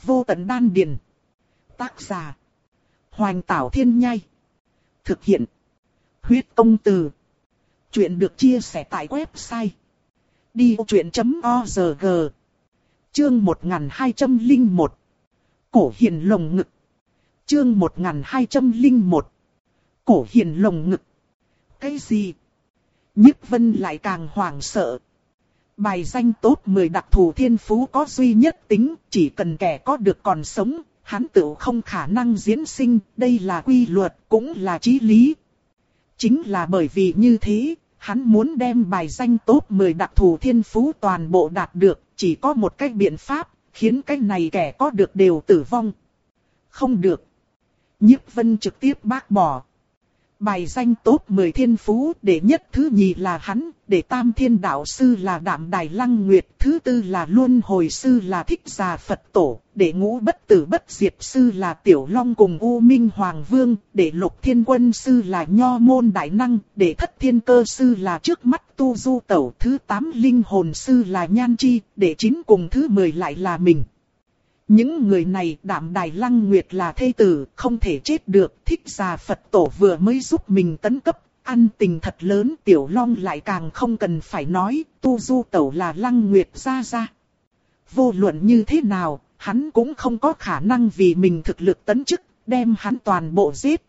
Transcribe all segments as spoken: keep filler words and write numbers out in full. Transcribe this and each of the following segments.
Vô tận đan điền. Tác giả. Hoành Tảo Thiên Nhai. Thực hiện. Huyết Công Từ. Chuyện được chia sẻ tại website đi vô chuyện chấm org. Chương một nghìn hai trăm lẻ một. Cổ hiền lồng ngực. Chương một nghìn hai trăm lẻ một. Cổ hiền lồng ngực. Cái gì? Nhiếp Vân lại càng hoảng sợ. Bài danh top mười đặc thù thiên phú có duy nhất tính, chỉ cần kẻ có được còn sống, hắn tự không khả năng diễn sinh, đây là quy luật, cũng là chí lý. Chính là bởi vì như thế, hắn muốn đem bài danh top mười đặc thù thiên phú toàn bộ đạt được, chỉ có một cách biện pháp, khiến cái này kẻ có được đều tử vong. Không được. Nhiếp Vân trực tiếp bác bỏ. Bài danh top mười thiên phú, đệ nhất thứ nhì là hắn, đệ tam thiên đạo sư là Đạm Đài Lăng Nguyệt, thứ tư là Luân Hồi sư là Thích Già Phật Tổ, đệ ngũ bất tử bất diệt sư là Tiểu Long cùng U Minh Hoàng Vương, đệ lục thiên quân sư là Nho Môn Đại Năng, đệ thất thiên cơ sư là Trước Mắt Tu Du Tẩu, thứ tám linh hồn sư là Nhan Chi, đệ chín cùng thứ mười lại là mình. Những người này Đạm Đài Lăng Nguyệt là thê tử, không thể chết được, Thích Già Phật Tổ vừa mới giúp mình tấn cấp, ăn tình thật lớn, Tiểu Long lại càng không cần phải nói, Tu Du Tẩu là Lăng Nguyệt gia gia. Vô luận như thế nào, hắn cũng không có khả năng vì mình thực lực tấn chức, đem hắn toàn bộ giết.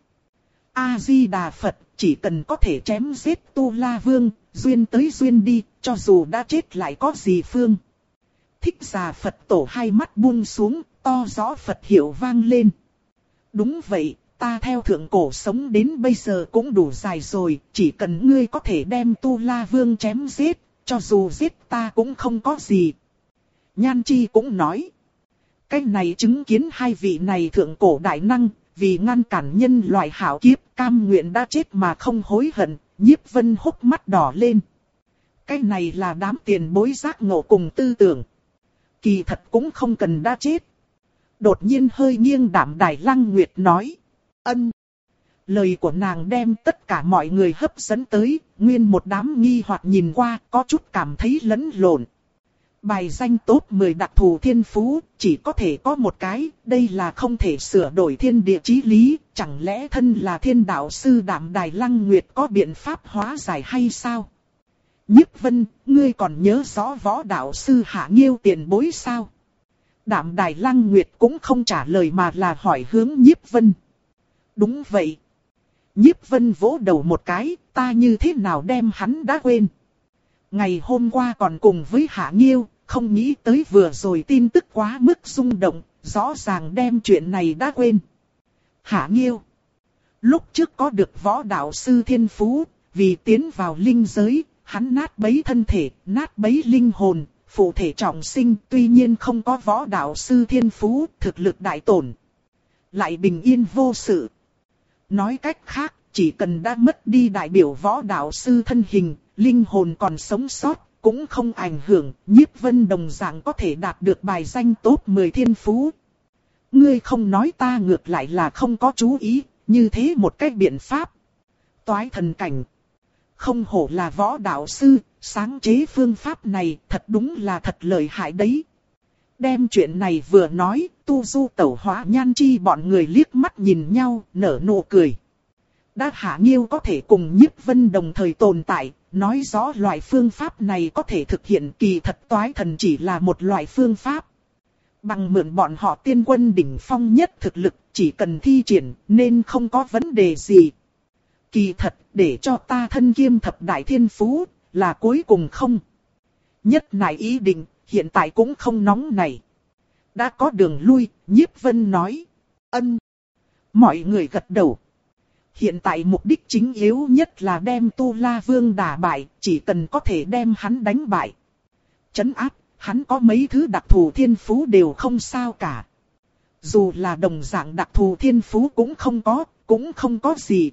A-di-đà Phật, chỉ cần có thể chém giết Tu La Vương, duyên tới duyên đi, cho dù đã chết lại có gì phương. Thích Già Phật Tổ hai mắt buông xuống, to rõ Phật hiệu vang lên. Đúng vậy, ta theo thượng cổ sống đến bây giờ cũng đủ dài rồi, chỉ cần ngươi có thể đem Tu La Vương chém giết, cho dù giết ta cũng không có gì. Nhan Chi cũng nói. Cái này chứng kiến hai vị này thượng cổ đại năng, vì ngăn cản nhân loại hảo kiếp, cam nguyện đã chết mà không hối hận, Nhiếp Vân hốc mắt đỏ lên. Cái này là đám tiền bối giác ngộ cùng tư tưởng. Kỳ thật cũng không cần đã chết. Đột nhiên hơi nghiêng Đạm Đài Lăng Nguyệt nói. Ân. Lời của nàng đem tất cả mọi người hấp dẫn tới, nguyên một đám nghi hoặc nhìn qua, có chút cảm thấy lẫn lộn. Bài danh top mười đặc thù thiên phú, chỉ có thể có một cái, đây là không thể sửa đổi thiên địa chí lý, chẳng lẽ thân là thiên đạo sư Đạm Đài Lăng Nguyệt có biện pháp hóa giải hay sao? Nhiếp Vân, ngươi còn nhớ rõ võ đạo sư Hạ Nghiêu tiền bối sao? Đạm Đài Lăng Nguyệt cũng không trả lời mà là hỏi hướng Nhiếp Vân. Đúng vậy. Nhiếp Vân vỗ đầu một cái, ta như thế nào đem hắn đã quên. Ngày hôm qua còn cùng với Hạ Nghiêu, không nghĩ tới vừa rồi tin tức quá mức rung động, rõ ràng đem chuyện này đã quên. Hạ Nghiêu. Lúc trước có được võ đạo sư thiên phú, vì tiến vào linh giới, hắn nát bấy thân thể, nát bấy linh hồn, phụ thể trọng sinh, tuy nhiên không có võ đạo sư thiên phú, thực lực đại tổn. Lại bình yên vô sự. Nói cách khác, chỉ cần đã mất đi đại biểu võ đạo sư thân hình, linh hồn còn sống sót, cũng không ảnh hưởng, Nhiếp Vân đồng dạng có thể đạt được bài danh top mười thiên phú. Ngươi không nói ta ngược lại là không có chú ý, như thế một cách biện pháp. Toái thần cảnh. Không hổ là võ đạo sư, sáng chế phương pháp này thật đúng là thật lợi hại đấy. Đem chuyện này vừa nói, Tu Du Tẩu Hóa Nhan Chi bọn người liếc mắt nhìn nhau, nở nụ cười. Đã Hạ Nghiêu có thể cùng Nhiếp Vân đồng thời tồn tại, nói rõ loại phương pháp này có thể thực hiện, kỳ thật toái thần chỉ là một loại phương pháp. Bằng mượn bọn họ tiên quân đỉnh phong nhất thực lực, chỉ cần thi triển nên không có vấn đề gì. Kỳ thật, để cho ta thân kiêm thập đại thiên phú, là cuối cùng không. Nhất nại ý định, hiện tại cũng không nóng này. Đã có đường lui, Nhiếp Vân nói. Ân. Mọi người gật đầu. Hiện tại mục đích chính yếu nhất là đem Tu La Vương đả bại, chỉ cần có thể đem hắn đánh bại. Trấn áp, hắn có mấy thứ đặc thù thiên phú đều không sao cả. Dù là đồng dạng đặc thù thiên phú cũng không có, cũng không có gì.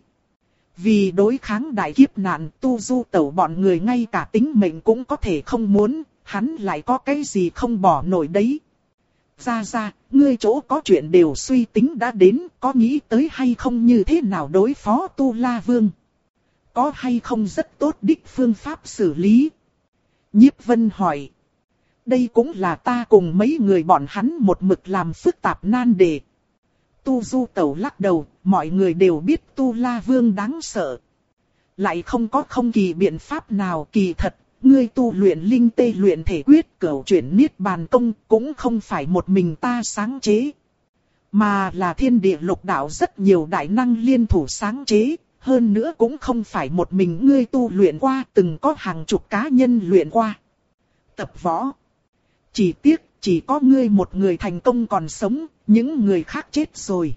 Vì đối kháng đại kiếp nạn, Tu Du Tẩu bọn người ngay cả tính mệnh cũng có thể không muốn, hắn lại có cái gì không bỏ nổi đấy. Ra ra, ngươi chỗ có chuyện đều suy tính đã đến, có nghĩ tới hay không như thế nào đối phó Tu La Vương? Có hay không rất tốt đích phương pháp xử lý? Nhiếp Vân hỏi. đây cũng là ta cùng mấy người bọn hắn một mực làm phức tạp nan đề. Tu Du Tẩu lắc đầu, mọi người đều biết Tu La Vương đáng sợ. Lại không có không kỳ biện pháp nào kỳ thật, ngươi tu luyện linh tê luyện thể quyết cửu chuyển niết bàn công cũng không phải một mình ta sáng chế. Mà là thiên địa lục đạo rất nhiều đại năng liên thủ sáng chế, hơn nữa cũng không phải một mình ngươi tu luyện qua, từng có hàng chục cá nhân luyện qua. Tập võ. Chỉ tiếc, chỉ có ngươi một người thành công còn sống, những người khác chết rồi.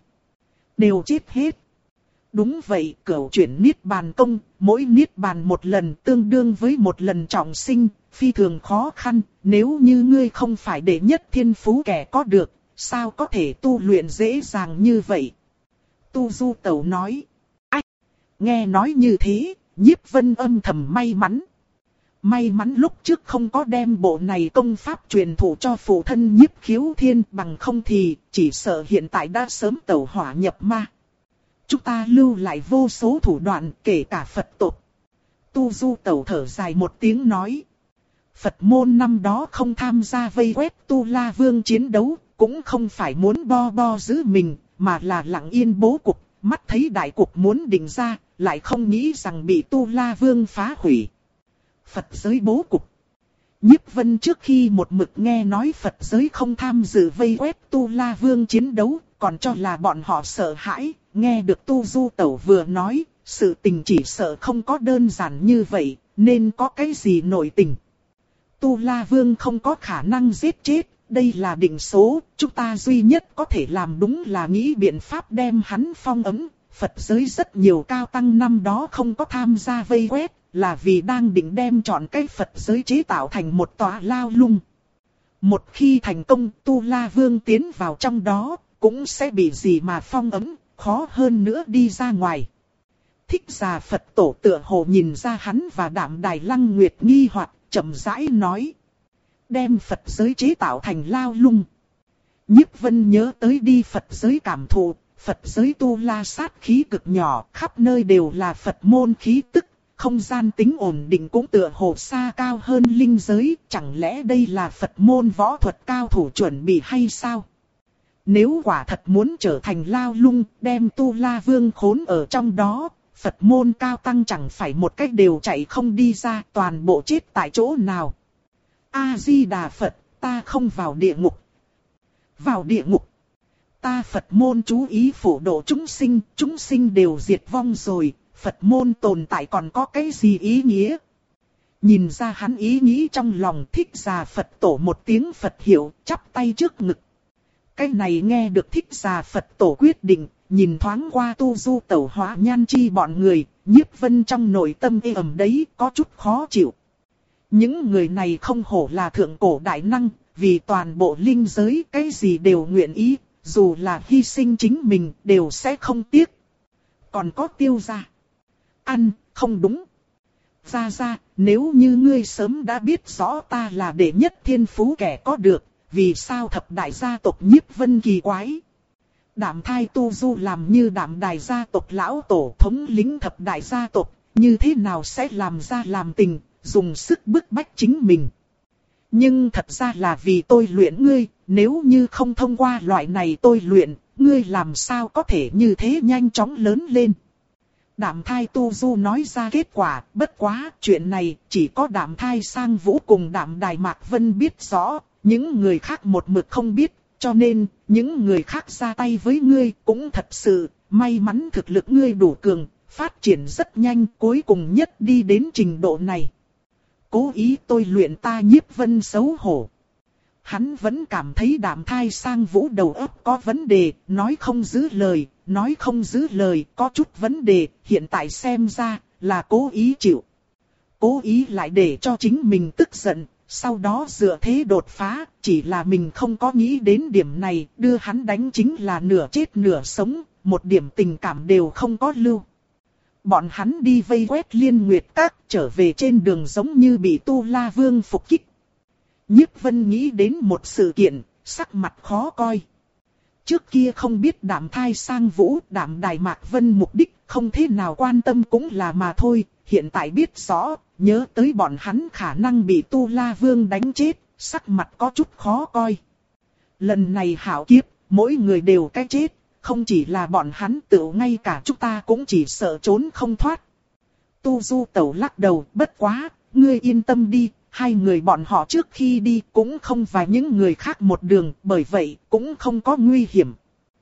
Đều chết hết. Đúng vậy, cửu chuyển niết bàn công, mỗi niết bàn một lần tương đương với một lần trọng sinh, phi thường khó khăn, nếu như ngươi không phải đệ nhất thiên phú kẻ có được, sao có thể tu luyện dễ dàng như vậy? Tu Du Tẩu nói. Ách! Nghe nói như thế, Nhiếp Vân âm thầm may mắn. May mắn lúc trước không có đem bộ này công pháp truyền thụ cho phụ thân Nhiếp Khiếu Thiên, bằng không thì chỉ sợ hiện tại đã sớm tẩu hỏa nhập ma. Chúng ta lưu lại vô số thủ đoạn, kể cả Phật tộc. Tu Du Tẩu thở dài một tiếng nói. Phật môn năm đó không tham gia vây quét Tu La Vương chiến đấu, cũng không phải muốn bo bo giữ mình, mà là lặng yên bố cục, mắt thấy đại cục muốn định ra, lại không nghĩ rằng bị Tu La Vương phá hủy. Phật giới bố cục. Nhiếp Vân trước khi một mực nghe nói Phật giới không tham dự vây quét Tu La Vương chiến đấu, còn cho là bọn họ sợ hãi, nghe được Tu Du Tẩu vừa nói, sự tình chỉ sợ không có đơn giản như vậy, nên có cái gì nội tình. Tu La Vương không có khả năng giết chết, đây là định số, chúng ta duy nhất có thể làm đúng là nghĩ biện pháp đem hắn phong ấn. Phật giới rất nhiều cao tăng năm đó không có tham gia vây quét, là vì đang định đem chọn cái Phật giới chế tạo thành một tòa lao lung. Một khi thành công, Tu La Vương tiến vào trong đó, cũng sẽ bị gì mà phong ấn, khó hơn nữa đi ra ngoài. Thích Già Phật Tổ tựa hồ nhìn ra hắn và Đạm Đài Lăng Nguyệt nghi hoặc, chậm rãi nói. Đem Phật giới chế tạo thành lao lung. Nhiếp Vân nhớ tới đi Phật giới cảm thụ, Phật giới Tu La sát khí cực nhỏ, khắp nơi đều là Phật môn khí tức, không gian tính ổn định cũng tựa hồ xa cao hơn linh giới, chẳng lẽ đây là Phật môn võ thuật cao thủ chuẩn bị hay sao? Nếu quả thật muốn trở thành lao lung, đem Tu La Vương khốn ở trong đó, Phật môn cao tăng chẳng phải một cách đều chạy không đi ra, toàn bộ chết tại chỗ nào. A-di-đà Phật, ta không vào địa ngục. Vào địa ngục. Ta Phật môn chú ý phổ độ chúng sinh, chúng sinh đều diệt vong rồi, Phật môn tồn tại còn có cái gì ý nghĩa? Nhìn ra hắn ý nghĩ trong lòng, Thích Già Phật Tổ một tiếng Phật hiệu, chắp tay trước ngực. Cái này nghe được Thích Già Phật Tổ quyết định, nhìn thoáng qua Tu Du Tẩu Hóa Nhan Chi bọn người, Nhiếp Vân trong nội tâm ê ẩm đấy có chút khó chịu. Những người này không hổ là thượng cổ đại năng, vì toàn bộ linh giới cái gì đều nguyện ý, dù là hy sinh chính mình đều sẽ không tiếc. Còn có Tiêu gia. Ăn, không đúng. Gia Gia, nếu như ngươi sớm đã biết rõ ta là đệ nhất thiên phú kẻ có được, vì sao thập đại gia tộc Nhiếp Vân kỳ quái? Đạm Thai Tu Du làm như Đạm Đài gia tộc lão tổ thống lĩnh thập đại gia tộc, như thế nào sẽ làm ra làm tình, dùng sức bức bách chính mình. Nhưng thật ra là vì tôi luyện ngươi, nếu như không thông qua loại này tôi luyện, ngươi làm sao có thể như thế nhanh chóng lớn lên. Đạm Thai Tu Du nói ra kết quả, bất quá chuyện này chỉ có Đạm Thai Sang Vũ cùng Đạm Đài Mạc Vân biết rõ, những người khác một mực không biết, cho nên những người khác ra tay với ngươi cũng thật sự may mắn thực lực ngươi đủ cường, phát triển rất nhanh, cuối cùng nhất đi đến trình độ này. Cố ý tôi luyện ta Nhiếp Vân xấu hổ. Hắn vẫn cảm thấy Đạm Thai Sang Vũ đầu óc có vấn đề, nói không giữ lời, nói không giữ lời, có chút vấn đề, hiện tại xem ra là cố ý chịu. Cố ý lại để cho chính mình tức giận, sau đó dựa thế đột phá, chỉ là mình không có nghĩ đến điểm này, đưa hắn đánh chính là nửa chết nửa sống, một điểm tình cảm đều không có lưu. Bọn hắn đi vây quét Liên Nguyệt Các, trở về trên đường giống như bị Tu La Vương phục kích. Nhiếp Vân nghĩ đến một sự kiện, sắc mặt khó coi. Trước kia không biết Đạm Thai Sang Vũ, Đạm Đài Mạc Vân mục đích, không thế nào quan tâm cũng là mà thôi. Hiện tại biết rõ, nhớ tới bọn hắn khả năng bị Tu La Vương đánh chết, sắc mặt có chút khó coi. Lần này hảo kiếp, mỗi người đều cái chết, không chỉ là bọn hắn tự ngay cả chúng ta cũng chỉ sợ trốn không thoát. Tu Du Tẩu lắc đầu, bất quá, ngươi yên tâm đi, hai người bọn họ trước khi đi cũng không phải những người khác một đường, bởi vậy cũng không có nguy hiểm.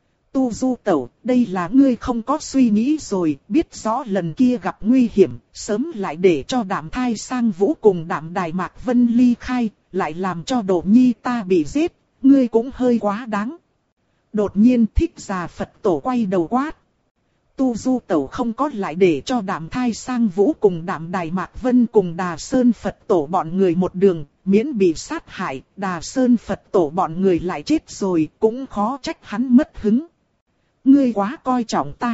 Tu Du Tẩu, đây là ngươi không có suy nghĩ rồi, biết rõ lần kia gặp nguy hiểm, sớm lại để cho Đạm Thai Sang Vũ cùng Đạm Đài Mạc Vân ly khai, lại làm cho Đỗ Nhi ta bị giết, ngươi cũng hơi quá đáng. Đột nhiên Thích Già Phật Tổ quay đầu quát. Tu Du Tẩu không có lại để cho Đạm Thai Sang Vũ cùng Đạm Đài Mạc Vân cùng Đà Sơn Phật Tổ bọn người một đường, miễn bị sát hại, Đà Sơn Phật Tổ bọn người lại chết rồi, cũng khó trách hắn mất hứng. Ngươi quá coi trọng ta.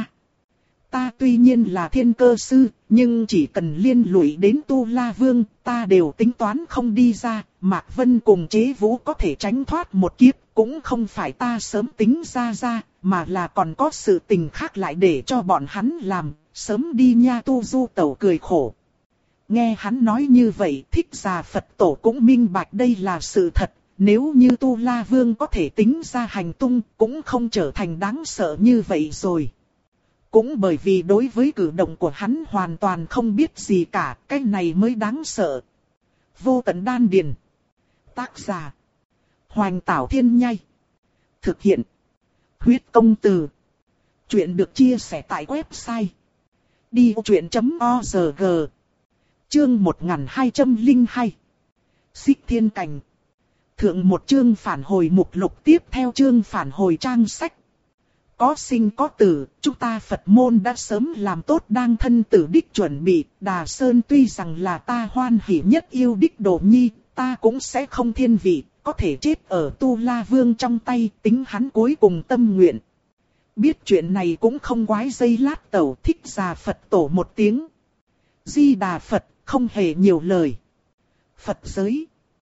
Ta tuy nhiên là thiên cơ sư, nhưng chỉ cần liên lụy đến Tu La Vương, ta đều tính toán không đi ra, Mạc Vân cùng Chế Vũ có thể tránh thoát một kiếp, cũng không phải ta sớm tính ra ra, mà là còn có sự tình khác lại để cho bọn hắn làm, sớm đi nha. Tu Du Tẩu cười khổ. Nghe hắn nói như vậy, Thích Già Phật Tổ cũng minh bạch đây là sự thật. Nếu như Tu La Vương có thể tính ra hành tung, cũng không trở thành đáng sợ như vậy rồi. Cũng bởi vì đối với cử động của hắn hoàn toàn không biết gì cả, cái này mới đáng sợ. Vô Tận Đan Điền. Tác giả: Hoành Tảo Thiên Nhai. Thực hiện: Huyết Công Từ. Chuyện được chia sẻ tại website đi vô chuyện chấm org. Chương một nghìn hai trăm lẻ hai. Xích Thiên Cảnh. Thượng một chương phản hồi mục lục tiếp theo chương phản hồi trang sách. Có sinh có tử, chúng ta Phật môn đã sớm làm tốt đang thân tử đích chuẩn bị. Đà Sơn tuy rằng là ta hoan hỷ nhất yêu đích Đỗ Nhi, ta cũng sẽ không thiên vị, có thể chết ở Tu La Vương trong tay, tính hắn cuối cùng tâm nguyện. Biết chuyện này cũng không quái dây lát Tẩu. Thích Già Phật Tổ một tiếng. Di Đà Phật, không hề nhiều lời. Phật giới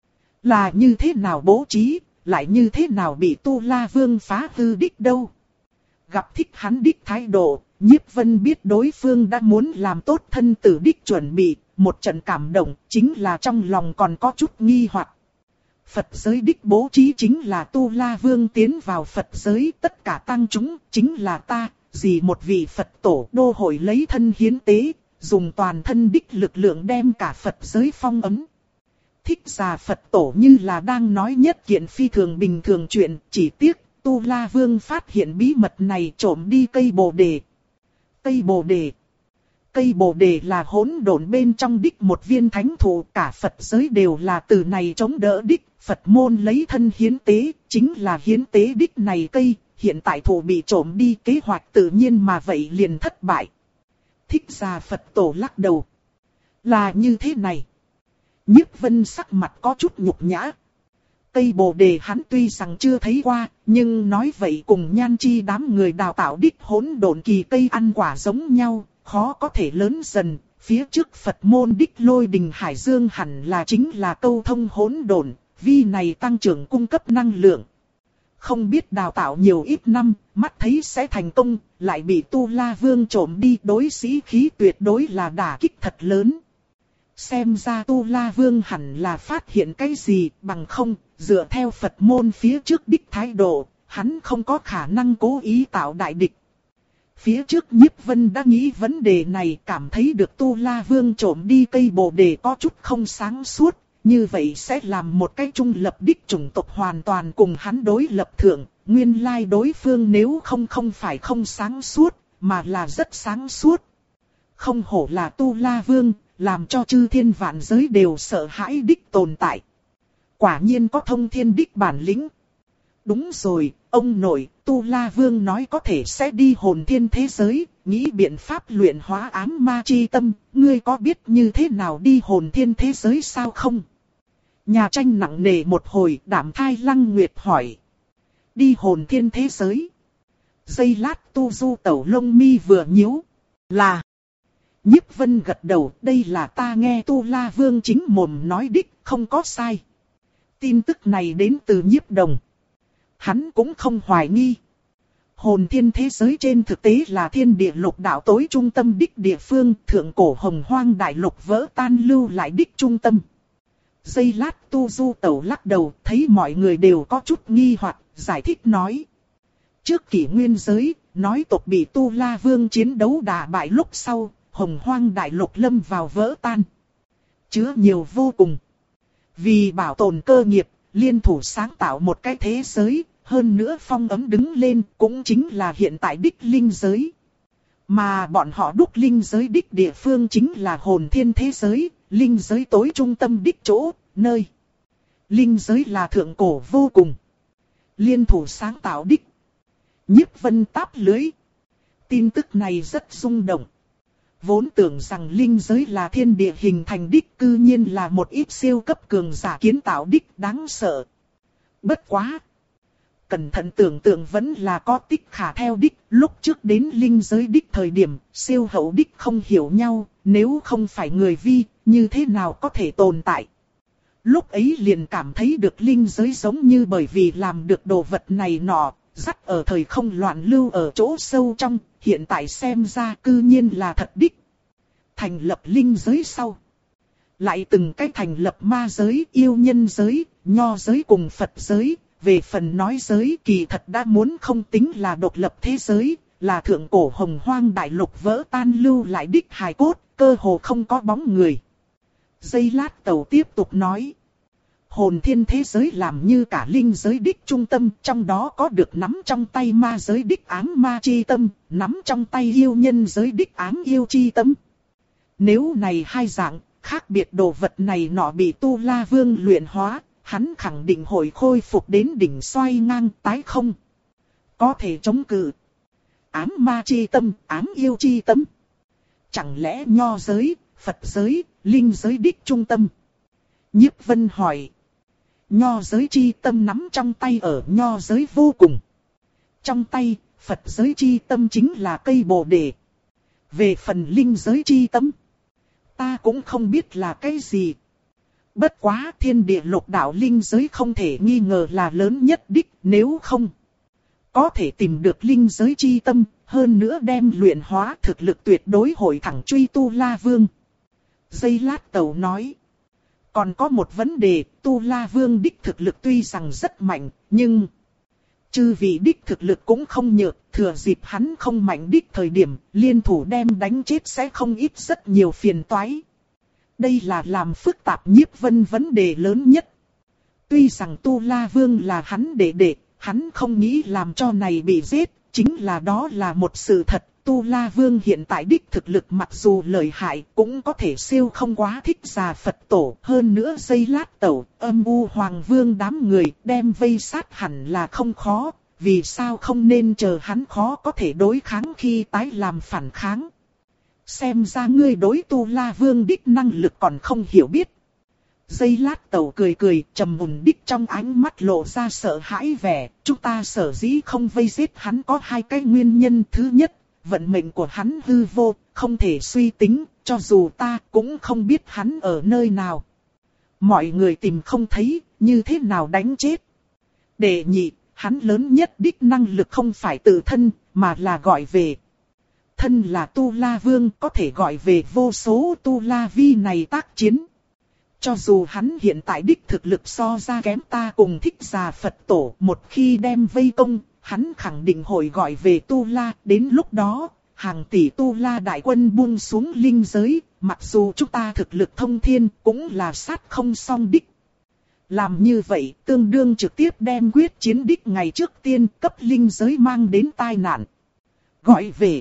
là như thế nào bố trí, lại như thế nào bị Tu La Vương phá hư đích đâu. Gặp thích hắn đích thái độ, Nhiếp Vân biết đối phương đã muốn làm tốt thân tử đích chuẩn bị, một trận cảm động, chính là trong lòng còn có chút nghi hoặc. Phật giới đích bố trí chính là Tu La Vương tiến vào Phật giới, tất cả tăng chúng chính là ta, gì một vị Phật tổ đô hội lấy thân hiến tế, dùng toàn thân đích lực lượng đem cả Phật giới phong ấn. Thích Già Phật Tổ như là đang nói nhất kiện phi thường bình thường chuyện, chỉ tiếc Tu La Vương phát hiện bí mật này trộm đi cây bồ đề. Cây bồ đề. Cây bồ đề là hỗn độn bên trong đích một viên thánh thụ, cả Phật giới đều là từ này chống đỡ đích. Phật môn lấy thân hiến tế, chính là hiến tế đích này cây, hiện tại thụ bị trộm đi, kế hoạch tự nhiên mà vậy liền thất bại. Thích Già Phật Tổ lắc đầu. Là như thế này. Nhiếp Vân sắc mặt có chút nhục nhã. Cây bồ đề hắn tuy rằng chưa thấy qua, nhưng nói vậy cùng Nhan Chi đám người đào tạo đích hỗn độn kỳ cây ăn quả giống nhau, khó có thể lớn dần. Phía trước Phật môn đích Lôi Đình Hải Dương hẳn là chính là câu thông hỗn độn, vì này tăng trưởng cung cấp năng lượng. Không biết đào tạo nhiều ít năm, mắt thấy sẽ thành công, lại bị Tu La Vương trộm đi, đối sĩ khí tuyệt đối là đả kích thật lớn. Xem ra Tu La Vương hẳn là phát hiện cái gì, bằng không, dựa theo Phật môn phía trước đích thái độ, hắn không có khả năng cố ý tạo đại địch. Phía trước Nhiếp Vân đã nghĩ vấn đề này, cảm thấy được Tu La Vương trộm đi cây bồ đề có chút không sáng suốt, như vậy sẽ làm một cái trung lập đích chủng tộc hoàn toàn cùng hắn đối lập thượng. Nguyên lai đối phương nếu không không phải không sáng suốt, mà là rất sáng suốt. Không hổ là Tu La Vương, làm cho chư thiên vạn giới đều sợ hãi đích tồn tại. Quả nhiên có thông thiên đích bản lĩnh. Đúng rồi, ông nội, Tu La Vương nói có thể sẽ đi hồn thiên thế giới, nghĩ biện pháp luyện hóa ám ma chi tâm, ngươi có biết như thế nào đi hồn thiên thế giới sao không? Nhà tranh nặng nề một hồi, Đạm Thai Lăng Nguyệt hỏi. Đi hồn thiên thế giới. Giây lát Tu Du Tẩu lông mi vừa nhíu. Là. Nhiếp Vân gật đầu, đây là ta nghe Tu La Vương chính mồm nói đích, không có sai. Tin tức này đến từ Nhiếp Đồng. Hắn cũng không hoài nghi. Hồn thiên thế giới trên thực tế là thiên địa lục đạo tối trung tâm đích địa phương, thượng cổ hồng hoang đại lục vỡ tan lưu lại đích trung tâm. Giây lát Tu Du Tẩu lắc đầu, thấy mọi người đều có chút nghi hoặc, giải thích nói. Trước kỷ nguyên giới, nói tộc bị Tu La Vương chiến đấu đả bại lúc sau, Hồng Hoang Đại Lục lâm vào vỡ tan. Chứa nhiều vô cùng. Vì bảo tồn cơ nghiệp, liên thủ sáng tạo một cái thế giới, hơn nữa phong ấm đứng lên cũng chính là hiện tại đích linh giới. Mà bọn họ đúc linh giới đích địa phương chính là hồn thiên thế giới, linh giới tối trung tâm đích chỗ, nơi. Linh giới là thượng cổ vô cùng. Liên thủ sáng tạo đích. Nhiếp Vân táp lưới. Tin tức này rất rung động. Vốn tưởng rằng linh giới là thiên địa hình thành đích, cư nhiên là một ít siêu cấp cường giả kiến tạo đích đáng sợ. Bất quá. Cẩn thận tưởng tượng vẫn là có tích khả theo đích, lúc trước đến linh giới đích thời điểm, siêu hậu đích không hiểu nhau, nếu không phải người vi, như thế nào có thể tồn tại. Lúc ấy liền cảm thấy được linh giới giống như bởi vì làm được đồ vật này nọ, dắt ở thời không loạn lưu ở chỗ sâu trong, hiện tại xem ra cư nhiên là thật đích. Thành lập linh giới sau. Lại từng cách thành lập ma giới, yêu nhân giới, nho giới cùng Phật giới. Về phần nói giới kỳ thật đã muốn không tính là độc lập thế giới, là thượng cổ Hồng Hoang Đại Lục vỡ tan lưu lại đích hài cốt, cơ hồ không có bóng người. Giây lát Tẩu tiếp tục nói. Hồn thiên thế giới làm như cả linh giới đích trung tâm, trong đó có được nắm trong tay ma giới đích ám ma chi tâm, nắm trong tay yêu nhân giới đích ám yêu chi tâm. Nếu này hai dạng, khác biệt đồ vật này nọ bị Tu La Vương luyện hóa, hắn khẳng định hội khôi phục đến đỉnh xoay ngang tái không. Có thể chống cự. Ám ma chi tâm, ám yêu chi tâm. Chẳng lẽ nho giới, Phật giới, linh giới đích trung tâm? Nhiếp Vân hỏi. Nho giới chi tâm nắm trong tay ở nho giới vô cùng. Trong tay, Phật giới chi tâm chính là cây bồ đề. Về phần linh giới chi tâm, ta cũng không biết là cái gì. Bất quá thiên địa lục đạo linh giới không thể nghi ngờ là lớn nhất đích, nếu không có thể tìm được linh giới chi tâm, hơn nữa đem luyện hóa thực lực tuyệt đối hội thẳng truy Tu La Vương. Giây lát Tẩu nói. Còn có một vấn đề, Tu La Vương đích thực lực tuy rằng rất mạnh, nhưng chư vị đích thực lực cũng không nhược, thừa dịp hắn không mạnh đích thời điểm, liên thủ đem đánh chết sẽ không ít rất nhiều phiền toái. Đây là làm phức tạp Nhiếp Vân vấn đề lớn nhất. Tuy rằng Tu La Vương là hắn đệ đệ, hắn không nghĩ làm cho này bị giết, chính là đó là một sự thật. Tu La Vương hiện tại đích thực lực mặc dù lợi hại cũng có thể siêu không quá thích già Phật tổ. Hơn nữa giây lát Tẩu, âm u Hoàng Vương đám người đem vây sát hẳn là không khó. Vì sao không nên chờ hắn khó có thể đối kháng khi tái làm phản kháng? Xem ra ngươi đối Tu La Vương đích năng lực còn không hiểu biết. Giây lát Tẩu cười cười, trầm mùn đích trong ánh mắt lộ ra sợ hãi vẻ. Chúng ta sở dĩ không vây giết hắn có hai cái nguyên nhân. Thứ nhất, vận mệnh của hắn hư vô, không thể suy tính, cho dù ta cũng không biết hắn ở nơi nào. Mọi người tìm không thấy, như thế nào đánh chết. Đệ nhị, hắn lớn nhất đích năng lực không phải tự thân, mà là gọi về. Thân là Tu La Vương có thể gọi về vô số Tu La Vi này tác chiến. Cho dù hắn hiện tại đích thực lực so ra kém ta cùng thích già Phật tổ, một khi đem vây công, hắn khẳng định hội gọi về Tu La. Đến lúc đó, hàng tỷ Tu La đại quân buông xuống linh giới, mặc dù chúng ta thực lực thông thiên cũng là sát không song đích. Làm như vậy tương đương trực tiếp đem quyết chiến đích ngày trước tiên cấp linh giới mang đến tai nạn. Gọi về.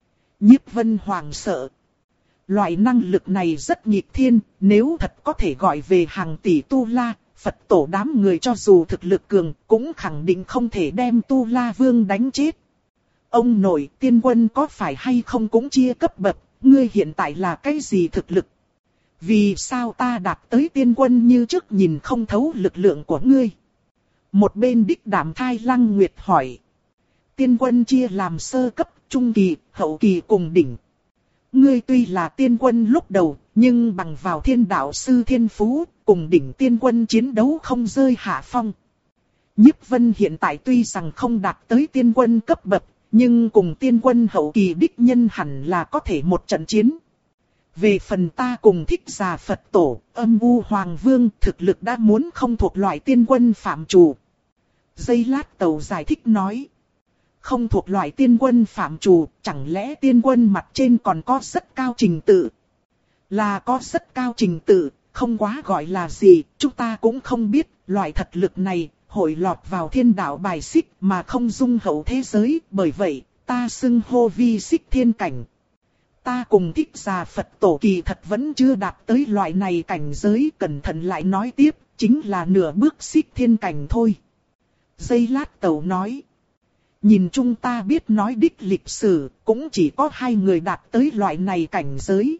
Nhiếp Vân hoảng sợ. Loại năng lực này rất nghịch thiên, nếu thật có thể gọi về hàng tỷ Tu La, Phật tổ đám người cho dù thực lực cường cũng khẳng định không thể đem Tu La Vương đánh chết. Ông nội, tiên quân có phải hay không cũng chia cấp bậc, ngươi hiện tại là cái gì thực lực? Vì sao ta đạt tới tiên quân như trước nhìn không thấu lực lượng của ngươi? Một bên đích đảm thai Lăng Nguyệt hỏi. Tiên quân chia làm sơ cấp, trung kỳ, hậu kỳ cùng đỉnh. Ngươi tuy là tiên quân lúc đầu, nhưng bằng vào thiên đạo sư thiên phú, cùng đỉnh tiên quân chiến đấu không rơi hạ phong. Nhiếp Vân hiện tại tuy rằng không đạt tới tiên quân cấp bậc, nhưng cùng tiên quân hậu kỳ đích nhân hẳn là có thể một trận chiến. Về phần ta cùng Thích Già Phật Tổ, Âm U Hoàng Vương thực lực đã muốn không thuộc loại tiên quân phạm chủ. Giây lát Tẩu giải thích nói. Không thuộc loại tiên quân phạm chủ, chẳng lẽ tiên quân mặt trên còn có rất cao trình tự? Là có rất cao trình tự, không quá gọi là gì, chúng ta cũng không biết, loại thật lực này, hội lọt vào thiên đạo bài xích mà không dung hậu thế giới, bởi vậy, ta xưng hô vi xích thiên cảnh. Ta cùng Thích Già Phật Tổ kỳ thật vẫn chưa đạt tới loại này cảnh giới, cẩn thận lại nói tiếp, chính là nửa bước xích thiên cảnh thôi. Giây lát Tẩu nói. Nhìn chúng ta biết nói đích lịch sử, cũng chỉ có hai người đạt tới loại này cảnh giới.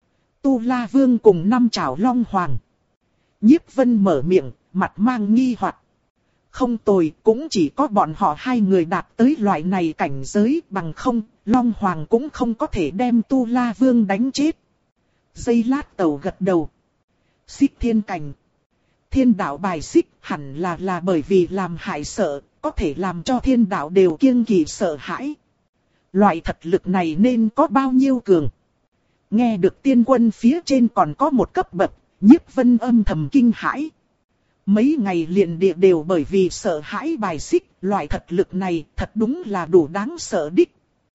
Tu La Vương cùng năm chảo Long Hoàng. Nhiếp Vân mở miệng, mặt mang nghi hoặc. Không tồi, cũng chỉ có bọn họ hai người đạt tới loại này cảnh giới, bằng không, Long Hoàng cũng không có thể đem Tu La Vương đánh chết. Giây lát Tẩu gật đầu. Xích thiên cảnh. Thiên đạo bài xích hẳn là là bởi vì làm hại sợ, có thể làm cho thiên đạo đều kiêng kỵ sợ hãi. Loại thật lực này nên có bao nhiêu cường? Nghe được tiên quân phía trên còn có một cấp bậc, Nhiếp Vân âm thầm kinh hãi. Mấy ngày liền địa đều bởi vì sợ hãi bài xích, loại thật lực này thật đúng là đủ đáng sợ đích.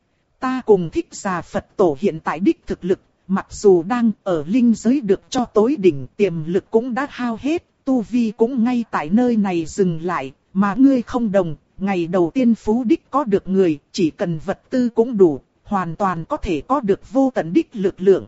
Ta cùng Thích Già Phật Tổ hiện tại đích thực lực, mặc dù đang ở linh giới được cho tối đỉnh, tiềm lực cũng đã hao hết, tu vi cũng ngay tại nơi này dừng lại, mà ngươi không đồng, ngày đầu tiên phú đích có được người, chỉ cần vật tư cũng đủ, hoàn toàn có thể có được vô tận đích lực lượng.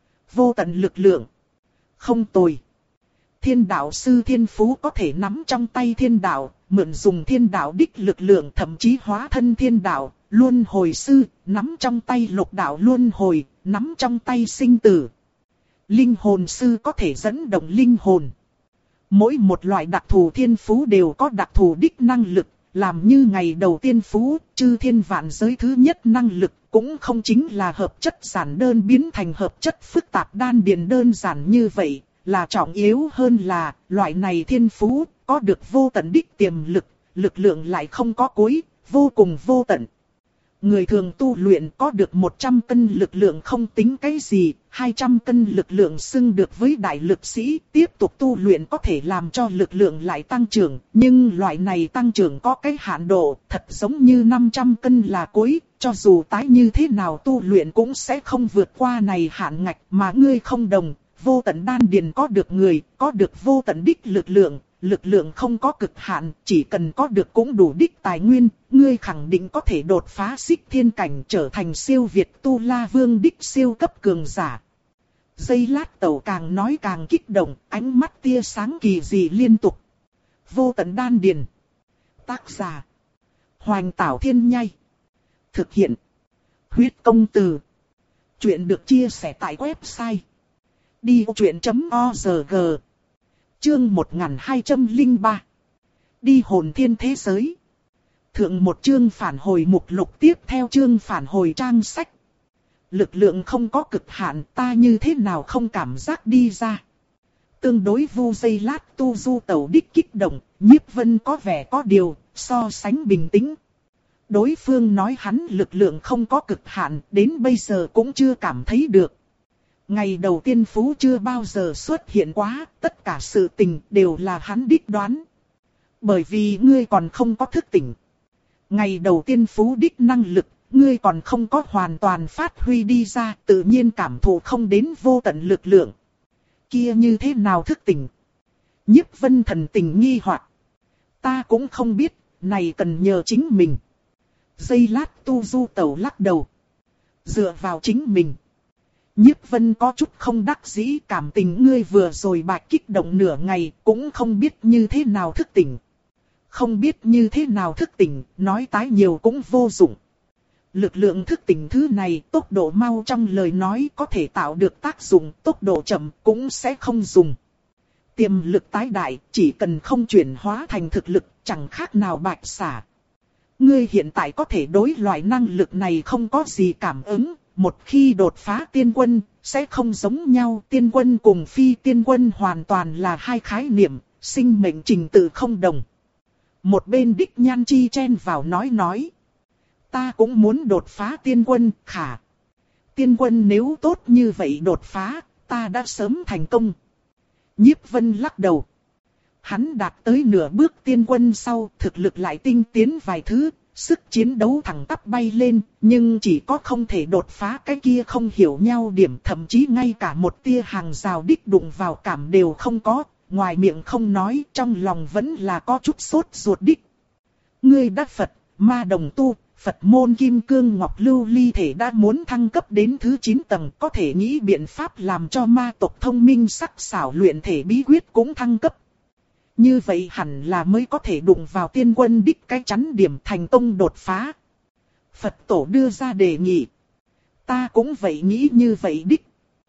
Vô tận lực lượng. Không tồi. Thiên đạo sư thiên phú có thể nắm trong tay thiên đạo, mượn dùng thiên đạo đích lực lượng, thậm chí hóa thân thiên đạo. Luân hồi sư, nắm trong tay lục đạo luân hồi, nắm trong tay sinh tử. Linh hồn sư có thể dẫn động linh hồn. Mỗi một loại đặc thù thiên phú đều có đặc thù đích năng lực, làm như ngày đầu tiên phú, chư thiên vạn giới thứ nhất năng lực, cũng không chính là hợp chất giản đơn biến thành hợp chất phức tạp đan điền đơn giản như vậy, là trọng yếu hơn là, loại này thiên phú, có được vô tận đích tiềm lực, lực lượng lại không có cuối, vô cùng vô tận. Người thường tu luyện có được một trăm cân lực lượng không tính cái gì, hai trăm cân lực lượng xưng được với đại lực sĩ, tiếp tục tu luyện có thể làm cho lực lượng lại tăng trưởng, nhưng loại này tăng trưởng có cái hạn độ, thật giống như năm trăm cân là cuối, cho dù tái như thế nào tu luyện cũng sẽ không vượt qua này hạn ngạch, mà ngươi không đồng, vô tận đan điền có được người, có được vô tận đích lực lượng. Lực lượng không có cực hạn, chỉ cần có được cũng đủ đích tài nguyên, ngươi khẳng định có thể đột phá xích thiên cảnh trở thành siêu việt Tu La Vương đích siêu cấp cường giả. Giây lát Tẩu càng nói càng kích động, ánh mắt tia sáng kỳ dị liên tục. Vô tận đan điền. Tác giả. Hoành Tảo Thiên Nhai. Thực hiện. Huyết Công Từ. Chuyện được chia sẻ tại website. đi vô chuyện chấm org. Chương một nghìn hai trăm lẻ ba. Đi hồn thiên thế giới. Thượng một chương phản hồi mục lục, tiếp theo chương phản hồi trang sách. Lực lượng không có cực hạn, ta như thế nào không cảm giác đi ra. Tương đối vu giây lát tu du Tẩu đích kích động, Nhiếp Vân có vẻ có điều, so sánh bình tĩnh. Đối phương nói hắn lực lượng không có cực hạn, đến bây giờ cũng chưa cảm thấy được. Ngày đầu tiên phú chưa bao giờ xuất hiện quá, tất cả sự tình đều là hắn đích đoán. Bởi vì ngươi còn không có thức tỉnh. Ngày đầu tiên phú đích năng lực, ngươi còn không có hoàn toàn phát huy đi ra, tự nhiên cảm thụ không đến vô tận lực lượng. Kia như thế nào thức tỉnh? Nhiếp Vân thần tình nghi hoặc. Ta cũng không biết, này cần nhờ chính mình. Giây lát tu du Tẩu lắc đầu. Dựa vào chính mình. Nhiếp Vân có chút không đắc dĩ, cảm tình ngươi vừa rồi bạch kích động nửa ngày, cũng không biết như thế nào thức tỉnh. Không biết như thế nào thức tỉnh, nói tái nhiều cũng vô dụng. Lực lượng thức tỉnh thứ này, tốc độ mau trong lời nói có thể tạo được tác dụng, tốc độ chậm cũng sẽ không dùng. Tiềm lực tái đại, chỉ cần không chuyển hóa thành thực lực, chẳng khác nào bạch xả. Ngươi hiện tại có thể đối loại năng lực này không có gì cảm ứng. Một khi đột phá tiên quân, sẽ không giống nhau. Tiên quân cùng phi tiên quân hoàn toàn là hai khái niệm, sinh mệnh trình tự không đồng. Một bên đích Nhan Chi chen vào nói nói. Ta cũng muốn đột phá tiên quân, khả. tiên quân nếu tốt như vậy đột phá, ta đã sớm thành công. Nhiếp Vân lắc đầu. Hắn đạt tới nửa bước tiên quân sau, thực lực lại tinh tiến vài thứ, sức chiến đấu thẳng tắp bay lên, nhưng chỉ có không thể đột phá cái kia không hiểu nhau điểm, thậm chí ngay cả một tia hàng rào đích đụng vào cảm đều không có, ngoài miệng không nói, trong lòng vẫn là có chút sốt ruột đích. Ngươi đã Phật, ma đồng tu, Phật môn kim cương ngọc lưu ly thể đã muốn thăng cấp đến thứ chín tầng, có thể nghĩ biện pháp làm cho ma tộc thông minh sắc sảo luyện thể bí quyết cũng thăng cấp. Như vậy hẳn là mới có thể đụng vào tiên quân đích cái chắn điểm thành công đột phá. Phật tổ đưa ra đề nghị. Ta cũng vậy nghĩ như vậy đích.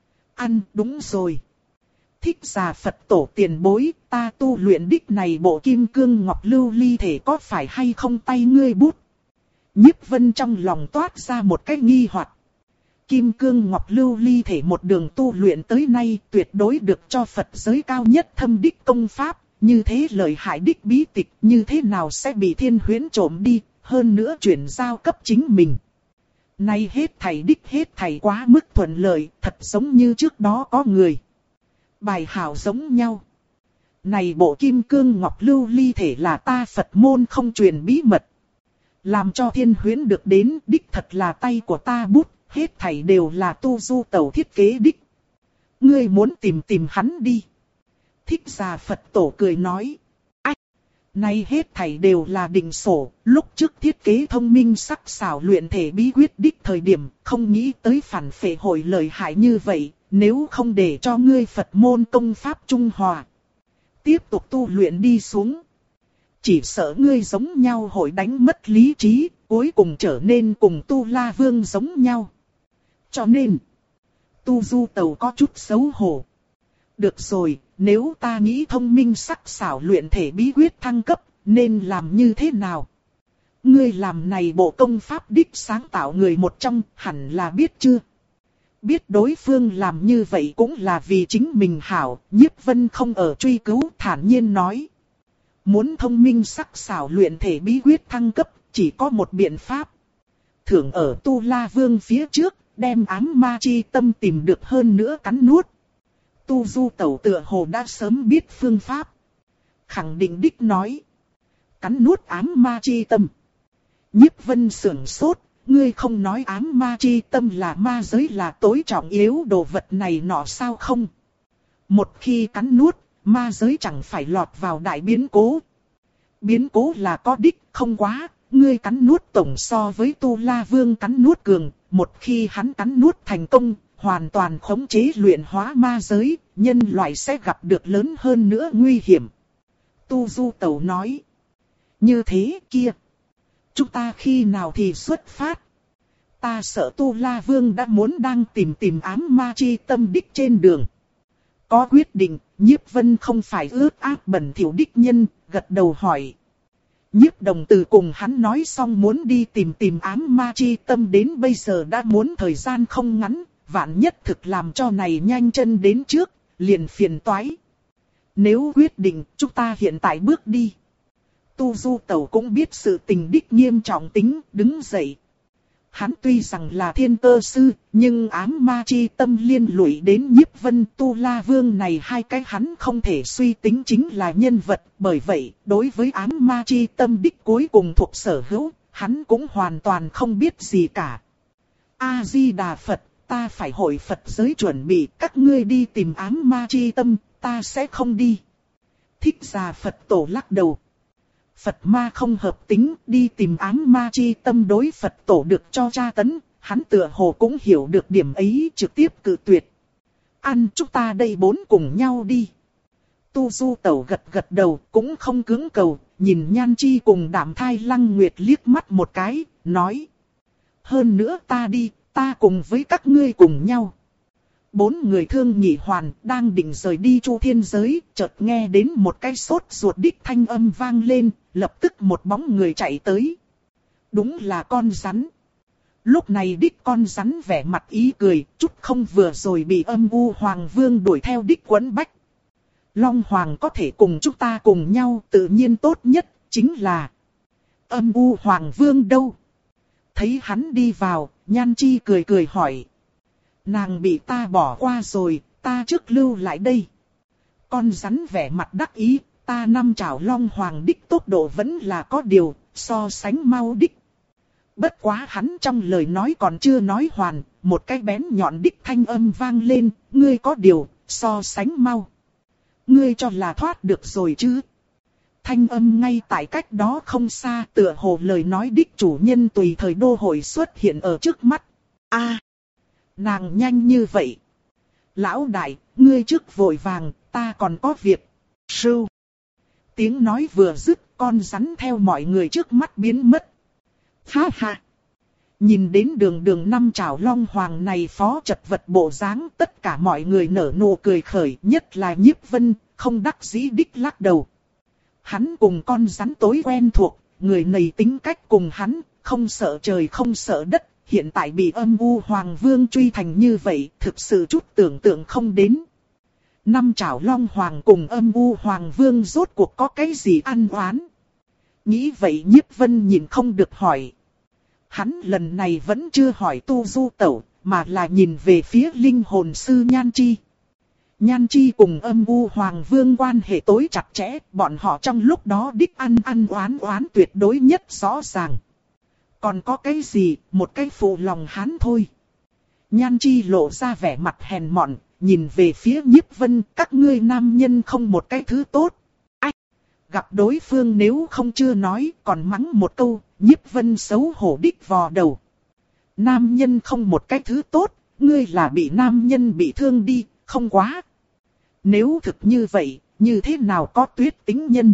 Ăn đúng rồi. Thích giả Phật tổ tiền bối, ta tu luyện đích này bộ kim cương ngọc lưu ly thể có phải hay không tay ngươi bút. Nhiếp Vân trong lòng toát ra một cái nghi hoặc. Kim cương ngọc lưu ly thể một đường tu luyện tới nay tuyệt đối được cho Phật giới cao nhất thâm đích công pháp. Như thế lợi hại đích bí tịch như thế nào sẽ bị thiên huyễn trộm đi, hơn nữa chuyển giao cấp chính mình. Nay hết thảy đích hết thảy quá mức thuận lợi, thật giống như trước đó có người. Bài hảo giống nhau. Này bộ kim cương ngọc lưu ly thể là ta Phật môn không truyền bí mật. Làm cho thiên huyễn được đến đích thật là tay của ta bút, hết thảy đều là tu du tẩu thiết kế đích. Ngươi muốn tìm tìm hắn đi. Thích giả Phật tổ cười nói. Ách! Này hết thảy đều là định sổ, lúc trước thiết kế thông minh sắc sảo luyện thể bí quyết đích thời điểm, không nghĩ tới phản phệ hội lợi hại như vậy, nếu không để cho ngươi Phật môn công pháp trung hòa. Tiếp tục tu luyện đi xuống. Chỉ sợ ngươi giống nhau hội đánh mất lý trí, cuối cùng trở nên cùng Tu La Vương giống nhau. Cho nên, Tu Du Tẩu có chút xấu hổ. Được rồi, nếu ta nghĩ thông minh sắc sảo luyện thể bí quyết thăng cấp, nên làm như thế nào? Ngươi làm này bộ công pháp đích sáng tạo người một trong, hẳn là biết chưa? Biết đối phương làm như vậy cũng là vì chính mình hảo, Nhiếp Vân không ở truy cứu, thản nhiên nói. Muốn thông minh sắc sảo luyện thể bí quyết thăng cấp, chỉ có một biện pháp. Thưởng ở Tu La Vương phía trước, đem ám ma chi tâm tìm được hơn nữa cắn nuốt. Tu Du Tẩu tựa hồ đã sớm biết phương pháp. Khẳng định đích nói. Cắn nuốt ám ma chi tâm. Nhiếp Vân sưởng sốt, ngươi không nói ám ma chi tâm là ma giới là tối trọng yếu đồ vật này nọ sao không? Một khi cắn nuốt, ma giới chẳng phải lọt vào đại biến cố. Biến cố là có đích, không quá, ngươi cắn nuốt tổng so với Tu La Vương cắn nuốt cường, một khi hắn cắn nuốt thành công, hoàn toàn khống chế luyện hóa ma giới, nhân loại sẽ gặp được lớn hơn nữa nguy hiểm. Tu Du Tẩu nói. Như thế kia. Chúng ta khi nào thì xuất phát? Ta sợ Tu La Vương đã muốn đang tìm tìm ám ma chi tâm đích trên đường. Có quyết định, Nhiếp Vân không phải ướt át bẩn thỉu đích nhân, gật đầu hỏi. Nhiếp Đồng Từ cùng hắn nói xong muốn đi tìm tìm ám ma chi tâm đến bây giờ đã muốn thời gian không ngắn, vạn nhất thực làm cho này nhanh chân đến trước, liền phiền toái. Nếu quyết định, chúng ta hiện tại bước đi. Tu Du Tẩu cũng biết sự tình đích nghiêm trọng tính, đứng dậy. Hắn tuy rằng là thiên cơ sư, nhưng ám ma chi tâm liên lụy đến Nhiếp Vân Tu La Vương này hai cái hắn không thể suy tính chính là nhân vật. Bởi vậy, đối với ám ma chi tâm đích cuối cùng thuộc sở hữu, hắn cũng hoàn toàn không biết gì cả. A-di-đà Phật, ta phải hội Phật giới chuẩn bị, các ngươi đi tìm ám ma chi tâm, ta sẽ không đi. Thích giả Phật tổ lắc đầu. Phật ma không hợp tính, đi tìm ám ma chi tâm đối Phật tổ được cho tra tấn, hắn tựa hồ cũng hiểu được điểm ấy, trực tiếp cự tuyệt. Ăn chúng ta đây bốn cùng nhau đi. Tu Du Tẩu gật gật đầu, cũng không cứng cầu, nhìn Nhan Chi cùng Đạm Thai Lăng Nguyệt liếc mắt một cái, nói. Hơn nữa ta đi, ta cùng với các ngươi cùng nhau. Bốn người thương nhị hoàn đang định rời đi Chu Thiên Giới, chợt nghe đến một cái sốt ruột đích thanh âm vang lên, lập tức một bóng người chạy tới. Đúng là con rắn. Lúc này đích con rắn vẻ mặt ý cười, chút không vừa rồi bị Âm U Hoàng Vương đuổi theo đích quấn bách. Long Hoàng có thể cùng chúng ta cùng nhau, tự nhiên tốt nhất, chính là Âm U Hoàng Vương đâu? Thấy hắn đi vào, Nhan Chi cười cười hỏi. Nàng bị ta bỏ qua rồi, ta trước lưu lại đây. Con rắn vẻ mặt đắc ý, ta năm chảo long hoàng đích tốc độ vẫn là có điều, so sánh mau đích. Bất quá hắn trong lời nói còn chưa nói hoàn, một cái bén nhọn đích thanh âm vang lên, ngươi có điều, so sánh mau. Ngươi cho là thoát được rồi chứ? Thanh âm ngay tại cách đó không xa, tựa hồ lời nói đích chủ nhân tùy thời đô hội xuất hiện ở trước mắt. A, nàng nhanh như vậy. Lão đại, ngươi trước vội vàng, ta còn có việc. Sưu. Tiếng nói vừa dứt, con rắn theo mọi người trước mắt biến mất. Ha ha. Nhìn đến đường đường năm chảo long hoàng này phó chật vật bộ dáng, tất cả mọi người nở nụ cười khởi, nhất là Nhiếp Vân, không đắc dĩ đích lắc đầu. Hắn cùng con rắn tối quen thuộc, người này tính cách cùng hắn, không sợ trời không sợ đất, hiện tại bị âm u hoàng vương truy thành như vậy, thực sự chút tưởng tượng không đến. Năm chảo long hoàng cùng âm u hoàng vương rốt cuộc có cái gì ăn oán? Nghĩ vậy Nhiếp Vân nhìn không được hỏi. Hắn lần này vẫn chưa hỏi Tu Du Tẩu, mà là nhìn về phía linh hồn sư Nhan Chi. Nhan Chi cùng âm u hoàng vương quan hệ tối chặt chẽ, bọn họ trong lúc đó đích ăn ăn oán oán tuyệt đối nhất rõ ràng. Còn có cái gì, một cái phụ lòng hắn thôi. Nhan Chi lộ ra vẻ mặt hèn mọn, nhìn về phía Nhiếp Vân, các ngươi nam nhân không một cái thứ tốt. Ách! Gặp đối phương nếu không chưa nói, còn mắng một câu, Nhiếp Vân xấu hổ đích vò đầu. Nam nhân không một cái thứ tốt, ngươi là bị nam nhân bị thương đi, không quá. Nếu thực như vậy, như thế nào có Tuyết Tĩnh Nhân?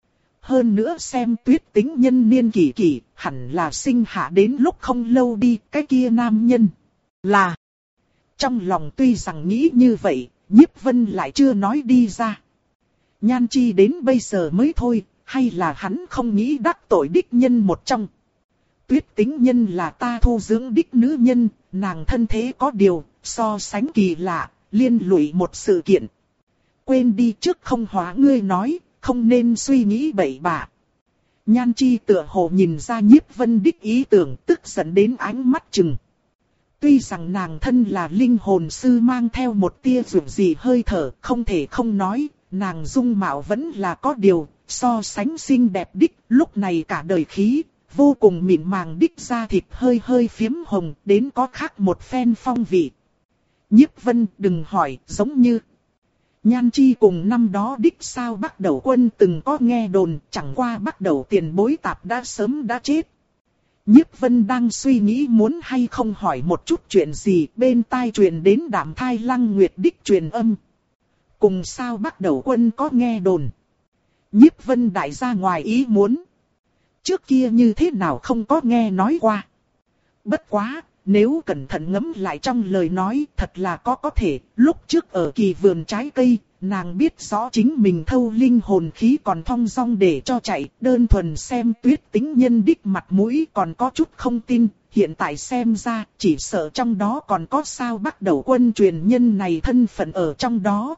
Hơn nữa xem Tuyết Tĩnh Nhân niên kỷ kỷ, hẳn là sinh hạ đến lúc không lâu đi, cái kia nam nhân. Là... Trong lòng tuy rằng nghĩ như vậy, Nhiếp Vân lại chưa nói đi ra. Nhan Chi đến bây giờ mới thôi, hay là hắn không nghĩ đắc tội đích nhân một trong. Tuyết Tĩnh Nhân là ta thu dưỡng đích nữ nhân, nàng thân thế có điều, so sánh kỳ lạ, liên lụy một sự kiện. Quên đi trước không hóa ngươi nói, không nên suy nghĩ bậy bạ. Nhan Chi tựa hồ nhìn ra Nhiếp Vân đích ý tưởng, tức giận đến ánh mắt chừng. Tuy rằng nàng thân là linh hồn sư mang theo một tia dường gì hơi thở, không thể không nói, nàng dung mạo vẫn là có điều, so sánh xinh đẹp đích, lúc này cả đời khí, vô cùng mịn màng đích da thịt hơi hơi phiếm hồng, đến có khác một phen phong vị. Nhiếp Vân đừng hỏi, giống như... Nhan Chi cùng năm đó đích sao Bắc Đầu Quân từng có nghe đồn, chẳng qua Bắc Đầu tiền bối tạp đã sớm đã chết. Nhiếp Vân đang suy nghĩ muốn hay không hỏi một chút chuyện gì, bên tai truyền đến Đạm Thai Lăng Nguyệt đích truyền âm. Cùng sao Bắc Đầu Quân có nghe đồn. Nhiếp Vân đại ra ngoài ý muốn. Trước kia như thế nào không có nghe nói qua. Bất quá, nếu cẩn thận ngẫm lại trong lời nói, thật là có có thể, lúc trước ở kỳ vườn trái cây, nàng biết rõ chính mình thâu linh hồn khí còn thong dong để cho chạy, đơn thuần xem Tuyết Tĩnh Nhân đích mặt mũi còn có chút không tin, hiện tại xem ra, chỉ sợ trong đó còn có sao Bắc Đầu Quân truyền nhân này thân phận ở trong đó.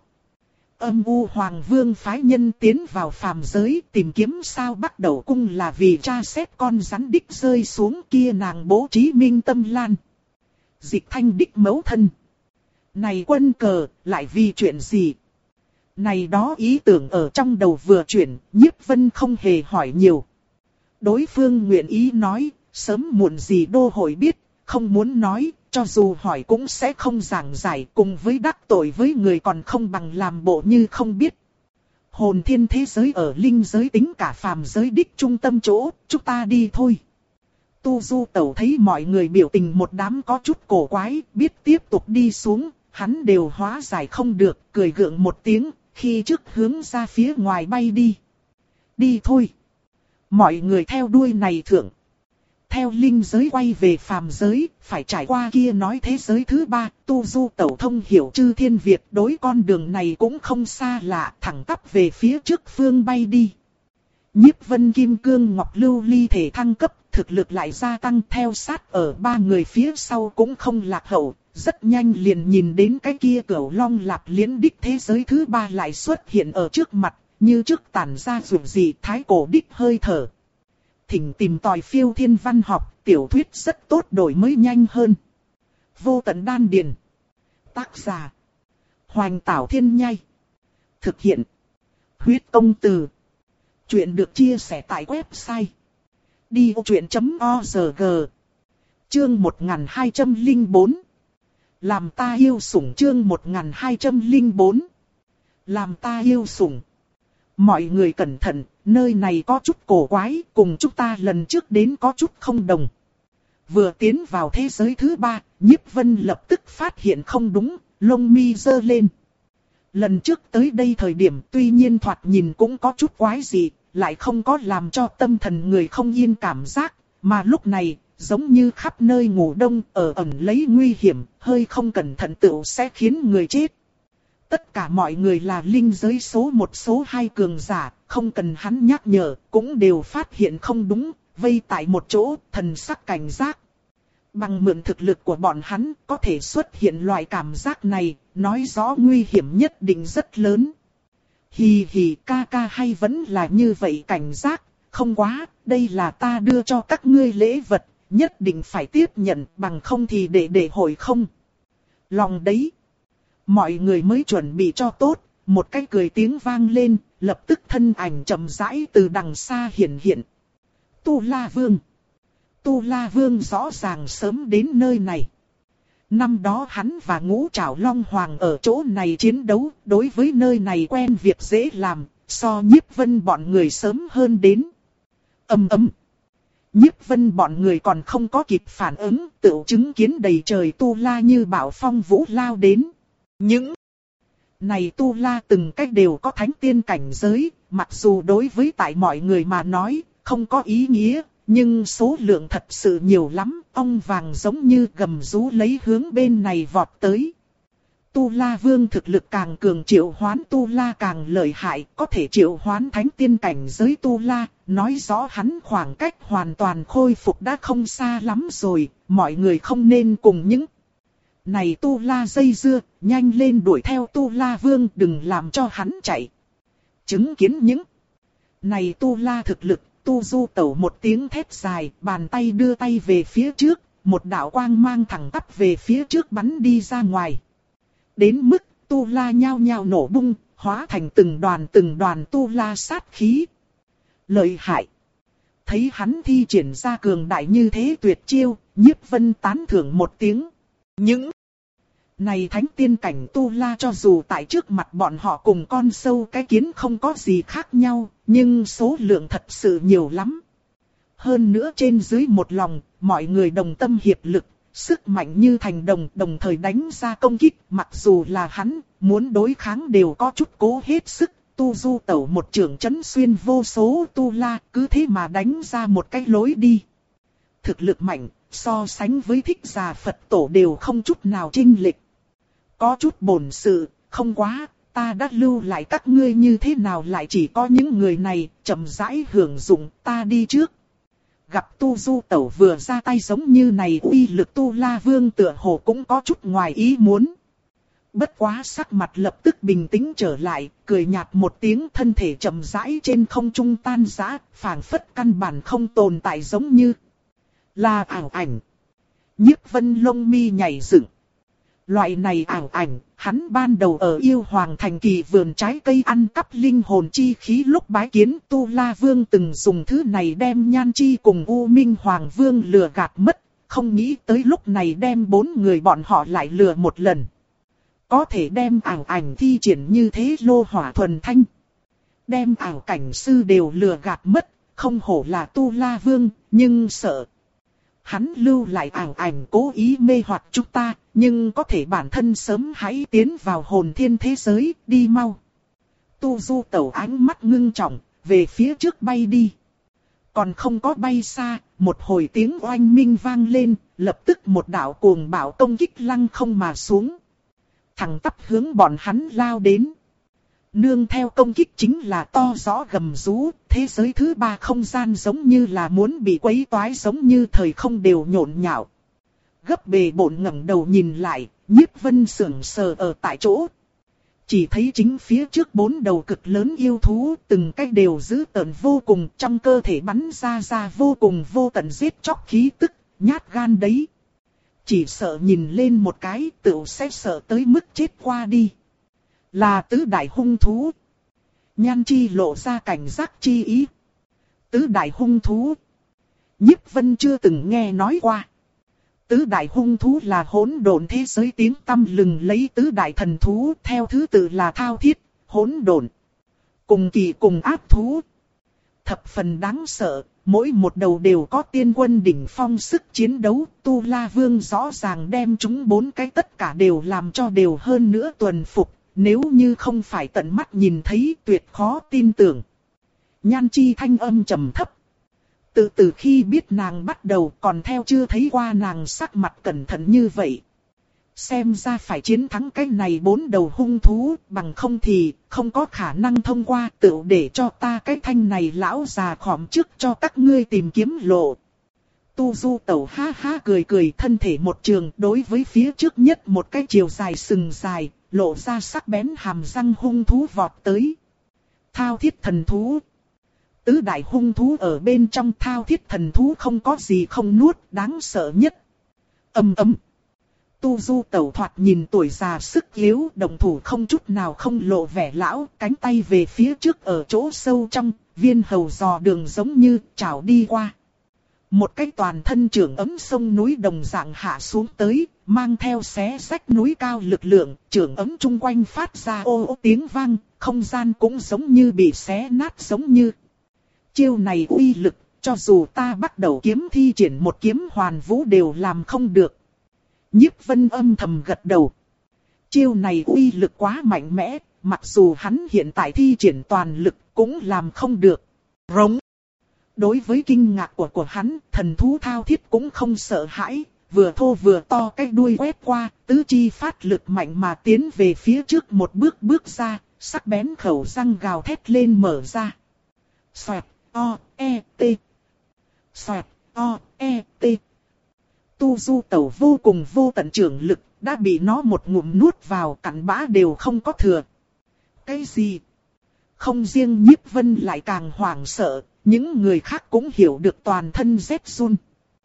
Âm u Hoàng Vương phái nhân tiến vào phàm giới tìm kiếm sao Bắc Đầu Cung là vì tra xét con rắn đích rơi xuống kia nàng bố trí Minh Tâm Lan. Dịch Thanh đích mẫu thân. Này quân cờ, lại vì chuyện gì? Này đó ý tưởng ở trong đầu vừa chuyển, Nhiếp Vân không hề hỏi nhiều. Đối phương nguyện ý nói, sớm muộn gì đô hội biết, không muốn nói, cho dù hỏi cũng sẽ không giảng giải, cùng với đắc tội với người còn không bằng làm bộ như không biết. Hồn thiên thế giới ở linh giới tính cả phàm giới đích trung tâm chỗ, chúng ta đi thôi. Tu Du Tẩu thấy mọi người biểu tình một đám có chút cổ quái, biết tiếp tục đi xuống, hắn đều hóa giải không được, cười gượng một tiếng, khi trước hướng ra phía ngoài bay đi. Đi thôi. Mọi người theo đuôi này thượng. Theo linh giới quay về phàm giới, phải trải qua kia nói thế giới thứ ba, Tu Du Tẩu thông hiểu chư thiên Việt, đối con đường này cũng không xa lạ, thẳng tắp về phía trước phương bay đi. Nhiếp Vân Kim Cương Ngọc Lưu Ly thể thăng cấp, thực lực lại gia tăng theo sát ở ba người phía sau cũng không lạc hậu, rất nhanh liền nhìn đến cái kia Cửu Long Lạp Liễn đích thế giới thứ ba lại xuất hiện ở trước mặt, như trước tản ra dù gì thái cổ đích hơi thở. Thỉnh tìm tòi phiêu thiên văn học, tiểu thuyết rất tốt đổi mới nhanh hơn. Vô tận đan điền. Tác giả. Hoành Tảo Thiên Nhai. Thực hiện. Huyết Công Từ. Chuyện được chia sẻ tại website đi vô chuyện chấm org. Chương một nghìn hai trăm lẻ bốn. Làm ta yêu sủng. Chương một nghìn hai trăm lẻ bốn. Làm ta yêu sủng. Mọi người cẩn thận, nơi này có chút cổ quái, cùng chúng ta lần trước đến có chút không đồng. Vừa tiến vào thế giới thứ ba, Nhiếp Vân lập tức phát hiện không đúng, lông mi giơ lên. Lần trước tới đây thời điểm tuy nhiên thoạt nhìn cũng có chút quái dị, lại không có làm cho tâm thần người không yên cảm giác, mà lúc này, giống như khắp nơi ngủ đông ở ẩn lấy nguy hiểm, hơi không cẩn thận tựu sẽ khiến người chết. Tất cả mọi người là linh giới số một số hai cường giả, không cần hắn nhắc nhở, cũng đều phát hiện không đúng, vây tại một chỗ, thần sắc cảnh giác. Bằng mượn thực lực của bọn hắn, có thể xuất hiện loại cảm giác này, nói rõ nguy hiểm nhất định rất lớn. Hì hì, ca ca hay vẫn là như vậy cảnh giác, không quá, đây là ta đưa cho các ngươi lễ vật, nhất định phải tiếp nhận, bằng không thì để để hồi không. Lòng đấy. Mọi người mới chuẩn bị cho tốt, một cái cười tiếng vang lên, lập tức thân ảnh chậm rãi từ đằng xa hiện hiện. Tu La Vương. Tu La Vương rõ ràng sớm đến nơi này. Năm đó hắn và Ngũ Trảo Long Hoàng ở chỗ này chiến đấu, đối với nơi này quen việc dễ làm, so Nhiếp Vân bọn người sớm hơn đến. Ầm ầm. Nhiếp Vân bọn người còn không có kịp phản ứng, tựu chứng kiến đầy trời Tu La như bão phong vũ lao đến. Những này Tu La từng cách đều có thánh tiên cảnh giới, mặc dù đối với tại mọi người mà nói, không có ý nghĩa, nhưng số lượng thật sự nhiều lắm, ong vàng giống như gầm rú lấy hướng bên này vọt tới. Tu La Vương thực lực càng cường triệu hoán Tu La càng lợi hại, có thể triệu hoán thánh tiên cảnh giới Tu La, nói rõ hắn khoảng cách hoàn toàn khôi phục đã không xa lắm rồi, mọi người không nên cùng những này Tu La dây dưa, nhanh lên đuổi theo Tu La Vương, đừng làm cho hắn chạy. Chứng kiến những này Tu La thực lực, Tu Du Tẩu một tiếng thét dài, bàn tay đưa tay về phía trước, một đạo quang mang thẳng tắp về phía trước bắn đi ra ngoài. Đến mức Tu La nhao nhao nổ bung, hóa thành từng đoàn từng đoàn Tu La sát khí. Lợi hại. Thấy hắn thi triển ra cường đại như thế tuyệt chiêu, Nhiếp Vân tán thưởng một tiếng. Những này thánh tiên cảnh Tu La cho dù tại trước mặt bọn họ cùng con sâu cái kiến không có gì khác nhau, nhưng số lượng thật sự nhiều lắm. Hơn nữa trên dưới một lòng, mọi người đồng tâm hiệp lực, sức mạnh như thành đồng, đồng thời đánh ra công kích, mặc dù là hắn, muốn đối kháng đều có chút cố hết sức. Tu Du Tẩu một trường chấn xuyên vô số Tu La, cứ thế mà đánh ra một cái lối đi. Thực lực mạnh, so sánh với Thích Giả Phật Tổ đều không chút nào chênh lệch. Có chút bổn sự, không quá, ta đã lưu lại các ngươi như thế nào lại chỉ có những người này, chậm rãi hưởng dụng, ta đi trước. Gặp Tu Du Tẩu vừa ra tay giống như này, uy lực Tu La Vương tựa hồ cũng có chút ngoài ý muốn. Bất quá sắc mặt lập tức bình tĩnh trở lại, cười nhạt một tiếng, thân thể chậm rãi trên không trung tan rã, phảng phất căn bản không tồn tại, giống như là ảo ảnh. Nhiếp Vân lông mi nhảy dựng. Loại này ảo ảnh, hắn ban đầu ở Yêu Hoàng Thành Kỳ vườn trái cây ăn cắp linh hồn chi khí lúc bái kiến Tu La Vương từng dùng thứ này đem Nhan Chi cùng U Minh Hoàng Vương lừa gạt mất, không nghĩ tới lúc này đem bốn người bọn họ lại lừa một lần. Có thể đem ảo ảnh thi triển như thế lô hỏa thuần thanh. Đem ảo cảnh sư đều lừa gạt mất, không hổ là Tu La Vương, nhưng sợ. Hắn lưu lại ảo ảnh cố ý mê hoặc chúng ta, nhưng có thể bản thân sớm hãy tiến vào hồn thiên thế giới, đi mau. Tu Du Tẩu ánh mắt ngưng trọng, về phía trước bay đi. Còn không có bay xa, một hồi tiếng oanh minh vang lên, lập tức một đạo cuồng bạo công kích lăng không mà xuống. Thẳng tắp hướng bọn hắn lao đến. Nương theo công kích chính là to rõ gầm rú, thế giới thứ ba không gian giống như là muốn bị quấy toái, giống như thời không đều nhộn nhạo. Gấp bề bộn ngẩng đầu nhìn lại, Nhiếp Vân sững sờ ở tại chỗ. Chỉ thấy chính phía trước bốn đầu cực lớn yêu thú, từng cái đều dữ tợn vô cùng, trong cơ thể bắn ra ra vô cùng vô tận giết chóc khí tức, nhát gan đấy. chỉ sợ nhìn lên một cái tựu sẽ sợ tới mức chết qua đi. Là tứ đại hung thú. Nhan Chi lộ ra cảnh giác chi ý. Tứ đại hung thú. Nhiếp Vân chưa từng nghe nói qua. Tứ đại hung thú là hỗn độn thế giới tiếng tăm lừng lấy tứ đại thần thú, theo thứ tự là thao thiết, hỗn độn, cùng kỳ cùng ác thú. Thập phần đáng sợ, mỗi một đầu đều có tiên quân đỉnh phong sức chiến đấu, Tu La Vương rõ ràng đem chúng bốn cái tất cả đều làm cho đều hơn nữa tuần phục, nếu như không phải tận mắt nhìn thấy tuyệt khó tin tưởng. Nhan Chi thanh âm trầm thấp. Từ từ khi biết nàng bắt đầu còn theo chưa thấy qua nàng sắc mặt cẩn thận như vậy. Xem ra phải chiến thắng cái này bốn đầu hung thú, bằng không thì không có khả năng thông qua tự để cho ta cái thanh này lão già khòm trước cho các ngươi tìm kiếm lộ. Tu Du Tẩu ha ha cười cười, thân thể một trường đối với phía trước nhất một cái chiều dài sừng dài, lộ ra sắc bén hàm răng hung thú vọt tới. Thao thiết thần thú. Tứ đại hung thú ở bên trong thao thiết thần thú không có gì không nuốt, đáng sợ nhất. Ầm ầm. Tu Du Tẩu thoạt nhìn tuổi già sức yếu, động thủ không chút nào không lộ vẻ lão, cánh tay về phía trước ở chỗ sâu trong, viên hầu dò đường giống như chảo đi qua. Một cái toàn thân trưởng ấm sông núi đồng dạng hạ xuống tới, mang theo xé rách núi cao lực lượng, trưởng ấm chung quanh phát ra ô ô tiếng vang, không gian cũng giống như bị xé nát giống như. Chiêu này uy lực, cho dù ta bắt đầu kiếm thi triển một kiếm hoàn vũ đều làm không được. Nhiếp Vân âm thầm gật đầu. Chiêu này uy lực quá mạnh mẽ, mặc dù hắn hiện tại thi triển toàn lực cũng làm không được. Rống. Đối với kinh ngạc của của hắn, thần thú thao thiết cũng không sợ hãi, vừa thô vừa to cái đuôi quét qua, tứ chi phát lực mạnh mà tiến về phía trước một bước bước ra, sắc bén khẩu răng gào thét lên mở ra. Xoẹt, o, e, t. Xoẹt, o, e, t. Tu Du Tẩu vô cùng vô tận trưởng lực, đã bị nó một ngụm nuốt vào, cặn bã đều không có thừa. Cái gì? Không riêng Nhiếp Vân lại càng hoảng sợ, những người khác cũng hiểu được toàn thân rét run.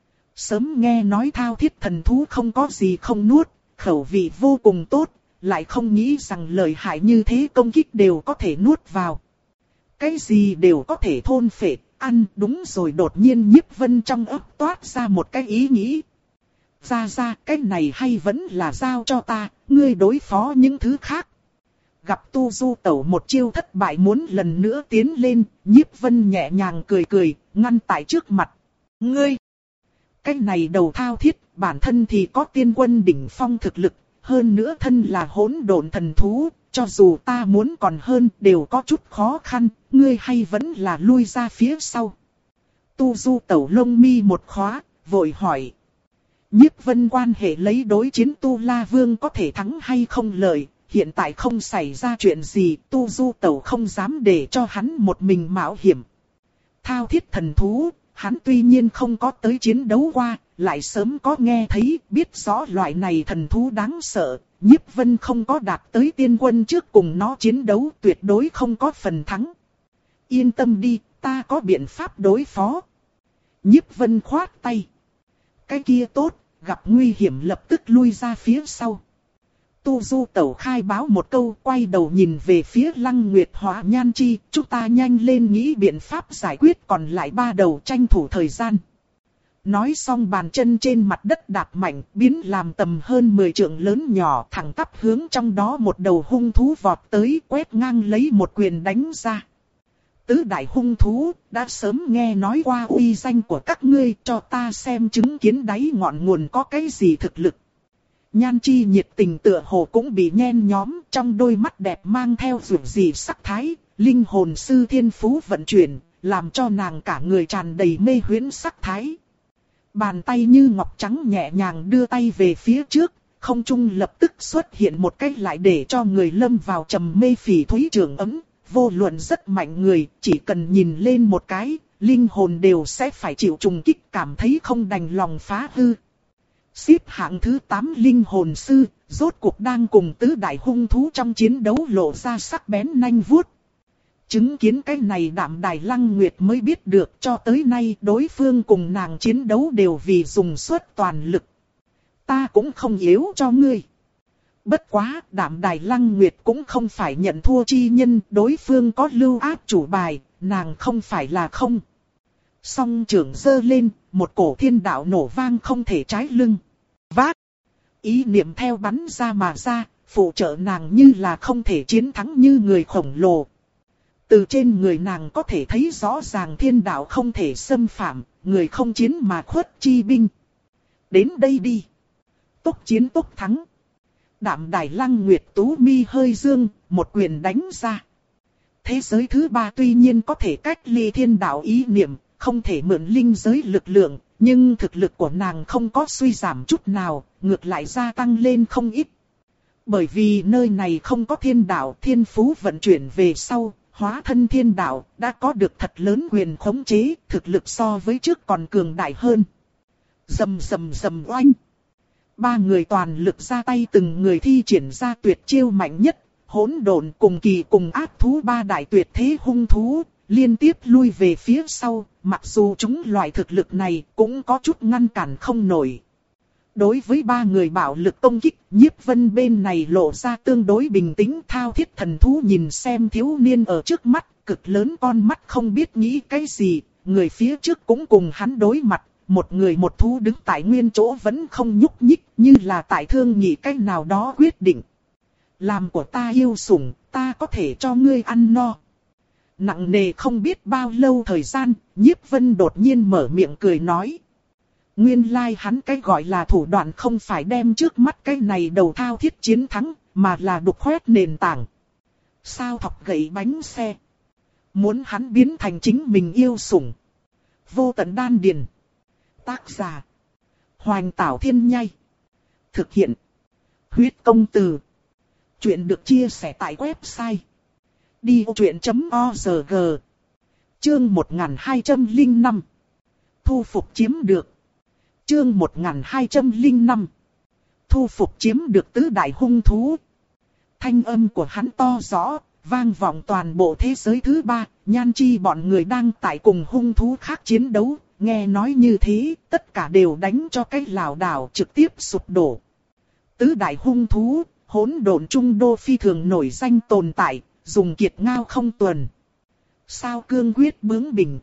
Sớm nghe nói thao thiết thần thú không có gì không nuốt, khẩu vị vô cùng tốt, lại không nghĩ rằng lợi hại như thế công kích đều có thể nuốt vào. Cái gì đều có thể thôn phệ, ăn đúng rồi. Đột nhiên Nhiếp Vân trong óc toát ra một cái ý nghĩ. Ra ra, cái này hay vẫn là giao cho ta, ngươi đối phó những thứ khác. Gặp Tu Du Tẩu một chiêu thất bại muốn lần nữa tiến lên, Nhiếp Vân nhẹ nhàng cười cười, ngăn tại trước mặt. Ngươi, cái này đầu thao thiết, bản thân thì có tiên quân đỉnh phong thực lực, hơn nữa thân là hỗn độn thần thú, cho dù ta muốn còn hơn đều có chút khó khăn, ngươi hay vẫn là lui ra phía sau. Tu Du Tẩu lông mi một khóa, vội hỏi. Nhiếp Vân quan hệ lấy đối chiến Tu La Vương có thể thắng hay không lợi, hiện tại không xảy ra chuyện gì, Tu Du Tẩu không dám để cho hắn một mình mạo hiểm. Thao thiết thần thú, hắn tuy nhiên không có tới chiến đấu qua, lại sớm có nghe thấy, biết rõ loại này thần thú đáng sợ. Nhiếp Vân không có đạt tới tiên quân trước cùng nó chiến đấu, tuyệt đối không có phần thắng. Yên tâm đi, ta có biện pháp đối phó. Nhiếp Vân khoát tay. Cái kia tốt, gặp nguy hiểm lập tức lui ra phía sau. Tu Du Tẩu khai báo một câu, quay đầu nhìn về phía Lăng Nguyệt Hỏa Nhan Chi, chúng ta nhanh lên nghĩ biện pháp giải quyết, còn lại ba đầu tranh thủ thời gian. Nói xong bàn chân trên mặt đất đạp mạnh, biến làm tầm hơn mười trượng lớn nhỏ, thẳng tắp hướng trong đó một đầu hung thú vọt tới, quét ngang lấy một quyền đánh ra. Tứ đại hung thú, đã sớm nghe nói qua uy danh của các ngươi, cho ta xem chứng kiến đáy ngọn nguồn có cái gì thực lực. Nhan Chi nhiệt tình tựa hồ cũng bị nhen nhóm, trong đôi mắt đẹp mang theo dường gì sắc thái, linh hồn sư thiên phú vận chuyển, làm cho nàng cả người tràn đầy mê huyễn sắc thái. Bàn tay như ngọc trắng nhẹ nhàng đưa tay về phía trước, không trung lập tức xuất hiện một cái lại để cho người lâm vào trầm mê phỉ thúy trường ấm, vô luận rất mạnh người, chỉ cần nhìn lên một cái, linh hồn đều sẽ phải chịu trùng kích, cảm thấy không đành lòng phá hư. Xếp hạng thứ tám linh hồn sư, rốt cuộc đang cùng tứ đại hung thú trong chiến đấu lộ ra sắc bén nanh vuốt. Chứng kiến cái này Đạm Đài Lăng Nguyệt mới biết được cho tới nay đối phương cùng nàng chiến đấu đều vì dùng suốt toàn lực. ta cũng không yếu cho ngươi. Bất quá, Đạm Đài Lăng Nguyệt cũng không phải nhận thua chi nhân, đối phương có lưu áp chủ bài, nàng không phải là không. Song trưởng giơ lên, một cổ thiên đạo nổ vang không thể trái lưng. Vác! Ý niệm theo bắn ra mà ra, phụ trợ nàng như là không thể chiến thắng như người khổng lồ. Từ trên người nàng có thể thấy rõ ràng thiên đạo không thể xâm phạm, người không chiến mà khuất chi binh. Đến đây đi! Tốc chiến tốc thắng! Đạm Đài Lăng Nguyệt tú mi hơi dương, một quyền đánh ra. Thế giới thứ ba tuy nhiên có thể cách ly thiên đạo ý niệm, không thể mượn linh giới lực lượng, nhưng thực lực của nàng không có suy giảm chút nào, ngược lại gia tăng lên không ít. Bởi vì nơi này không có thiên đạo, thiên phú vận chuyển về sau, hóa thân thiên đạo, đã có được thật lớn quyền khống chế, thực lực so với trước còn cường đại hơn. Rầm rầm rầm oanh. Ba người toàn lực ra tay, từng người thi triển ra tuyệt chiêu mạnh nhất, hỗn độn cùng kỳ cùng ác thú ba đại tuyệt thế hung thú, liên tiếp lui về phía sau, mặc dù chúng loại thực lực này cũng có chút ngăn cản không nổi. Đối với ba người bạo lực công kích, Nhiếp Vân bên này lộ ra tương đối bình tĩnh, thao thiết thần thú nhìn xem thiếu niên ở trước mắt, cực lớn con mắt không biết nghĩ cái gì, người phía trước cũng cùng hắn đối mặt, một người một thú đứng tại nguyên chỗ vẫn không nhúc nhích, như là tại thương nghị cách nào đó quyết định. Làm của ta yêu sủng, ta có thể cho ngươi ăn no. Nặng nề không biết bao lâu thời gian, Nhiếp Vân đột nhiên mở miệng cười nói. Nguyên lai like hắn cái gọi là thủ đoạn không phải đem trước mắt cái này đầu thao thiết chiến thắng, mà là đục khoét nền tảng. Sao thọc gậy bánh xe? Muốn hắn biến thành chính mình yêu sủng. Vô tận đan điền. Tác giả. Hoành Tảo Thiên Nhai. Thực hiện. Huyết công từ. Chuyện được chia sẻ tại website. đi ô chuyện chấm org. Chương một nghìn hai trăm lẻ năm. Thu phục chiếm được. Chương một nghìn hai trăm lẻ năm. Thu phục chiếm được tứ đại hung thú. Thanh âm của hắn to rõ, vang vọng toàn bộ thế giới thứ ba. Nhan Chi bọn người đang tại cùng hung thú khác chiến đấu. Nghe nói như thế, tất cả đều đánh cho cái lảo đảo trực tiếp sụp đổ. Tứ đại hung thú, hỗn độn trung đô phi thường nổi danh tồn tại, dùng kiệt ngao không tuần. Sao cương quyết bướng bỉnh.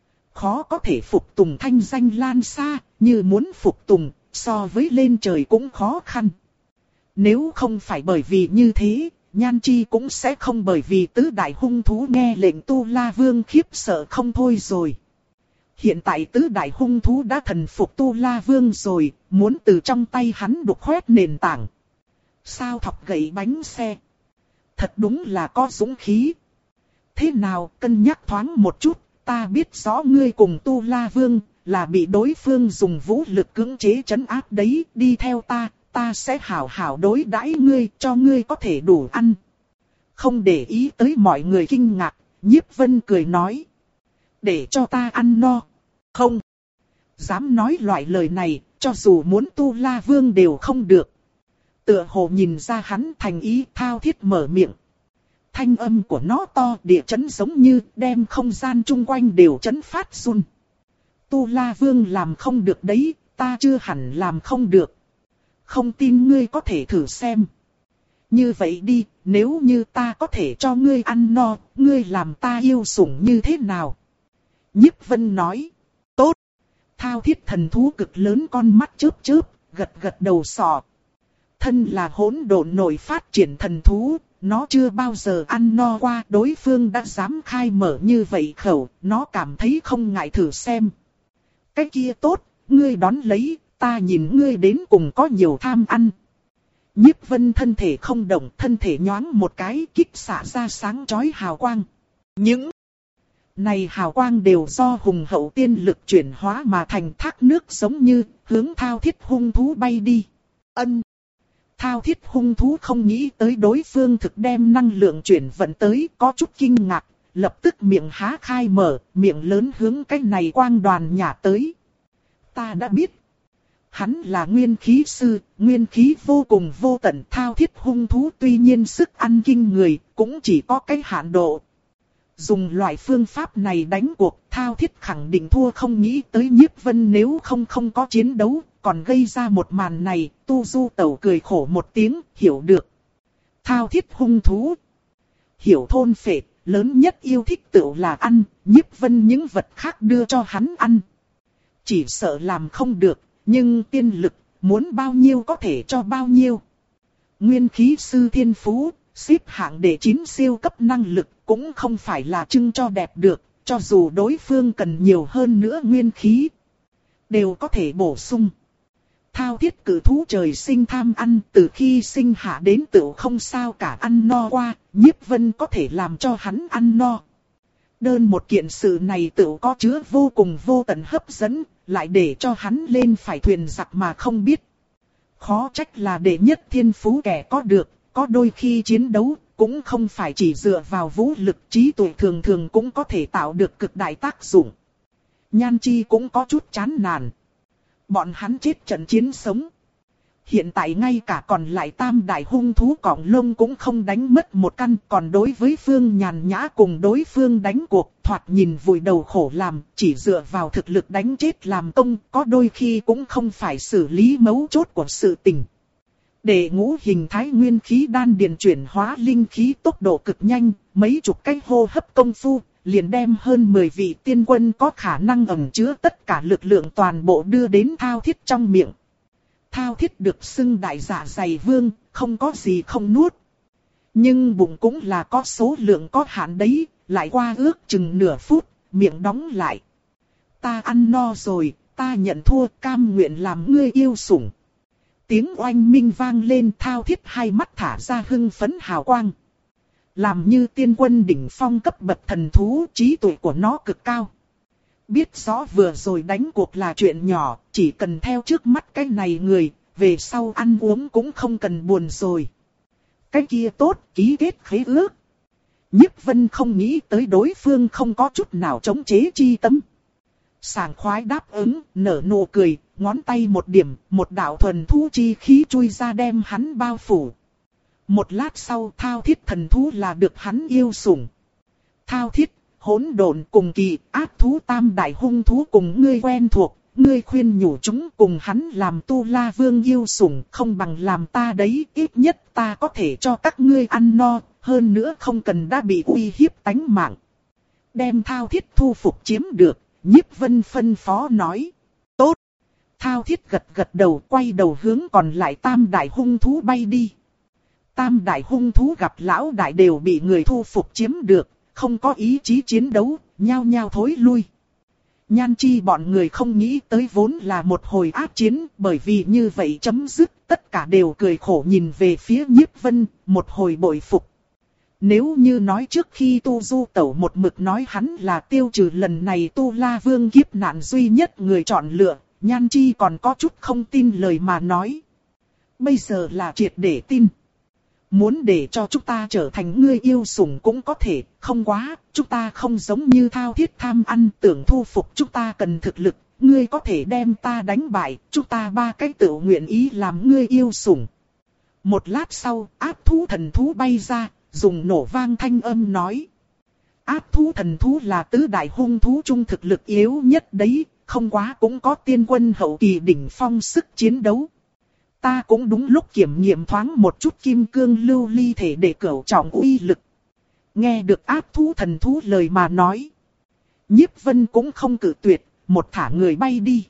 Khó có thể phục tùng thanh danh lan xa, như muốn phục tùng, so với lên trời cũng khó khăn. Nếu không phải bởi vì như thế, Nhan Chi cũng sẽ không bởi vì tứ đại hung thú nghe lệnh Tu La Vương khiếp sợ không thôi rồi. Hiện tại tứ đại hung thú đã thần phục Tu La Vương rồi, muốn từ trong tay hắn đục khoét nền tảng. Sao thọc gậy bánh xe? Thật đúng là có dũng khí. Thế nào, cân nhắc thoáng một chút, ta biết rõ ngươi cùng Tu La Vương là bị đối phương dùng vũ lực cưỡng chế trấn áp đấy, đi theo ta, ta sẽ hảo hảo đối đãi ngươi, cho ngươi có thể đủ ăn. Không để ý tới mọi người kinh ngạc, Nhiếp Vân cười nói. Để cho ta ăn no. Không. Dám nói loại lời này, cho dù muốn Tu La Vương đều không được. Tựa hồ nhìn ra hắn thành ý, thao thiết mở miệng. Thanh âm của nó to, địa chấn giống như đem không gian chung quanh đều chấn phát run. Tu La Vương làm không được đấy, ta chưa hẳn làm không được. Không tin ngươi có thể thử xem. Như vậy đi, nếu như ta có thể cho ngươi ăn no, ngươi làm ta yêu sủng như thế nào? Nhiếp Vân nói. Tốt. Thao thiết thần thú cực lớn con mắt chớp chớp, gật gật đầu sọ. Thân là hỗn độn nổi phát triển thần thú, nó chưa bao giờ ăn no qua, đối phương đã dám khai mở như vậy khẩu, nó cảm thấy không ngại thử xem. Cái kia tốt, ngươi đón lấy, ta nhìn ngươi đến cùng có nhiều tham ăn. Nhiếp Vân thân thể không động, thân thể nhoáng một cái, kích xạ ra sáng chói hào quang. Những này hào quang đều do hùng hậu tiên lực chuyển hóa mà thành thác nước, giống như hướng thao thiết hung thú bay đi. Ân. Thao thiết hung thú không nghĩ tới đối phương thực đem năng lượng chuyển vận tới, có chút kinh ngạc, lập tức miệng há khai mở, miệng lớn hướng cái này quang đoàn nhả tới. Ta đã biết. Hắn là nguyên khí sư, nguyên khí vô cùng vô tận. Thao thiết hung thú tuy nhiên sức ăn kinh người, cũng chỉ có cái hạn độ. Dùng loại phương pháp này đánh cuộc, thao thiết khẳng định thua, không nghĩ tới Nhiếp Vân nếu không không có chiến đấu, còn gây ra một màn này, Tu Du Tẩu cười khổ một tiếng, hiểu được. Thao thiết hung thú. Hiểu thôn phệ, lớn nhất yêu thích tựu là ăn, Nhiếp Vân những vật khác đưa cho hắn ăn. Chỉ sợ làm không được, nhưng tiên lực, muốn bao nhiêu có thể cho bao nhiêu. Nguyên khí sư thiên phú, xếp hạng đệ chín siêu cấp năng lực, cũng không phải là trưng cho đẹp được, cho dù đối phương cần nhiều hơn nữa nguyên khí, đều có thể bổ sung. Thao thiết cử thú trời sinh tham ăn, từ khi sinh hạ đến tựu không sao cả ăn no qua, Nhiếp Vân có thể làm cho hắn ăn no. Đơn một kiện sự này tựu có chứa vô cùng vô tận hấp dẫn, lại để cho hắn lên phải thuyền giặc mà không biết. Khó trách là đệ nhất thiên phú kẻ có được, có đôi khi chiến đấu, cũng không phải chỉ dựa vào vũ lực, trí tuệ thường thường cũng có thể tạo được cực đại tác dụng. Nhan Chi cũng có chút chán nản. Bọn hắn chết trận chiến sống. Hiện tại ngay cả còn lại tam đại hung thú cọng lông cũng không đánh mất một căn. Còn đối với Phương Nhàn Nhã cùng đối phương đánh cuộc, thoạt nhìn vùi đầu khổ làm, chỉ dựa vào thực lực đánh chết làm công, có đôi khi cũng không phải xử lý mấu chốt của sự tình. Để ngũ hình thái nguyên khí đan điền chuyển hóa linh khí tốc độ cực nhanh, mấy chục cái hô hấp công phu, liền đem hơn mười vị tiên quân có khả năng ẩn chứa tất cả lực lượng toàn bộ đưa đến Thao thiết trong miệng. Thao thiết được xưng đại dạ dày vương, không có gì không nuốt. Nhưng bụng cũng là có số lượng có hạn đấy, lại qua ước chừng nửa phút, miệng đóng lại. Ta ăn no rồi, ta nhận thua, cam nguyện làm ngươi yêu sủng. Tiếng oanh minh vang lên, Thao thiết hai mắt thả ra hưng phấn hào quang. Làm như tiên quân đỉnh phong cấp bậc thần thú, trí tuệ của nó cực cao. Biết rõ vừa rồi đánh cuộc là chuyện nhỏ, chỉ cần theo trước mắt cái này người, về sau ăn uống cũng không cần buồn rồi. Cái kia tốt, ký kết khế ước. Nhiếp Vân không nghĩ tới đối phương không có chút nào chống chế chi tâm. Sảng khoái đáp ứng, nở nụ cười, ngón tay một điểm, một đạo thuần thú chi khí chui ra đem hắn bao phủ. Một lát sau, Thao thiết thần thú là được hắn yêu sủng. Thao thiết, hỗn độn cùng kỳ, ác thú tam đại hung thú cùng ngươi quen thuộc, ngươi khuyên nhủ chúng cùng hắn làm Tu La Vương yêu sủng, không bằng làm ta đấy, ít nhất ta có thể cho các ngươi ăn no, hơn nữa không cần đã bị uy hiếp tánh mạng. Đem Thao thiết thu phục chiếm được, Nhiếp Vân phân phó nói. Tốt. Thao thiết gật gật đầu, quay đầu hướng còn lại tam đại hung thú bay đi. Tam đại hung thú gặp lão đại đều bị người thu phục chiếm được, không có ý chí chiến đấu, nhao nhao thối lui. Nhan Chi bọn người không nghĩ tới vốn là một hồi ác chiến, bởi vì như vậy chấm dứt, tất cả đều cười khổ nhìn về phía Nhiếp Vân, một hồi bội phục. Nếu như nói trước khi Tu Du Tẩu một mực nói hắn là tiêu trừ lần này Tu La Vương kiếp nạn duy nhất người chọn lựa, Nhan Chi còn có chút không tin lời mà nói. Bây giờ là triệt để tin. Muốn để cho chúng ta trở thành ngươi yêu sủng cũng có thể, không quá, chúng ta không giống như Thao thiết tham ăn tưởng thu phục, chúng ta cần thực lực, ngươi có thể đem ta đánh bại, chúng ta ba cái tự nguyện ý làm ngươi yêu sủng. Một lát sau, áp thú thần thú bay ra, dùng nổ vang thanh âm nói. Áp thú thần thú là tứ đại hung thú trung thực lực yếu nhất đấy, không quá cũng có tiên quân hậu kỳ đỉnh phong sức chiến đấu. Ta cũng đúng lúc kiểm nghiệm thoáng một chút kim cương lưu ly thể để cửu trọng uy lực. Nghe được áp thú thần thú lời mà nói. Nhiếp Vân cũng không cự tuyệt, một thả người bay đi.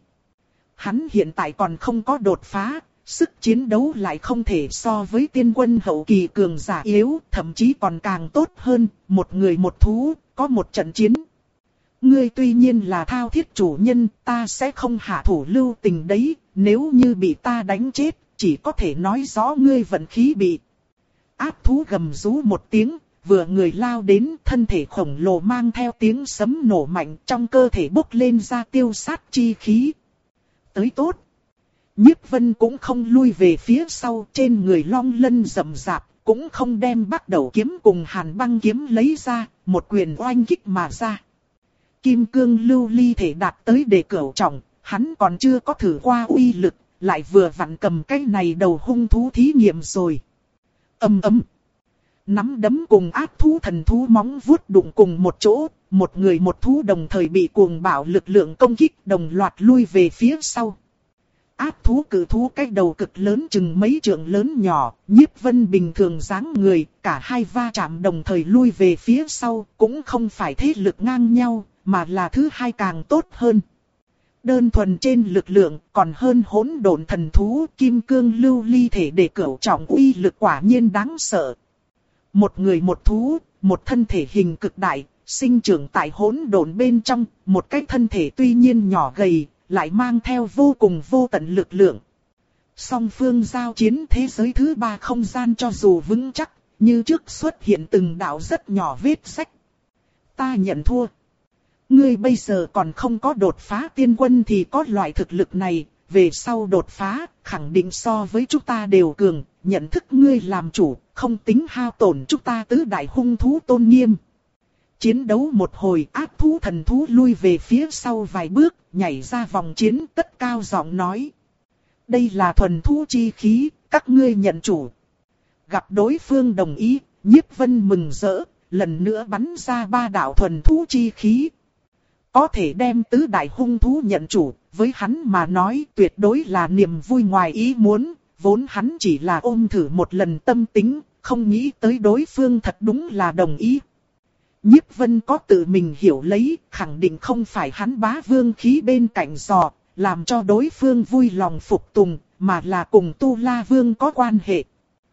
Hắn hiện tại còn không có đột phá, sức chiến đấu lại không thể so với tiên quân hậu kỳ cường giả yếu, thậm chí còn càng tốt hơn, một người một thú, có một trận chiến. Ngươi tuy nhiên là Thao thiết chủ nhân, ta sẽ không hạ thủ lưu tình đấy, nếu như bị ta đánh chết, chỉ có thể nói rõ ngươi vận khí bị. Áp thú gầm rú một tiếng, vừa người lao đến, thân thể khổng lồ mang theo tiếng sấm nổ mạnh, trong cơ thể bốc lên ra tiêu sát chi khí. Tới tốt. Nhiếp Vân cũng không lui về phía sau, trên người long lân rậm rạp, cũng không đem bắt đầu kiếm cùng hàn băng kiếm lấy ra, một quyền oanh kích mà ra. Kim cương lưu ly thể đạt tới để cửu trọng, hắn còn chưa có thử qua uy lực, lại vừa vặn cầm cái này đầu hung thú thí nghiệm rồi. Ầm ầm. Nắm đấm cùng ác thú thần thú móng vuốt đụng cùng một chỗ, một người một thú đồng thời bị cuồng bạo lực lượng công kích đồng loạt lui về phía sau. ác thú cử thú cái đầu cực lớn chừng mấy trượng lớn nhỏ, Nhiếp Vân bình thường dáng người, cả hai va chạm đồng thời lui về phía sau, cũng không phải thế lực ngang nhau, mà là thứ hai càng tốt hơn. Đơn thuần trên lực lượng còn hơn hỗn độn thần thú kim cương lưu ly thể để cửu trọng uy lực quả nhiên đáng sợ. Một người một thú, một thân thể hình cực đại, sinh trưởng tại hỗn độn bên trong, một cái thân thể tuy nhiên nhỏ gầy, lại mang theo vô cùng vô tận lực lượng. Song phương giao chiến thế giới thứ ba không gian cho dù vững chắc, như trước xuất hiện từng đạo rất nhỏ vết rách. Ta nhận thua. Ngươi bây giờ còn không có đột phá tiên quân thì có loại thực lực này, về sau đột phá, khẳng định so với chúng ta đều cường, nhận thức ngươi làm chủ, không tính hao tổn chúng ta tứ đại hung thú tôn nghiêm. Chiến đấu một hồi, ác thú thần thú lui về phía sau vài bước, nhảy ra vòng chiến, tất cao giọng nói. Đây là thuần thú chi khí, các ngươi nhận chủ. Gặp đối phương đồng ý, Nhiếp Vân mừng rỡ, lần nữa bắn ra ba đạo thuần thú chi khí. Có thể đem tứ đại hung thú nhận chủ, với hắn mà nói tuyệt đối là niềm vui ngoài ý muốn, vốn hắn chỉ là ôm thử một lần tâm tính, không nghĩ tới đối phương thật đúng là đồng ý. Nhiếp Vân có tự mình hiểu lấy, khẳng định không phải hắn bá vương khí bên cạnh dò, làm cho đối phương vui lòng phục tùng, mà là cùng Tu La Vương có quan hệ.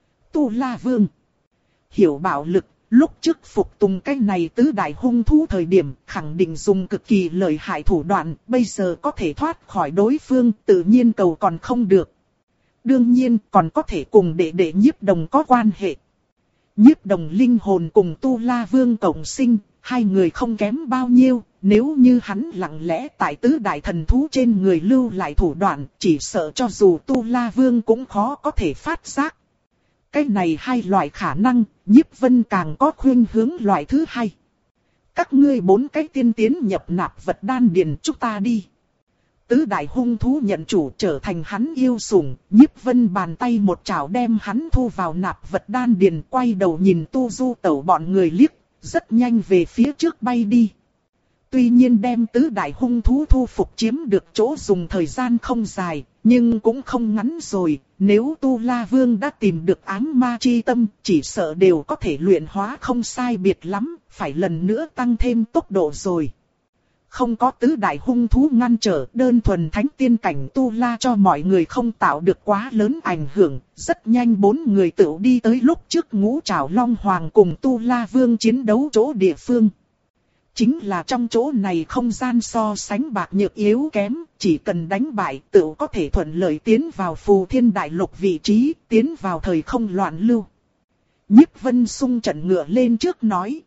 Tu La Vương hiểu bạo lực, lúc trước phục tùng cái này tứ đại hung thú thời điểm khẳng định dùng cực kỳ lợi hại thủ đoạn, bây giờ có thể thoát khỏi đối phương tự nhiên cầu còn không được. Đương nhiên còn có thể cùng đệ đệ Nhiếp Đồng có quan hệ. Nhiếp Đồng linh hồn cùng Tu La Vương cộng sinh, hai người không kém bao nhiêu, nếu như hắn lặng lẽ tại tứ đại thần thú trên người lưu lại thủ đoạn, chỉ sợ cho dù Tu La Vương cũng khó có thể phát giác. Cái này hai loại khả năng, Nhiếp Vân càng có khuynh hướng loại thứ hai. Các ngươi bốn cái tiên tiến nhập nạp vật đan điền chúng ta đi. Tứ đại hung thú nhận chủ trở thành hắn yêu sủng, Nhiếp Vân bàn tay một chảo đem hắn thu vào nạp vật đan điền, quay đầu nhìn Tu Du Tẩu bọn người liếc, rất nhanh về phía trước bay đi. Tuy nhiên đem tứ đại hung thú thu phục chiếm được chỗ dùng thời gian không dài, nhưng cũng không ngắn rồi, nếu Tu La Vương đã tìm được ám ma chi tâm, chỉ sợ đều có thể luyện hóa không sai biệt lắm, phải lần nữa tăng thêm tốc độ rồi. Không có tứ đại hung thú ngăn trở, đơn thuần thánh tiên cảnh Tu La cho mọi người không tạo được quá lớn ảnh hưởng, rất nhanh bốn người tự đi tới lúc trước Ngũ Trảo Long Hoàng cùng Tu La Vương chiến đấu chỗ địa phương. Chính là trong chỗ này không gian so sánh bạc nhược yếu kém, chỉ cần đánh bại tự có thể thuận lợi tiến vào Phù Thiên Đại Lục vị trí, tiến vào thời không loạn lưu. Nhiếp Vân xung trận ngựa lên trước nói.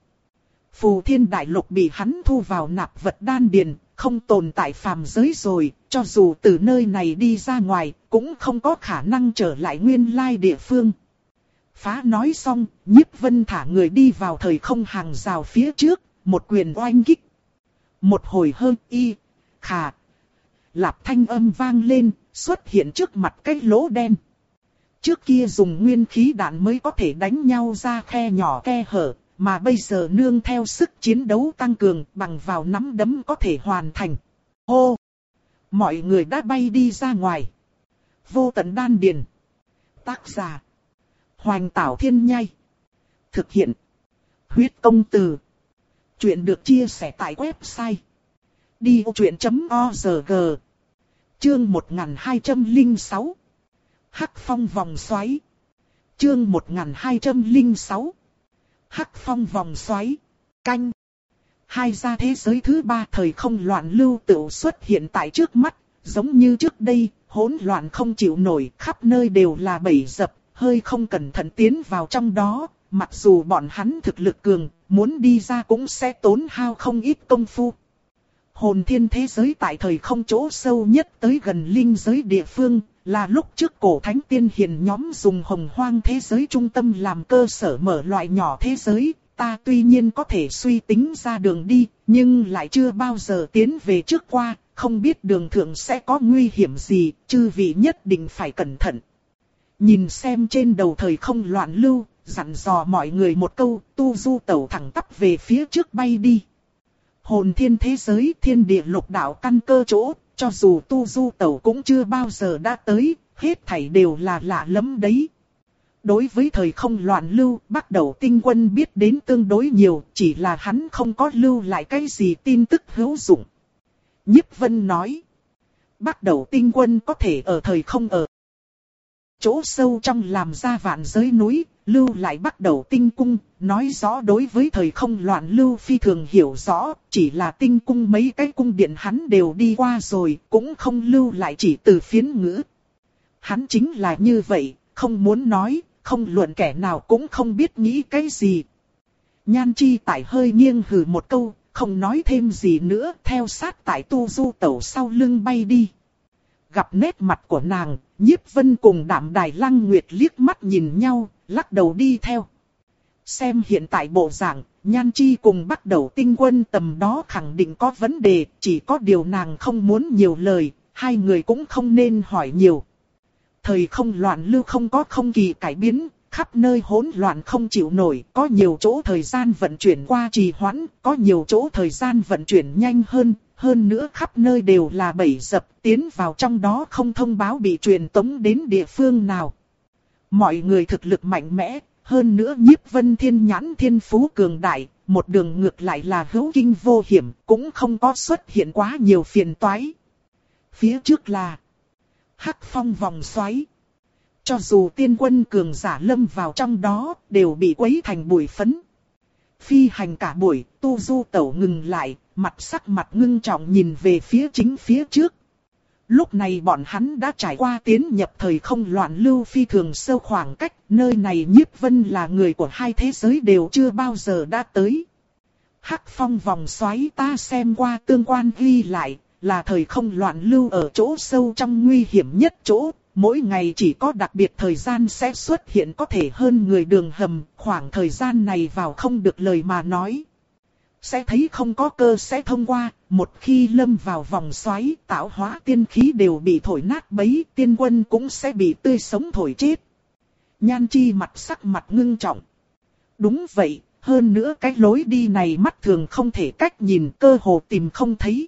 Phù Thiên Đại Lục bị hắn thu vào nạp vật đan điền, không tồn tại phàm giới rồi, cho dù từ nơi này đi ra ngoài, cũng không có khả năng trở lại nguyên lai địa phương. Phá nói xong, Nhiếp Vân thả người đi vào thời không hàng rào phía trước, một quyền oanh kích. Một hồi hơn y, khà. Lạp thanh âm vang lên, xuất hiện trước mặt cái lỗ đen. Trước kia dùng nguyên khí đạn mới có thể đánh nhau ra khe nhỏ khe hở, mà bây giờ nương theo sức chiến đấu tăng cường bằng vào nắm đấm có thể hoàn thành. Hô! Mọi người đã bay đi ra ngoài. Vô tận đan điền. Tác giả. Hoành Tảo Thiên Nhai. Thực hiện. Huyết Công Từ. Chuyện được chia sẻ tại website đi ô chuyện chấm org. Chương một nghìn hai trăm lẻ sáu. Hắc Phong vòng xoáy. Chương một nghìn hai trăm lẻ sáu. Hắc Phong vòng xoáy. Canh. Hai gia thế giới thứ ba thời không loạn lưu tự xuất hiện tại trước mắt, giống như trước đây, hỗn loạn không chịu nổi, khắp nơi đều là bẫy dập, hơi không cẩn thận tiến vào trong đó, mặc dù bọn hắn thực lực cường, muốn đi ra cũng sẽ tốn hao không ít công phu. Hồn thiên thế giới tại thời không chỗ sâu nhất tới gần linh giới địa phương, là lúc trước cổ thánh tiên hiền nhóm dùng hồng hoang thế giới trung tâm làm cơ sở mở loại nhỏ thế giới. Ta tuy nhiên có thể suy tính ra đường đi, nhưng lại chưa bao giờ tiến về trước qua, không biết đường thượng sẽ có nguy hiểm gì, chư vị nhất định phải cẩn thận. Nhìn xem trên đầu thời không loạn lưu, dặn dò mọi người một câu, Tu Du Tẩu thẳng tắp về phía trước bay đi. Hồn thiên thế giới thiên địa lục đạo căn cơ chỗ, Cho dù tu du tẩu cũng chưa bao giờ đã tới, hết thảy đều là lạ lắm đấy. Đối với thời không loạn lưu, Bắc Đẩu Tinh Quân biết đến tương đối nhiều, chỉ là hắn không có lưu lại cái gì tin tức hữu dụng. Nhiếp Vân nói, Bắc Đẩu Tinh Quân có thể ở thời không ở chỗ sâu trong làm ra vạn giới núi, lưu lại Bắc Đẩu Tinh Cung, nói rõ đối với thời không loạn lưu phi thường hiểu rõ, chỉ là tinh cung mấy cái cung điện hắn đều đi qua rồi, cũng không lưu lại chỉ từ phiến ngữ. Hắn chính là như vậy, không muốn nói, không luận kẻ nào cũng không biết nghĩ cái gì. Nhan Chi Tại hơi nghiêng hừ một câu, không nói thêm gì nữa, theo sát tại tu du tẩu sau lưng bay đi. Gặp nét mặt của nàng, Nhiếp Vân cùng Đạm Đài Lăng Nguyệt liếc mắt nhìn nhau, lắc đầu đi theo. Xem hiện tại bộ dạng, Nhan Chi cùng Bắc Đẩu Tinh Quân tầm đó khẳng định có vấn đề, chỉ có điều nàng không muốn nhiều lời, hai người cũng không nên hỏi nhiều. Thời không loạn lưu không có không kỳ cải biến, khắp nơi hỗn loạn không chịu nổi, có nhiều chỗ thời gian vận chuyển qua trì hoãn, có nhiều chỗ thời gian vận chuyển nhanh hơn, hơn nữa khắp nơi đều là bẫy dập, tiến vào trong đó không thông báo bị truyền tống đến địa phương nào. Mọi người thực lực mạnh mẽ, hơn nữa Nhiếp Vân thiên nhãn thiên phú cường đại, một đường ngược lại là hữu kinh vô hiểm, cũng không có xuất hiện quá nhiều phiền toái. Phía trước là Hắc Phong vòng xoáy. Cho dù tiên quân cường giả lâm vào trong đó, đều bị quấy thành bụi phấn. Phi hành cả buổi, tu du tẩu ngừng lại, mặt sắc mặt ngưng trọng nhìn về phía chính phía trước. Lúc này bọn hắn đã trải qua tiến nhập thời không loạn lưu phi thường sâu khoảng cách, nơi này Nhiếp Vân là người của hai thế giới đều chưa bao giờ đã tới. Hắc Phong vòng xoáy ta xem qua tương quan ghi lại, là thời không loạn lưu ở chỗ sâu trong nguy hiểm nhất chỗ, mỗi ngày chỉ có đặc biệt thời gian sẽ xuất hiện có thể hơn người đường hầm, khoảng thời gian này vào không được lời mà nói. Sẽ thấy không có cơ sẽ thông qua, một khi lâm vào vòng xoáy, tạo hóa tiên khí đều bị thổi nát bấy, tiên quân cũng sẽ bị tươi sống thổi chết. Nhan Chi mặt sắc mặt ngưng trọng. Đúng vậy, hơn nữa cái lối đi này mắt thường không thể cách nhìn, cơ hồ tìm không thấy.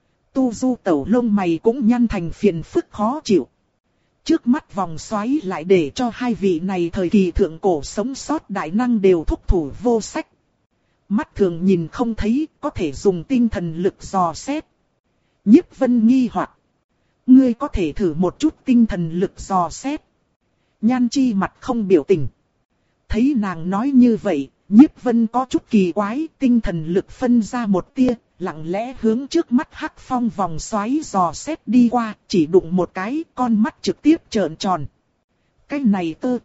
Tu du tẩu lông mày cũng nhăn thành phiền phức khó chịu. Trước mắt vòng xoáy lại để cho hai vị này thời kỳ thượng cổ sống sót đại năng đều thúc thủ vô sách. Mắt thường nhìn không thấy, có thể dùng tinh thần lực dò xét. Nhiếp Vân nghi hoặc, ngươi có thể thử một chút tinh thần lực dò xét. Nhan Chi mặt không biểu tình. Thấy nàng nói như vậy, Nhiếp Vân có chút kỳ quái, tinh thần lực phân ra một tia, lặng lẽ hướng trước mắt Hắc Phong vòng xoáy dò xét đi qua, chỉ đụng một cái, con mắt trực tiếp trợn tròn. Cái này tơ,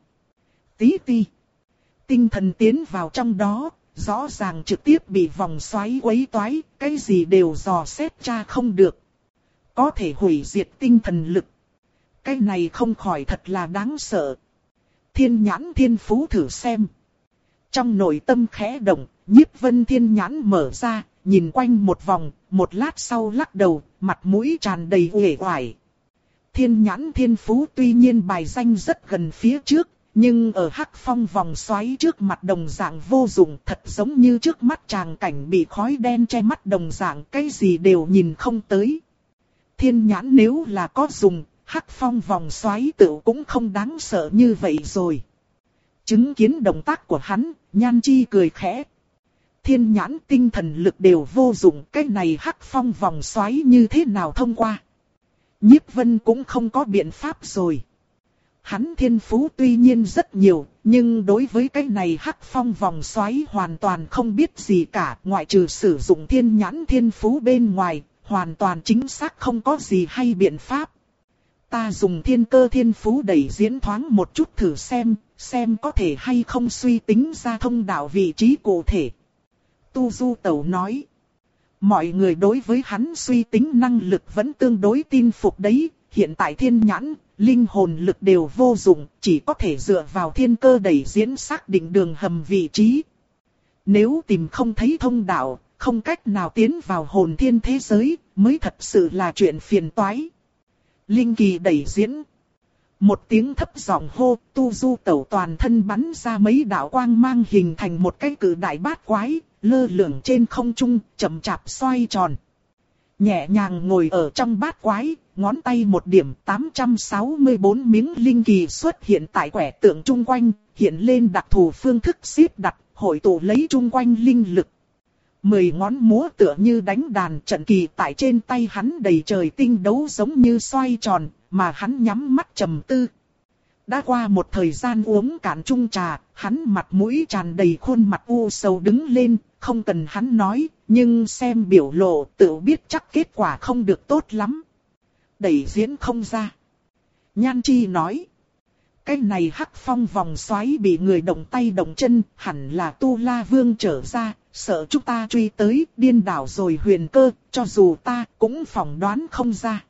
tí ti, tinh thần tiến vào trong đó, rõ ràng trực tiếp bị vòng xoáy quấy toái, cái gì đều dò xét tra không được. Có thể hủy diệt tinh thần lực. Cái này không khỏi thật là đáng sợ. Thiên nhãn thiên phú thử xem. Trong nội tâm khẽ động, Nhiếp Vân thiên nhãn mở ra, nhìn quanh một vòng, một lát sau lắc đầu, mặt mũi tràn đầy uể oải. Thiên nhãn thiên phú tuy nhiên bài danh rất gần phía trước, nhưng ở Hắc Phong vòng xoáy trước mặt đồng dạng vô dụng, thật giống như trước mắt tràng cảnh bị khói đen che mắt đồng dạng, cái gì đều nhìn không tới. Thiên nhãn nếu là có dùng, Hắc Phong vòng xoáy tự cũng không đáng sợ như vậy rồi. Chứng kiến động tác của hắn, Nhan Chi cười khẽ. Thiên nhãn tinh thần lực đều vô dụng, cái này Hắc Phong vòng xoáy như thế nào thông qua. Nhiếp Vân cũng không có biện pháp rồi. Hắn thiên phú tuy nhiên rất nhiều, nhưng đối với cái này Hắc Phong vòng xoáy hoàn toàn không biết gì cả, ngoại trừ sử dụng thiên nhãn thiên phú bên ngoài, hoàn toàn chính xác không có gì hay biện pháp. Ta dùng thiên cơ thiên phú đẩy diễn thoáng một chút thử xem, xem có thể hay không suy tính ra thông đạo vị trí cụ thể. Tu Du Tẩu nói. Mọi người đối với hắn suy tính năng lực vẫn tương đối tin phục đấy, hiện tại thiên nhãn, linh hồn lực đều vô dụng, chỉ có thể dựa vào thiên cơ đẩy diễn xác định đường hầm vị trí. Nếu tìm không thấy thông đạo, không cách nào tiến vào hồn thiên thế giới, mới thật sự là chuyện phiền toái. Linh kỳ đẩy diễn. Một tiếng thấp giọng hô, Tu Du Tẩu toàn thân bắn ra mấy đạo quang mang hình thành một cái cự đại bát quái, lơ lửng trên không trung, chậm chạp xoay tròn. nhẹ nhàng ngồi ở trong bát quái, ngón tay một điểm tám trăm sáu mươi tư miếng linh kỳ xuất hiện tại quẻ tượng chung quanh, hiện lên đặc thù phương thức xếp đặt, hội tụ lấy chung quanh linh lực. Mười ngón múa tựa như đánh đàn, trận kỳ tại trên tay hắn đầy trời tinh đấu giống như xoay tròn, mà hắn nhắm mắt trầm tư. Đã qua một thời gian uống cạn chung trà, hắn mặt mũi tràn đầy khuôn mặt u sầu đứng lên, không cần hắn nói, nhưng xem biểu lộ tự biết chắc kết quả không được tốt lắm. Đẩy diễn không ra. Nhan Chi nói. Cái này hắc phong vòng xoáy bị người động tay động chân, hẳn là Tu La Vương trở ra, sợ chúng ta truy tới, điên đảo rồi huyền cơ, cho dù ta cũng phỏng đoán không ra.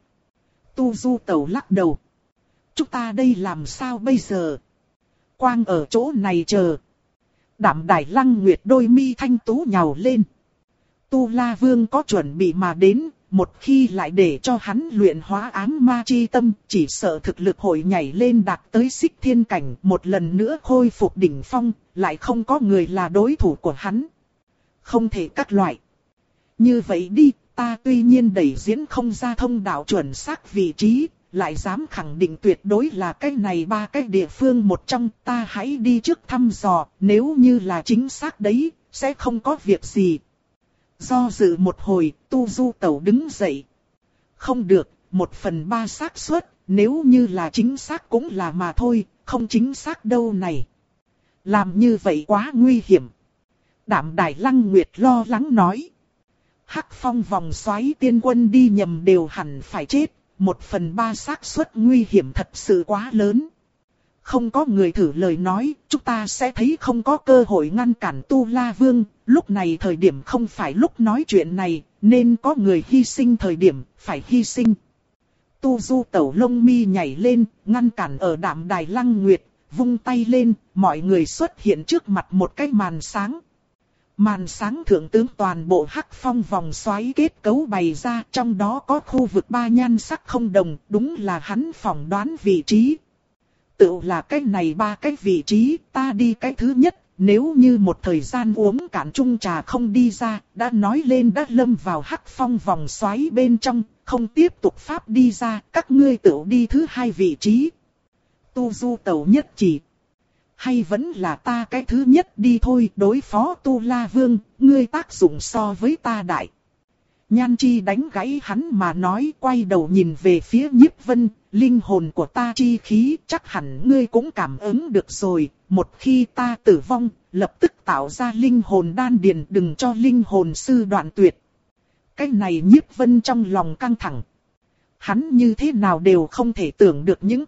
Tu Du Tẩu lắc đầu. Chúng ta đây làm sao bây giờ? Quang ở chỗ này chờ. Đạm Đài Lăng Nguyệt đôi mi thanh tú nhào lên. Tu La Vương có chuẩn bị mà đến, một khi lại để cho hắn luyện hóa ám ma chi tâm, chỉ sợ thực lực hội nhảy lên đạt tới xích thiên cảnh, một lần nữa khôi phục đỉnh phong, lại không có người là đối thủ của hắn. Không thể các loại. Như vậy đi, ta tuy nhiên đẩy diễn không ra thông đạo chuẩn xác vị trí, lại dám khẳng định tuyệt đối là cái này ba cái địa phương một trong, ta hãy đi trước thăm dò, nếu như là chính xác đấy, sẽ không có việc gì. Do dự một hồi, Tu Du Tẩu đứng dậy. Không được, một phần ba xác suất, nếu như là chính xác cũng là mà thôi, không chính xác đâu này. Làm như vậy quá nguy hiểm. Đạm Đài Lăng Nguyệt lo lắng nói. Hắc phong vòng xoáy tiên quân đi nhầm đều hẳn phải chết, một phần ba xác suất nguy hiểm thật sự quá lớn. Không có người thử lời nói, chúng ta sẽ thấy không có cơ hội ngăn cản Tu La Vương, lúc này thời điểm không phải lúc nói chuyện này, nên có người hy sinh thời điểm, phải hy sinh. Tu Du Tẩu lông mi nhảy lên, ngăn cản ở Đạm Đài Lăng Nguyệt, vung tay lên, mọi người xuất hiện trước mặt một cái màn sáng. Màn sáng thượng tướng toàn bộ hắc phong vòng xoáy kết cấu bày ra, trong đó có khu vực ba nhan sắc không đồng, đúng là hắn phỏng đoán vị trí. Tự là cái này ba cái vị trí, ta đi cái thứ nhất, nếu như một thời gian uống cạn chung trà không đi ra, đã nói lên đã lâm vào hắc phong vòng xoáy bên trong, không tiếp tục pháp đi ra, các ngươi tự đi thứ hai vị trí. Tu Du Tẩu nhất chỉ. Hay vẫn là ta cái thứ nhất đi thôi, đối phó Tu La Vương, ngươi tác dụng so với ta đại. Nhan Chi đánh gãy hắn mà nói, quay đầu nhìn về phía Nhiếp Vân, linh hồn của ta chi khí, chắc hẳn ngươi cũng cảm ứng được rồi, một khi ta tử vong, lập tức tạo ra linh hồn đan điền, đừng cho linh hồn sư đoạn tuyệt. Cái này Nhiếp Vân trong lòng căng thẳng. Hắn như thế nào đều không thể tưởng được những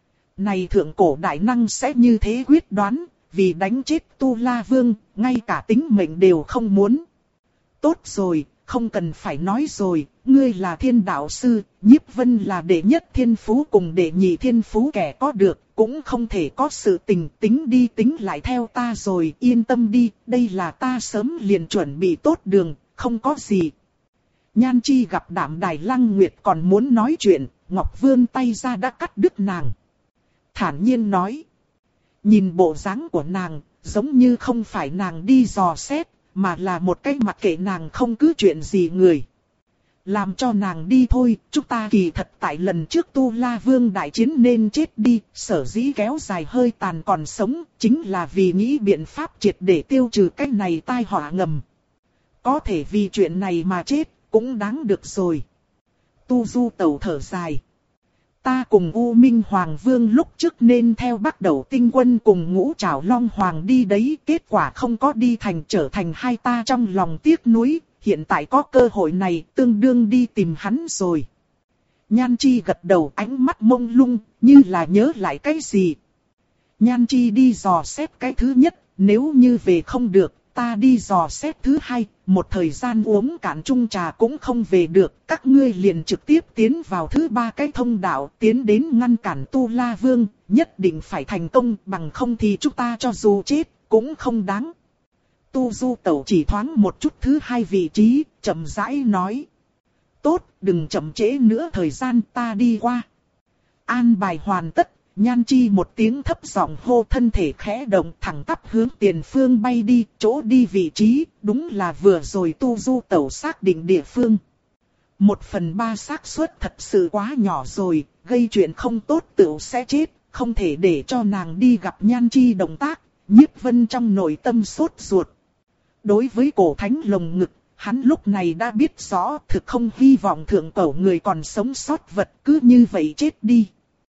này thượng cổ đại năng sẽ như thế quyết đoán, vì đánh chết Tu La Vương, ngay cả tính mệnh đều không muốn. Tốt rồi, không cần phải nói rồi, ngươi là thiên đạo sư, Nhiếp Vân là đệ nhất thiên phú cùng đệ nhị thiên phú kẻ có được, cũng không thể có sự tình, tính đi tính lại theo ta rồi, yên tâm đi, đây là ta sớm liền chuẩn bị tốt đường, không có gì. Nhan Chi gặp Đạm Đài Lăng Nguyệt còn muốn nói chuyện, Ngọc vươn tay ra đã cắt đứt nàng. Thản nhiên nói. Nhìn bộ dáng của nàng, giống như không phải nàng đi dò xét, mà là một cái mặc kệ nàng không cứ chuyện gì người. Làm cho nàng đi thôi, chúng ta kỳ thật tại lần trước Tu La Vương đại chiến nên chết đi, sở dĩ kéo dài hơi tàn còn sống, chính là vì nghĩ biện pháp triệt để tiêu trừ cái này tai họa ngầm. Có thể vì chuyện này mà chết, cũng đáng được rồi. Tu Du Tẩu thở dài. Ta cùng U Minh Hoàng Vương lúc trước nên theo bắt đầu tinh quân cùng Ngũ Trảo Long Hoàng đi đấy, kết quả không có đi thành, trở thành hai ta trong lòng tiếc nuối, hiện tại có cơ hội này tương đương đi tìm hắn rồi. Nhan Chi gật đầu, ánh mắt mông lung, như là nhớ lại cái gì. Nhan Chi đi dò xét cái thứ nhất, nếu như về không được, ta đi dò xét thứ hai, một thời gian uống cạn chung trà cũng không về được, các ngươi liền trực tiếp tiến vào thứ ba cái thông đạo, tiến đến ngăn cản Tu La Vương, nhất định phải thành công, bằng không thì chúng ta cho dù chết, cũng không đáng. Tu Du Tẩu chỉ thoáng một chút thứ hai vị trí, chậm rãi nói. Tốt, đừng chậm trễ nữa thời gian, ta đi qua. An bài hoàn tất. Nhan Chi một tiếng thấp giọng hô, thân thể khẽ động, thẳng tắp hướng tiền phương bay đi, chỗ đi vị trí, đúng là vừa rồi Tu Du Tẩu xác định địa phương. Một phần ba xác suất thật sự quá nhỏ rồi, gây chuyện không tốt tựu sẽ chết, không thể để cho nàng đi gặp Nhan Chi động tác. Nhiếp Vân trong nội tâm sốt ruột. Đối với cổ thánh lồng ngực, hắn lúc này đã biết rõ thực không hy vọng thượng cổ người còn sống sót vật cứ như vậy chết đi.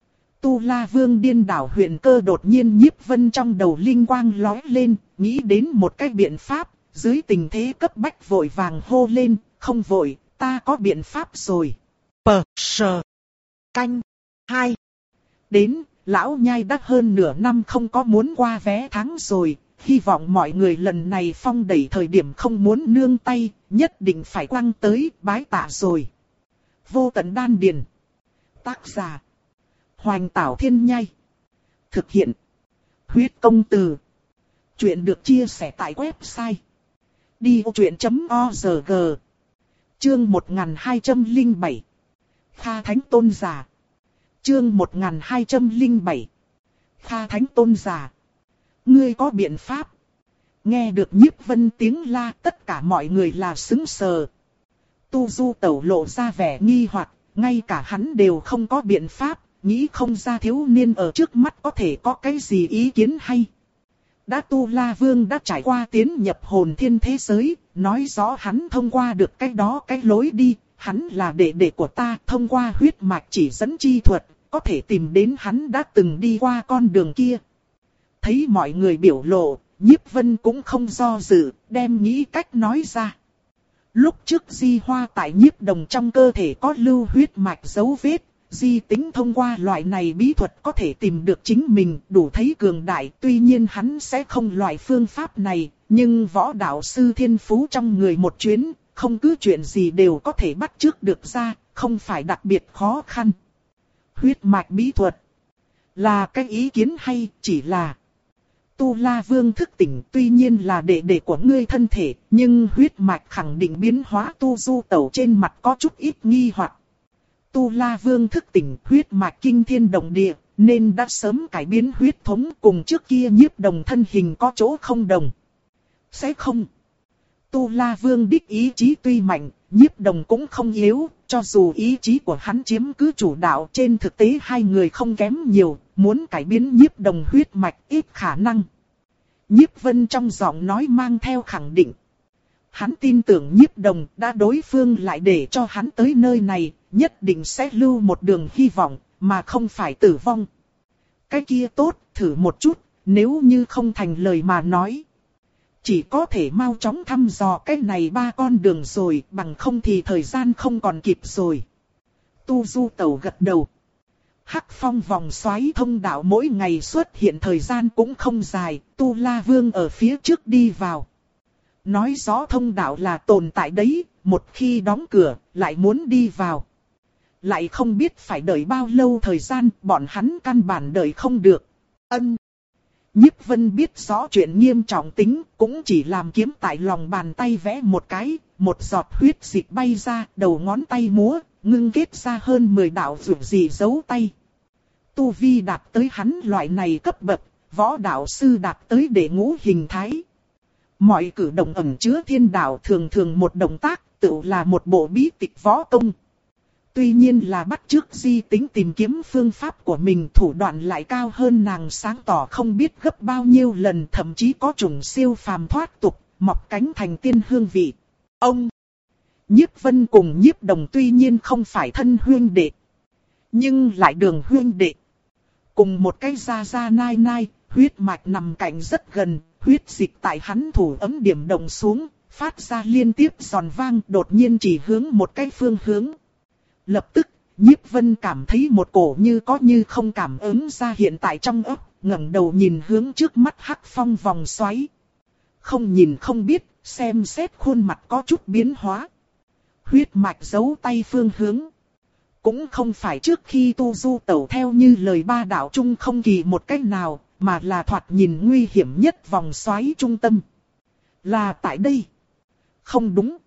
Tu La Vương điên đảo huyền cơ đột nhiên Nhiếp Vân trong đầu linh quang lóe lên, nghĩ đến một cái biện pháp, dưới tình thế cấp bách vội vàng hô lên, không vội, ta có biện pháp rồi. Pờ sờ canh hai. Đến, lão nhai đã hơn nửa năm không có muốn qua vé tháng rồi, hy vọng mọi người lần này phong đẩy thời điểm không muốn nương tay, nhất định phải quăng tới bái tạ rồi. Vô tận đan điền. Tác giả Hoành Tảo Thiên Nhai. Thực hiện Huyết Công Từ. Chuyện được chia sẻ tại website đi vô chuyện chấm org. Chương một nghìn hai trăm lẻ bảy. Kha Thánh Tôn Giả. Chương một nghìn hai trăm lẻ bảy. Kha Thánh Tôn Giả. Ngươi có biện pháp? Nghe được Nhiếp Vân tiếng la, tất cả mọi người là sững sờ. Tu Du Tẩu lộ ra vẻ nghi hoặc, ngay cả hắn đều không có biện pháp, nghĩ không ra thiếu niên ở trước mắt có thể có cái gì ý kiến hay. Đã Tu La Vương đã trải qua tiến nhập hồn thiên thế giới, nói rõ hắn thông qua được cái đó cái lối đi, hắn là đệ đệ của ta, thông qua huyết mạch chỉ dẫn chi thuật, có thể tìm đến hắn đã từng đi qua con đường kia. Thấy mọi người biểu lộ, Nhiếp Vân cũng không do dự, đem nghĩ cách nói ra. Lúc trước Di Hoa tại Nhiếp Đồng trong cơ thể có lưu huyết mạch dấu vết, Di tính thông qua loại này bí thuật có thể tìm được chính mình, đủ thấy cường đại. Tuy nhiên hắn sẽ không loại phương pháp này, nhưng võ đạo sư thiên phú trong người một chuyến, không cứ chuyện gì đều có thể bắt chước được ra, không phải đặc biệt khó khăn. Huyết mạch bí thuật là cái ý kiến hay, chỉ là Tu La Vương thức tỉnh tuy nhiên là đệ đệ của ngươi thân thể, nhưng huyết mạch khẳng định biến hóa. Tu Du Tẩu trên mặt có chút ít nghi hoặc. Tu La Vương thức tỉnh huyết mạch kinh thiên động địa, nên đã sớm cải biến huyết thống, cùng trước kia Nhiếp Đồng thân hình có chỗ không đồng. Sẽ không. Tu La Vương đích ý chí tuy mạnh, Nhiếp Đồng cũng không yếu, cho dù ý chí của hắn chiếm cứ chủ đạo, trên thực tế hai người không kém nhiều, muốn cải biến Nhiếp Đồng huyết mạch ít khả năng. Nhiếp Vân trong giọng nói mang theo khẳng định. Hắn tin tưởng Nhiếp Đồng, đã đối phương lại để cho hắn tới nơi này, nhất định sẽ lưu một đường hy vọng, mà không phải tử vong. Cái kia tốt, thử một chút, nếu như không thành lời mà nói. Chỉ có thể mau chóng thăm dò cái này ba con đường rồi, bằng không thì thời gian không còn kịp rồi. Tu Du Tẩu gật đầu. Hắc Phong vòng xoáy thông đạo mỗi ngày xuất hiện thời gian cũng không dài, Tu La Vương ở phía trước đi vào. Nói rõ thông đạo là tồn tại đấy, một khi đóng cửa, lại muốn đi vào. Lại không biết phải đợi bao lâu thời gian, bọn hắn căn bản đợi không được. Ân. Nhiếp Vân biết rõ chuyện nghiêm trọng tính, cũng chỉ làm kiếm tại lòng bàn tay vẽ một cái, một giọt huyết dịch bay ra, đầu ngón tay múa, ngưng kết ra hơn mười đạo rủ gì dấu tay. Tu vi đạt tới hắn loại này cấp bậc, võ đạo sư đạt tới đệ ngũ hình thái. Mọi cử động ẩn chứa thiên đạo, thường thường một động tác, tự là một bộ bí tịch võ công. Tuy nhiên là bắt chước Di tính tìm kiếm phương pháp của mình, thủ đoạn lại cao hơn nàng sáng tỏ không biết gấp bao nhiêu lần, thậm chí có chủng siêu phàm thoát tục, mọc cánh thành tiên hương vị. Ông Nhiếp Vân cùng Nhiếp Đồng tuy nhiên không phải thân huynh đệ, nhưng lại đường huynh đệ. Cùng một cái gia gia nai nai, huyết mạch nằm cạnh rất gần, huyết dịch tại hắn thủ ấm điểm động xuống, phát ra liên tiếp giòn vang, đột nhiên chỉ hướng một cái phương hướng. Lập tức, Nhiếp Vân cảm thấy một cổ như có như không cảm ứng ra hiện tại trong óc, ngẩng đầu nhìn hướng trước mắt Hắc Phong vòng xoáy. Không nhìn không biết, xem xét khuôn mặt có chút biến hóa. Huyết mạch giấu tay phương hướng. Cũng không phải trước khi Tu Du Tẩu theo như lời ba đạo trung không kỳ một cách nào, mà là thoạt nhìn nguy hiểm nhất vòng xoáy trung tâm. Là tại đây. Không đúng.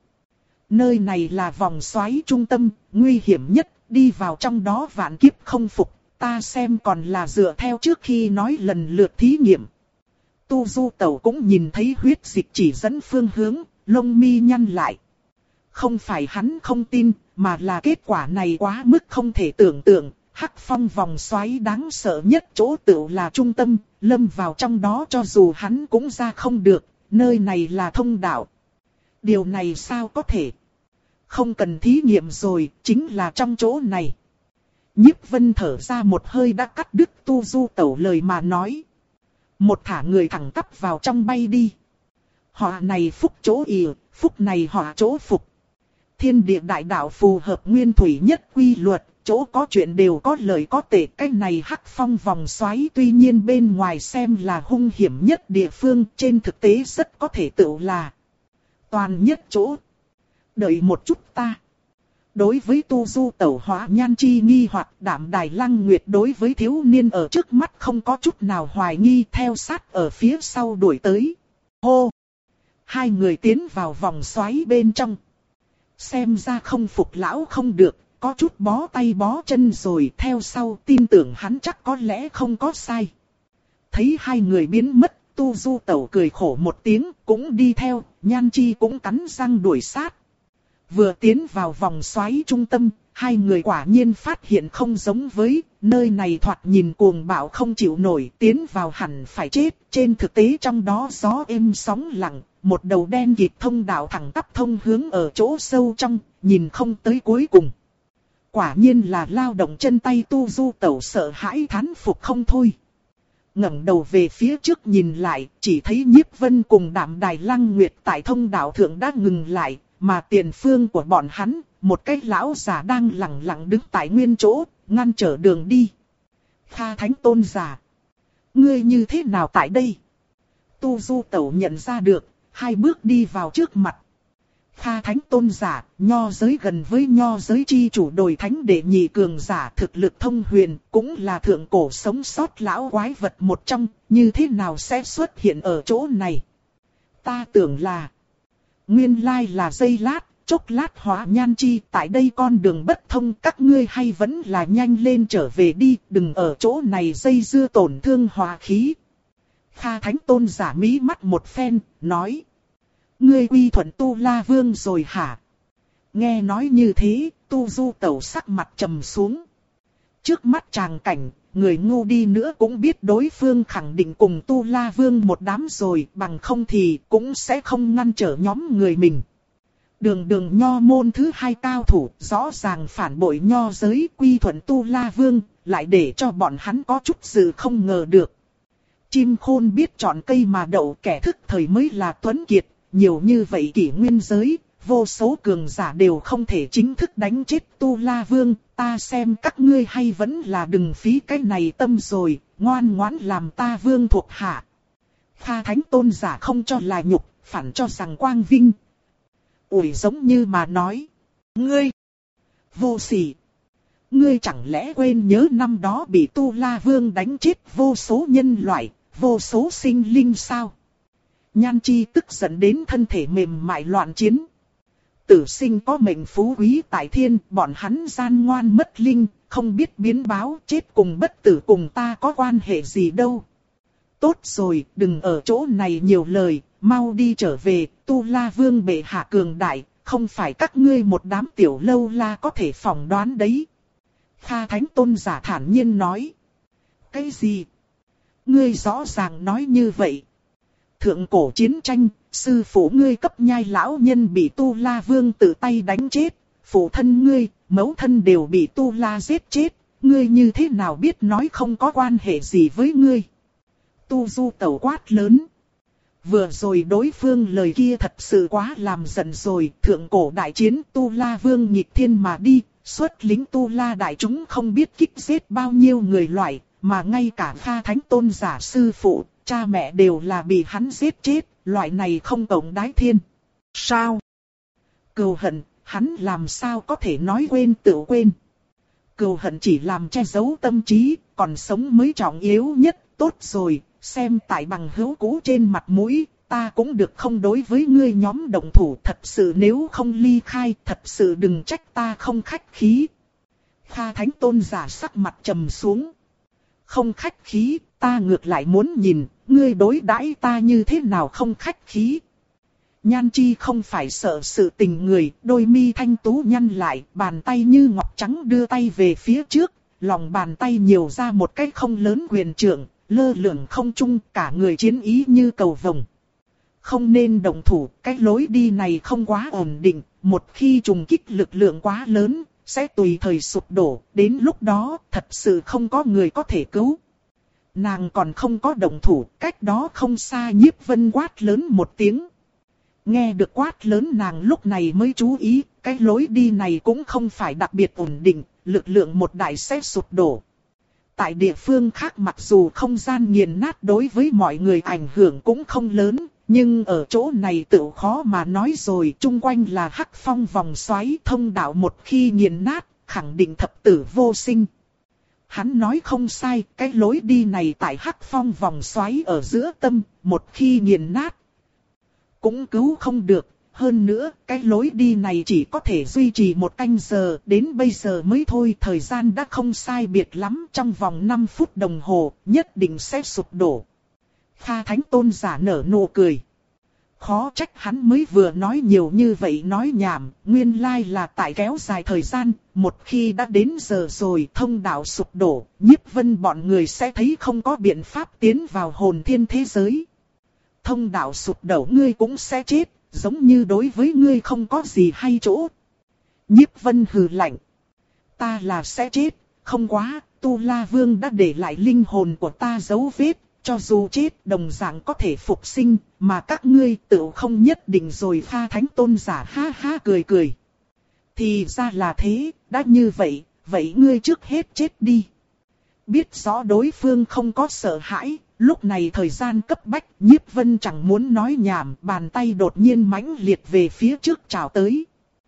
Nơi này là vòng xoáy trung tâm, nguy hiểm nhất, đi vào trong đó vạn kiếp không phục, ta xem còn là dựa theo trước khi nói lần lượt thí nghiệm. Tu Du Tẩu cũng nhìn thấy huyết dịch chỉ dẫn phương hướng, lông mi nhăn lại. Không phải hắn không tin, mà là kết quả này quá mức không thể tưởng tượng. Hắc phong vòng xoáy đáng sợ nhất chỗ tựu là trung tâm, lâm vào trong đó cho dù hắn cũng ra không được, nơi này là thông đạo. Điều này sao có thể? Không cần thí nghiệm rồi, chính là trong chỗ này. Nhiếp Vân thở ra một hơi đã cắt đứt Tu Du Tẩu lời mà nói. Một thả người thẳng tắp vào trong bay đi. Họ này phúc chỗ ỉ, phúc này họ chỗ phục. Thiên địa đại đạo phù hợp nguyên thủy nhất quy luật, chỗ có chuyện đều có lợi có tệ. Cái này hắc phong vòng xoáy tuy nhiên bên ngoài xem là hung hiểm nhất địa phương, trên thực tế rất có thể tự là toàn nhất chỗ. Đợi một chút ta. Đối với Tu Du Tẩu Hóa Nhan chi nghi hoặc Đạm Đài Lăng Nguyệt đối với thiếu niên ở trước mắt không có chút nào hoài nghi, theo sát ở phía sau đuổi tới. Hô! Hai người tiến vào vòng xoáy bên trong. Xem ra không phục lão không được, có chút bó tay bó chân rồi, theo sau tin tưởng hắn chắc có lẽ không có sai. Thấy hai người biến mất, Tu Du Tẩu cười khổ một tiếng, cũng đi theo, Nhan Chi cũng cắn răng đuổi sát. Vừa tiến vào vòng xoáy trung tâm, hai người quả nhiên phát hiện không giống với, nơi này thoạt nhìn cuồng bạo không chịu nổi, tiến vào hẳn phải chết, trên thực tế trong đó gió êm sóng lặng, một đầu đen kịt thông đạo thẳng tắp thông hướng ở chỗ sâu trong, nhìn không tới cuối cùng. Quả nhiên là lao động chân tay. Tu Du Tẩu sợ hãi thán phục không thôi. Ngẩng đầu về phía trước nhìn lại, chỉ thấy Nhiếp Vân cùng Đạm Đài Lăng Nguyệt tại thông đạo thượng đã ngừng lại, mà tiền phương của bọn hắn, một cái lão già đang lặng lặng đứng tại nguyên chỗ, ngăn trở đường đi. Kha Thánh Tôn giả, ngươi như thế nào tại đây? Tu Du Tẩu nhận ra được, hai bước đi vào trước mặt. Kha Thánh Tôn giả, nho giới gần với nho giới chi chủ đồi thánh đệ nhị cường giả, thực lực thông huyền, cũng là thượng cổ sống sót lão quái vật một trong, như thế nào sẽ xuất hiện ở chỗ này? Ta tưởng là, nguyên lai là giây lát, chốc lát Hóa Nhan chi, tại đây con đường bất thông, các ngươi hay vẫn là nhanh lên trở về đi, đừng ở chỗ này dây dưa tổn thương hòa khí. Kha Thánh Tôn giả mí mắt một phen, nói. Ngươi quy thuận Tu La Vương rồi hả? Nghe nói như thế, Tu Du Tẩu sắc mặt trầm xuống. Trước mắt tràng cảnh, người ngu đi nữa cũng biết đối phương khẳng định cùng Tu La Vương một đám rồi, bằng không thì cũng sẽ không ngăn trở nhóm người mình. Đường đường nho môn thứ hai cao thủ, rõ ràng phản bội nho giới, quy thuận Tu La Vương, lại để cho bọn hắn có chút sự không ngờ được. Chim khôn biết chọn cây mà đậu, kẻ thức thời mới là tuấn kiệt. Nhiều như vậy kỷ nguyên giới, vô số cường giả đều không thể chính thức đánh chết Tu La Vương, ta xem các ngươi hay vẫn là đừng phí cái này tâm rồi, ngoan ngoãn làm ta vương thuộc hạ. Kha Thánh Tôn giả không cho là nhục, phản cho rằng quang vinh. Ủi giống như mà nói, ngươi, vô sỉ, ngươi chẳng lẽ quên nhớ năm đó bị Tu La Vương đánh chết vô số nhân loại, vô số sinh linh sao? Nhan Chi tức giận đến thân thể mềm mại loạn chiến. Tử sinh có mệnh phú quý tại thiên, bọn hắn gian ngoan mất linh, không biết biến báo, chết cùng bất tử cùng ta có quan hệ gì đâu. Tốt rồi, đừng ở chỗ này nhiều lời, mau đi trở về, Tu La Vương bệ hạ cường đại, không phải các ngươi một đám tiểu lâu la có thể phỏng đoán đấy. Kha Thánh Tôn giả thản nhiên nói. Cái gì? Ngươi rõ ràng nói như vậy. Thượng cổ chiến tranh, sư phụ ngươi cấp nhai lão nhân bị Tu La Vương tự tay đánh chết, phụ thân ngươi, mẫu thân đều bị Tu La giết chết, ngươi như thế nào biết nói không có quan hệ gì với ngươi? Tu Du Tẩu quát lớn. Vừa rồi đối phương lời kia thật sự quá làm giận rồi, thượng cổ đại chiến Tu La Vương nghịch thiên mà đi, xuất lính Tu La đại chúng không biết kích giết bao nhiêu người loại, mà ngay cả Kha Thánh Tôn giả sư phụ, cha mẹ đều là bị hắn giết chết, loại này không cộng đái thiên. Sao? Cừu hận, hắn làm sao có thể nói quên tự quên. Cừu hận chỉ làm che giấu tâm trí, còn sống mới trọng yếu nhất, tốt rồi, xem tại bằng hữu cũ trên mặt mũi, ta cũng được không đối với ngươi nhóm đồng thủ, thật sự nếu không ly khai, thật sự đừng trách ta không khách khí. Kha Thánh Tôn giả sắc mặt trầm xuống. Không khách khí, ta ngược lại muốn nhìn, ngươi đối đãi ta như thế nào không khách khí. Nhan Chi không phải sợ sự tình người, đôi mi thanh tú nhăn lại, bàn tay như ngọc trắng đưa tay về phía trước, lòng bàn tay nhiều ra một cái không lớn quyền trượng, lơ lửng không trung, cả người chiến ý như cầu vồng. Không nên động thủ, cái lối đi này không quá ổn định, một khi trùng kích lực lượng quá lớn, sẽ tùy thời sụp đổ, đến lúc đó thật sự không có người có thể cứu. Nàng còn không có động thủ, cách đó không xa Nhiếp Vân quát lớn một tiếng. Nghe được quát lớn nàng lúc này mới chú ý, cái lối đi này cũng không phải đặc biệt ổn định, lực lượng một đại sẽ sụp đổ. Tại địa phương khác mặc dù không gian nghiền nát đối với mọi người ảnh hưởng cũng không lớn, nhưng ở chỗ này tự khó mà nói rồi, chung quanh là hắc phong vòng xoáy, thông đạo một khi nghiền nát, khẳng định thập tử vô sinh. Hắn nói không sai, cái lối đi này tại hắc phong vòng xoáy ở giữa tâm, một khi nghiền nát, cũng cứu không được. Hơn nữa, cái lối đi này chỉ có thể duy trì một canh giờ, đến bây giờ mới thôi, thời gian đã không sai biệt lắm, trong vòng năm phút đồng hồ, nhất định sẽ sụp đổ. Kha Thánh Tôn giả nở nụ cười. Khó trách hắn mới vừa nói nhiều như vậy nói nhảm, nguyên lai là tại kéo dài thời gian, một khi đã đến giờ rồi thông đạo sụp đổ, Nhiếp Vân bọn người sẽ thấy không có biện pháp tiến vào hồn thiên thế giới. Thông đạo sụp đổ ngươi cũng sẽ chết, giống như đối với ngươi không có gì hay chỗ. Nhiếp Vân hừ lạnh. Ta là sẽ chết, không quá, Tu La Vương đã để lại linh hồn của ta dấu vết. Cho dù chết đồng dạng có thể phục sinh, mà các ngươi tự không nhất định rồi. Kha Thánh Tôn giả ha ha cười cười. Thì ra là thế, đã như vậy, vậy ngươi trước hết chết đi. Biết rõ đối phương không có sợ hãi, lúc này thời gian cấp bách, Nhiếp Vân chẳng muốn nói nhảm, bàn tay đột nhiên mãnh liệt về phía trước trào tới.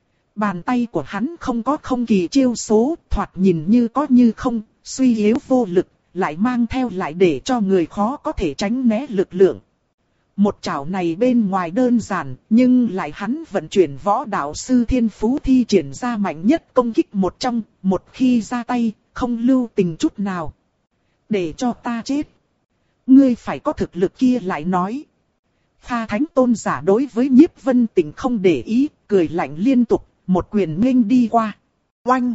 Bàn tay của hắn không có không kỳ chiêu số, thoạt nhìn như có như không, suy yếu vô lực. Lại mang theo lại để cho người khó có thể tránh né lực lượng. Một chảo này bên ngoài đơn giản, nhưng lại hắn vận chuyển võ đạo sư thiên phú thi triển ra mạnh nhất công kích một trong, một khi ra tay, không lưu tình chút nào. Để cho ta chết. Ngươi phải có thực lực kia lại nói. Kha Thánh Tôn giả đối với Nhiếp Vân Tĩnh không để ý, cười lạnh liên tục, một quyền nghênh đi qua. Oanh!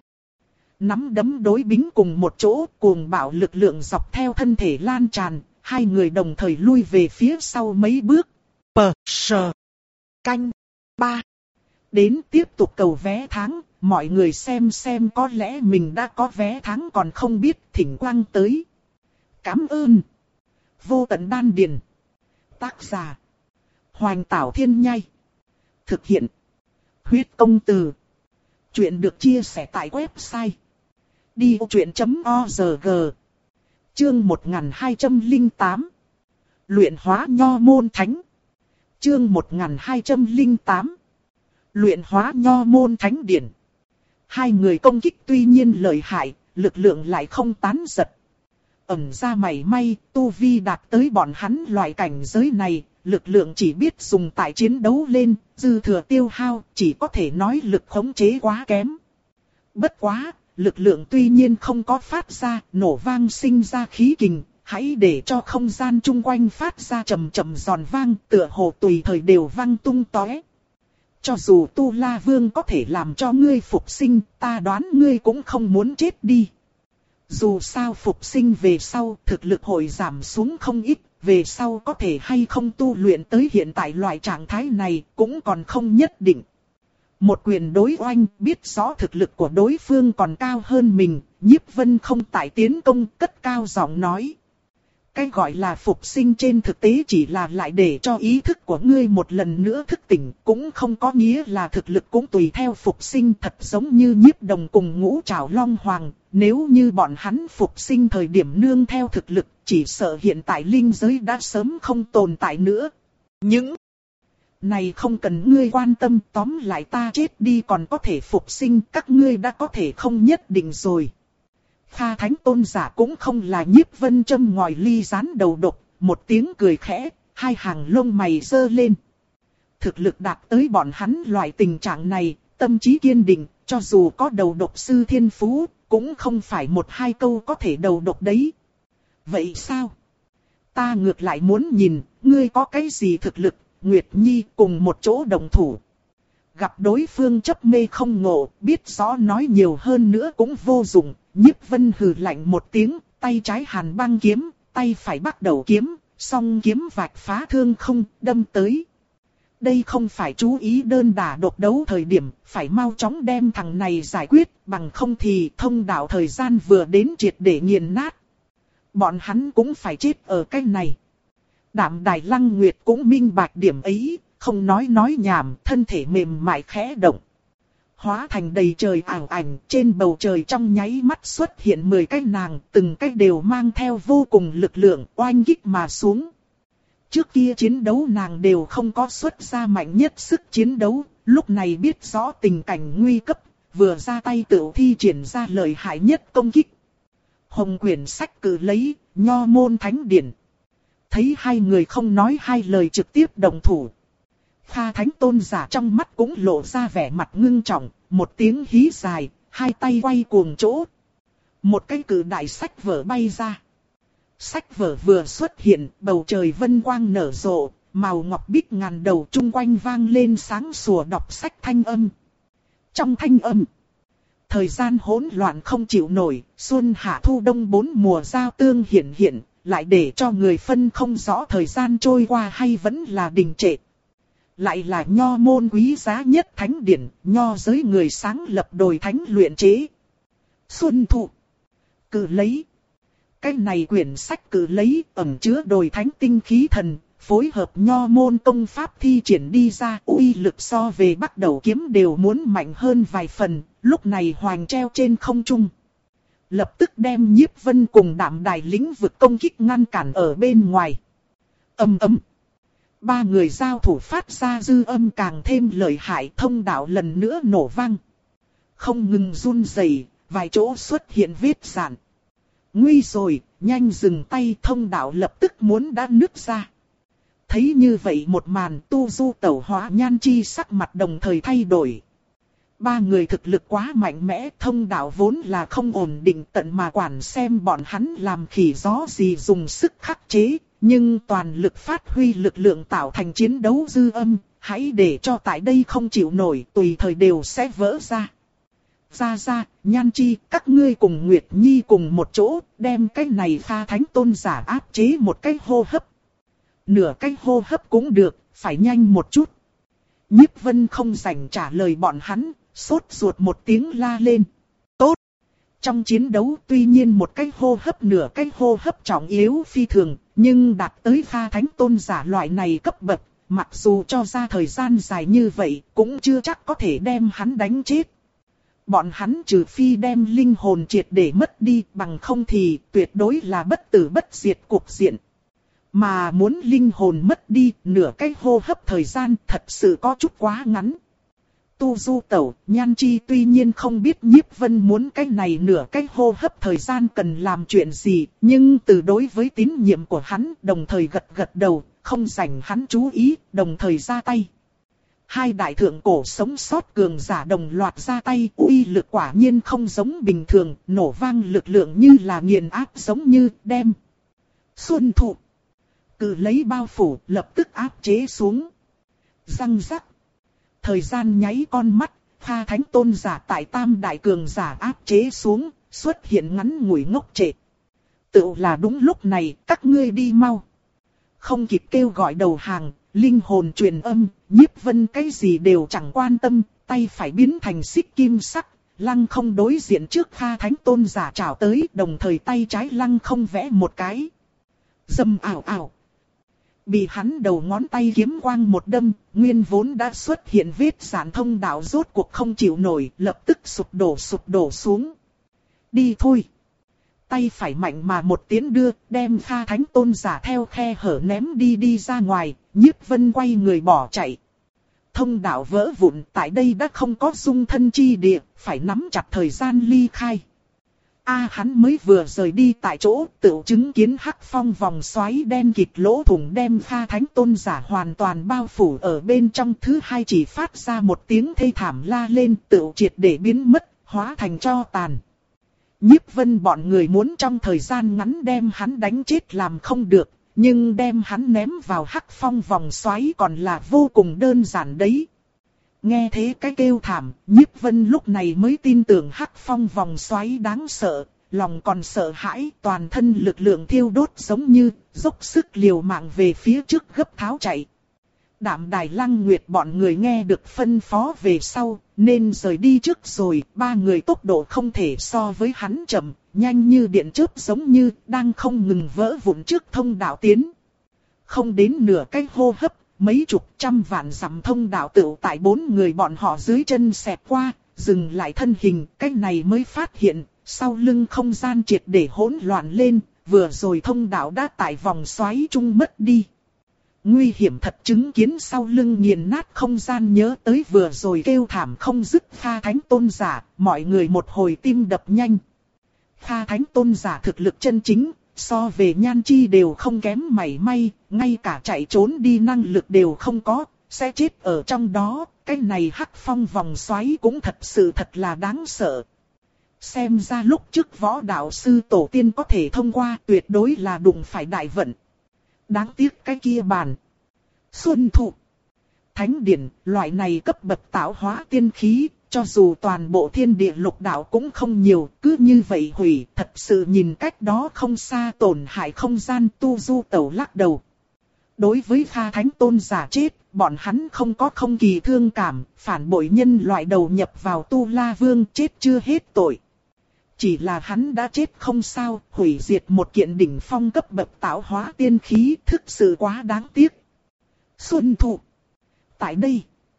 Nắm đấm đối bính cùng một chỗ, cuồng bạo lực lượng dọc theo thân thể lan tràn, hai người đồng thời lui về phía sau mấy bước. Pờ, sờ, canh, ba. Đến tiếp tục cầu vé tháng, mọi người xem xem có lẽ mình đã có vé tháng còn không biết, thỉnh quang tới. Cảm ơn. Vô tận đan điền. Tác giả. Hoành Tảo Thiên Nhai. Thực hiện. Huyết công từ. Chuyện được chia sẻ tại website đi ô chuyện chấm org. Chương một nghìn hai trăm lẻ tám. Luyện hóa nho môn thánh. Chương một nghìn hai trăm lẻ tám. Luyện hóa nho môn thánh điển. Hai người công kích tuy nhiên lợi hại, lực lượng lại không tán giật. Ẩn ra mảy may, tu vi đạt tới bọn hắn loại cảnh giới này, lực lượng chỉ biết dùng tại chiến đấu lên, dư thừa tiêu hao, chỉ có thể nói lực khống chế quá kém. Bất quá, lực lượng tuy nhiên không có phát ra, nổ vang sinh ra khí kình, hãy để cho không gian chung quanh phát ra trầm trầm giòn vang, tựa hồ tùy thời đều vang tung tóe. Cho dù Tu La Vương có thể làm cho ngươi phục sinh, ta đoán ngươi cũng không muốn chết đi. Dù sao phục sinh về sau, thực lực hội giảm xuống không ít, về sau có thể hay không tu luyện tới hiện tại loại trạng thái này, cũng còn không nhất định. Một quyền đối oanh, biết rõ thực lực của đối phương còn cao hơn mình, Nhiếp Vân không tại tiến công, cất cao giọng nói. Cái gọi là phục sinh trên thực tế chỉ là lại để cho ý thức của ngươi một lần nữa thức tỉnh, cũng không có nghĩa là thực lực cũng tùy theo phục sinh, thật giống như Nhiếp Đồng cùng Ngũ Trảo Long Hoàng, nếu như bọn hắn phục sinh thời điểm nương theo thực lực, chỉ sợ hiện tại linh giới đã sớm không tồn tại nữa. Những này không cần ngươi quan tâm, tóm lại ta chết đi còn có thể phục sinh, các ngươi đã có thể không nhất định rồi. Kha Thánh Tôn giả cũng không là Nhiếp Vân châm ngòi ly rán đầu độc, một tiếng cười khẽ, hai hàng lông mày giơ lên. Thực lực đạt tới bọn hắn loại tình trạng này, tâm trí kiên định, cho dù có đầu độc sư thiên phú, cũng không phải một hai câu có thể đầu độc đấy. Vậy sao? Ta ngược lại muốn nhìn, ngươi có cái gì thực lực, Nguyệt Nhi cùng một chỗ đồng thủ. Gặp đối phương chấp mê không ngộ, biết rõ nói nhiều hơn nữa cũng vô dụng, Nhiếp Vân hừ lạnh một tiếng, tay trái hàn băng kiếm, tay phải bắt đầu kiếm, song kiếm vạch phá thương không, đâm tới. Đây không phải chú ý đơn đả độc đấu thời điểm, phải mau chóng đem thằng này giải quyết, bằng không thì thông đạo thời gian vừa đến triệt để nghiền nát. Bọn hắn cũng phải chết ở cái này. Đạm Đài Lăng Nguyệt cũng minh bạch điểm ấy, không nói nói nhảm, thân thể mềm mại khẽ động. Hóa thành đầy trời ảo ảnh, trên bầu trời trong nháy mắt xuất hiện mười cái nàng, từng cái đều mang theo vô cùng lực lượng, oanh kích mà xuống. Trước kia chiến đấu nàng đều không có xuất ra mạnh nhất sức chiến đấu, lúc này biết rõ tình cảnh nguy cấp, vừa ra tay tự thi triển ra lợi hại nhất công kích. Hồng quyển sách cử lấy, Nho môn thánh điển. Thấy hai người không nói hai lời trực tiếp đồng thủ. Kha Thánh Tôn giả trong mắt cũng lộ ra vẻ mặt ngưng trọng, một tiếng hí dài, hai tay quay cuồng chỗ. Một cái cử đại sách vở bay ra. Sách vở vừa xuất hiện, bầu trời vân quang nở rộ, màu ngọc bích ngàn đầu chung quanh vang lên sáng sủa đọc sách thanh âm. Trong thanh âm, thời gian hỗn loạn không chịu nổi, xuân hạ thu đông bốn mùa giao tương hiện hiện, lại để cho người phân không rõ thời gian trôi qua hay vẫn là đình trệ. Lại là Nho môn quý giá nhất thánh điển, Nho giới người sáng lập đồi thánh luyện chế. Xuân thụ, cử lấy. Cái này quyển sách cử lấy ẩn chứa đồi thánh tinh khí thần, phối hợp Nho môn công pháp thi triển đi ra, uy lực so về bắt đầu kiếm đều muốn mạnh hơn vài phần, lúc này hoành treo trên không trung. Lập tức đem Nhiếp Vân cùng Đạm Đài lĩnh vực công kích ngăn cản ở bên ngoài. Ầm ầm. Ba người giao thủ phát ra dư âm càng thêm lợi hại, thông đạo lần nữa nổ vang. Không ngừng run rẩy, vài chỗ xuất hiện vết rạn. Nguy rồi, nhanh dừng tay, thông đạo lập tức muốn đã nứt ra. Thấy như vậy một màn, Tu Du Tẩu Hóa Nhan Chi sắc mặt đồng thời thay đổi. Ba người thực lực quá mạnh mẽ, thông đạo vốn là không ổn định, tận mà quản xem bọn hắn làm khỉ gió gì dùng sức khắc chế, nhưng toàn lực phát huy lực lượng tạo thành chiến đấu dư âm, hãy để cho tại đây không chịu nổi, tùy thời đều sẽ vỡ ra. Ra ra, Nhan Chi, các ngươi cùng Nguyệt Nhi cùng một chỗ, đem cái này Kha Thánh Tôn giả áp chế một cái hô hấp. Nửa cái hô hấp cũng được, phải nhanh một chút. Nhiếp Vân không rảnh trả lời bọn hắn, sốt ruột một tiếng la lên. Tốt! Trong chiến đấu tuy nhiên một cái hô hấp nửa cái hô hấp trọng yếu phi thường, nhưng đạt tới Kha Thánh Tôn giả loại này cấp bậc, mặc dù cho ra thời gian dài như vậy, cũng chưa chắc có thể đem hắn đánh chết. Bọn hắn trừ phi đem linh hồn triệt để mất đi, bằng không thì tuyệt đối là bất tử bất diệt cục diện. Mà muốn linh hồn mất đi, nửa cái hô hấp thời gian thật sự có chút quá ngắn. Tu Du Tẩu, Nhan Chi tuy nhiên không biết Nhiếp Vân muốn cái này nửa cái hô hấp thời gian cần làm chuyện gì, nhưng từ đối với tín nhiệm của hắn, đồng thời gật gật đầu, không rảnh hắn chú ý, đồng thời ra tay. Hai đại thượng cổ sống sót cường giả đồng loạt ra tay, uy lực quả nhiên không giống bình thường, nổ vang lực lượng như là nghiền áp giống như đem. Xuân thụ, cử lấy bao phủ, lập tức áp chế xuống. Răng rắc. Thời gian nháy con mắt, Kha Thánh Tôn giả tại tam đại cường giả áp chế xuống, xuất hiện ngắn ngủi ngốc trệ. Tự là đúng lúc này, các ngươi đi mau. Không kịp kêu gọi đầu hàng, linh hồn truyền âm, Nhiếp Vân cái gì đều chẳng quan tâm, tay phải biến thành xích kim sắc, lăng không đối diện trước Kha Thánh Tôn giả trảo tới, đồng thời tay trái lăng không vẽ một cái. Dầm ảo ảo. Bị hắn đầu ngón tay kiếm quang một đâm, nguyên vốn đã xuất hiện vết rạn thông đạo rốt cuộc không chịu nổi, lập tức sụp đổ sụp đổ xuống. Đi thôi. Tay phải mạnh mà một tiến đưa, đem Kha Thánh Tôn giả theo khe hở ném đi đi ra ngoài, Nhiếp Vân quay người bỏ chạy. Thông đạo vỡ vụn, tại đây đã không có dung thân chi địa, phải nắm chặt thời gian ly khai. A hắn mới vừa rời đi tại chỗ, tự chứng kiến hắc phong vòng xoáy đen kịt lỗ thủng đem Kha Thánh Tôn giả hoàn toàn bao phủ ở bên trong. Thứ hai chỉ phát ra một tiếng thê thảm la lên, tự triệt để biến mất, hóa thành tro tàn. Nhiếp Vân bọn người muốn trong thời gian ngắn đem hắn đánh chết làm không được, Nhưng đem hắn ném vào hắc phong vòng xoáy còn là vô cùng đơn giản đấy. Nghe thế cái kêu thảm, Nhiếp Vân lúc này mới tin tưởng hắc phong vòng xoáy đáng sợ, lòng còn sợ hãi, toàn thân lực lượng thiêu đốt giống như dốc sức liều mạng về phía trước gấp tháo chạy. Đạm Đài Lăng Nguyệt bọn người nghe được phân phó về sau, nên rời đi trước rồi, ba người tốc độ không thể so với hắn chậm, nhanh như điện chớp giống như đang không ngừng vỡ vụn trước thông đạo tiến. Không đến nửa cái hô hấp, mấy chục trăm vạn dặm thông đạo tựu tại bốn người bọn họ dưới chân xẹt qua, dừng lại thân hình, cái này mới phát hiện, sau lưng không gian triệt để hỗn loạn lên, vừa rồi thông đạo đã tại vòng xoáy trung mất đi. Nguy hiểm thật, chứng kiến sau lưng nghiền nát không gian, nhớ tới vừa rồi kêu thảm không dứt Kha Thánh Tôn giả, mọi người một hồi tim đập nhanh. Kha Thánh Tôn giả thực lực chân chính, so về Nhan Chi đều không kém mảy may, ngay cả chạy trốn đi năng lực đều không có, sẽ chết ở trong đó, cái này hắc phong vòng xoáy cũng thật sự thật là đáng sợ. Xem ra lúc trước võ đạo sư tổ tiên có thể thông qua, tuyệt đối là đụng phải đại vận. Đáng tiếc cái kia bàn Xuân Thụ Thánh Điển, loại này cấp bậc tạo hóa tiên khí, cho dù toàn bộ thiên địa lục đạo cũng không nhiều, cứ như vậy hủy, thật sự nhìn cách đó không xa tổn hại không gian. Tu Du Tẩu lắc đầu. Đối với Kha Thánh Tôn giả chết, bọn hắn không có không kỳ thương cảm, phản bội nhân loại đầu nhập vào Tu La Vương chết chưa hết tội. Chỉ là hắn đã chết không sao, hủy diệt một kiện đỉnh phong cấp bậc tạo hóa tiên khí, thực sự quá đáng tiếc. Xuân Thụ. Tại đây,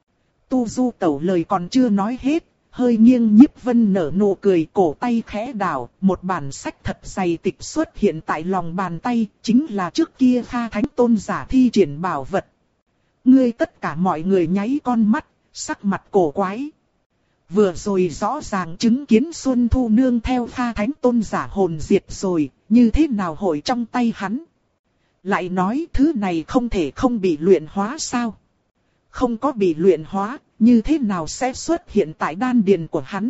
Tu Du Tẩu lời còn chưa nói hết, hơi nghiêng Nhiếp Vân nở nụ cười, cổ tay khẽ đảo, một bản sách thật dày tịch xuất hiện tại lòng bàn tay, chính là trước kia Kha Thánh Tôn giả thi triển bảo vật. Ngươi tất cả mọi người nháy con mắt, sắc mặt cổ quái. Vừa rồi rõ ràng chứng kiến Xuân Thu nương theo Kha Thánh Tôn giả hồn diệt rồi, như thế nào hội trong tay hắn? Lại nói thứ này không thể không bị luyện hóa sao? Không có bị luyện hóa, như thế nào sẽ xuất hiện tại đan điền của hắn?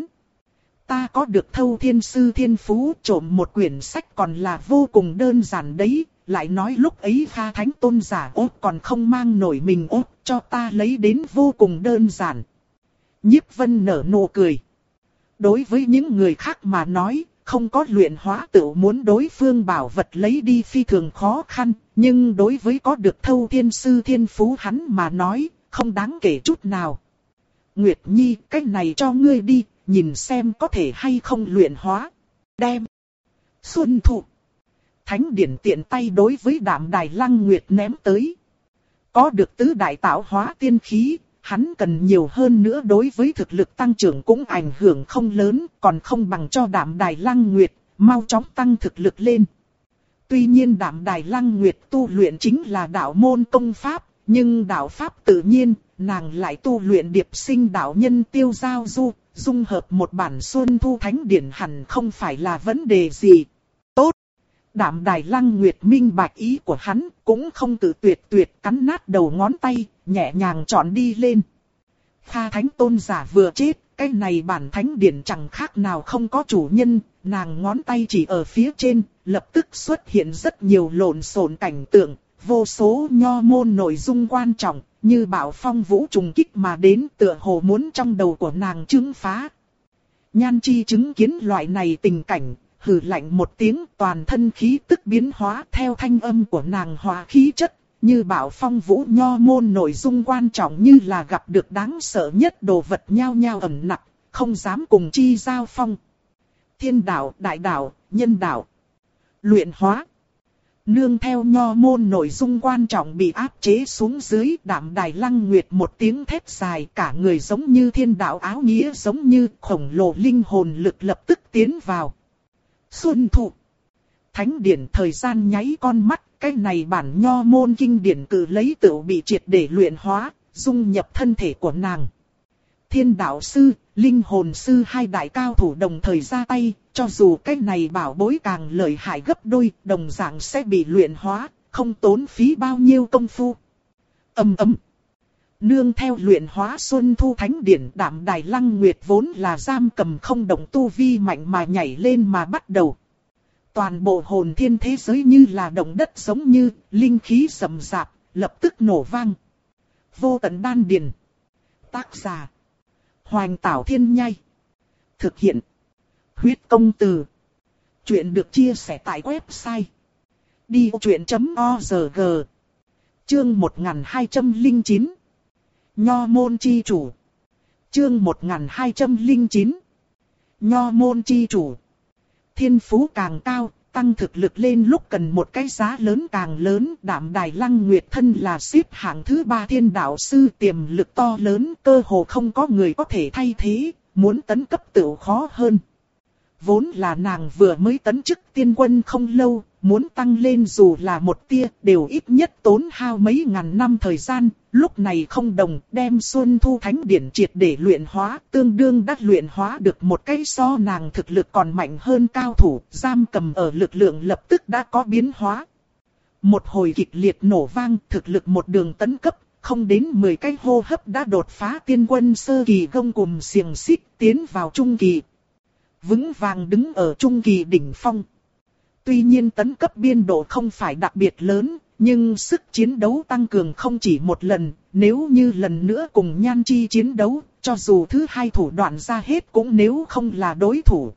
Ta có được Thâu Thiên Sư thiên phú, trộm một quyển sách còn là vô cùng đơn giản đấy. Lại nói lúc ấy Kha Thánh Tôn giả ốt còn không mang nổi mình ốt, cho ta lấy đến vô cùng đơn giản. Nhiếp Vân nở nụ cười. Đối với những người khác mà nói, không có luyện hóa tự muốn đối phương bảo vật lấy đi phi thường khó khăn, nhưng đối với có được Thâu Thiên Sư thiên phú hắn mà nói, không đáng kể chút nào. Nguyệt Nhi, cái này cho ngươi đi, nhìn xem có thể hay không luyện hóa. Đem. Xuân Thụ. Thánh Điển tiện tay đối với Đạm Đài Lăng Nguyệt ném tới. Có được tứ đại tạo hóa tiên khí, hắn cần nhiều hơn nữa, đối với thực lực tăng trưởng cũng ảnh hưởng không lớn, còn không bằng cho Đạm Đài Lăng Nguyệt, mau chóng tăng thực lực lên. Tuy nhiên Đạm Đài Lăng Nguyệt tu luyện chính là đạo môn công pháp, nhưng đạo pháp tự nhiên, nàng lại tu luyện điệp sinh đạo nhân tiêu giao du, dung hợp một bản Xuân Thu Thánh Điển hẳn không phải là vấn đề gì. Tốt! Đạm Đài Lăng Nguyệt minh bạch ý của hắn, cũng không tự tuyệt tuyệt cắn nát đầu ngón tay, nhẹ nhàng chọn đi lên. Kha Thánh Tôn giả vừa chết, cái này bản Thánh Điển chẳng khác nào không có chủ nhân, nàng ngón tay chỉ ở phía trên, lập tức xuất hiện rất nhiều lộn xộn cảnh tượng, vô số nho môn nội dung quan trọng, như bão phong vũ trùng kích mà đến, tựa hồ muốn trong đầu của nàng trứng phá. Nhan Chi chứng kiến loại này tình cảnh, hừ lạnh một tiếng, toàn thân khí tức biến hóa theo thanh âm của nàng hóa khí chất, như bão phong vũ nho môn nội dung quan trọng như là gặp được đáng sợ nhất đồ vật nhao nhao ẩn nặc, không dám cùng chi giao phong. Thiên đạo, đại đạo, nhân đạo, luyện hóa. Nương theo nho môn nội dung quan trọng bị áp chế xuống dưới, Đạm Đài Lăng Nguyệt một tiếng thét dài, cả người giống như thiên đạo áo nghĩa, giống như khổng lồ linh hồn lực lập tức tiến vào. Xuân Thụ. Thánh Điển thời gian nháy con mắt, cái này bản nho môn kinh điển cử lấy tự bị triệt để luyện hóa, dung nhập thân thể của nàng. Thiên đạo sư, linh hồn sư hai đại cao thủ đồng thời ra tay, cho dù cái này bảo bối càng lợi hại gấp đôi, đồng dạng sẽ bị luyện hóa, không tốn phí bao nhiêu công phu. Ầm ầm. Nương theo luyện hóa Xuân Thu Thánh Điển, Đạm Đài Lăng Nguyệt vốn là giam cầm không động tu vi mạnh mà nhảy lên mà bắt đầu. Toàn bộ hồn thiên thế giới như là động đất giống như, linh khí rầm rạp, lập tức nổ vang. Vô tận đan điền. Tác giả. Hoành Tảo Thiên Nhai. Thực hiện. Huyết Công Từ. Chuyện được chia sẻ tại website đi ô chuyện chấm o rờ giê. Chương một nghìn hai trăm lẻ chín. Nho môn chi chủ. Chương một nghìn hai trăm lẻ chín. Nho môn chi chủ. Thiên phú càng cao, tăng thực lực lên lúc cần một cái giá lớn càng lớn. Đạm Đài Lăng Nguyệt thân là xếp hạng thứ ba thiên đạo sư, tiềm lực to lớn, cơ hồ không có người có thể thay thế, muốn tấn cấp tự khó hơn. Vốn là nàng vừa mới tấn chức tiên quân không lâu, muốn tăng lên dù là một tia đều ít nhất tốn hao mấy ngàn năm thời gian. Lúc này không đồng, đem Xuân Thu Thánh Điển triệt để luyện hóa, tương đương đã luyện hóa được một cái so nàng thực lực còn mạnh hơn cao thủ, giam cầm ở lực lượng lập tức đã có biến hóa. Một hồi kịch liệt nổ vang, thực lực một đường tấn cấp, không đến mười cái hô hấp đã đột phá tiên quân sơ kỳ gông cùm xiềng xích, tiến vào trung kỳ. Vững vàng đứng ở trung kỳ đỉnh phong. Tuy nhiên tấn cấp biên độ không phải đặc biệt lớn, nhưng sức chiến đấu tăng cường không chỉ một lần. Nếu như lần nữa cùng Nhan Chi chiến đấu, cho dù thứ hai thủ đoạn ra hết cũng nếu không là đối thủ.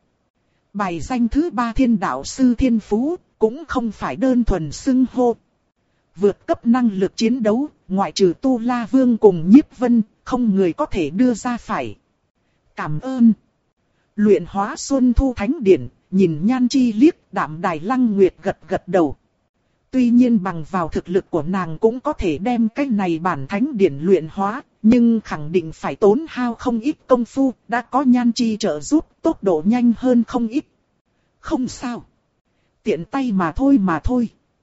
Bài danh thứ ba thiên đạo sư thiên phú, cũng không phải đơn thuần xưng hô. Vượt cấp năng lực chiến đấu, ngoại trừ Tu La Vương cùng Nhiếp Vân, không người có thể đưa ra phải. Cảm ơn. Luyện hóa Xuân Thu Thánh Điển, nhìn Nhan Chi liếc, Đạm Đài Lăng Nguyệt gật gật đầu. Tuy nhiên bằng vào thực lực của nàng cũng có thể đem cái này bản thánh điển luyện hóa, nhưng khẳng định phải tốn hao không ít công phu, đã có Nhan Chi trợ giúp, tốc độ nhanh hơn không ít. Không sao. Tiện tay mà thôi mà thôi.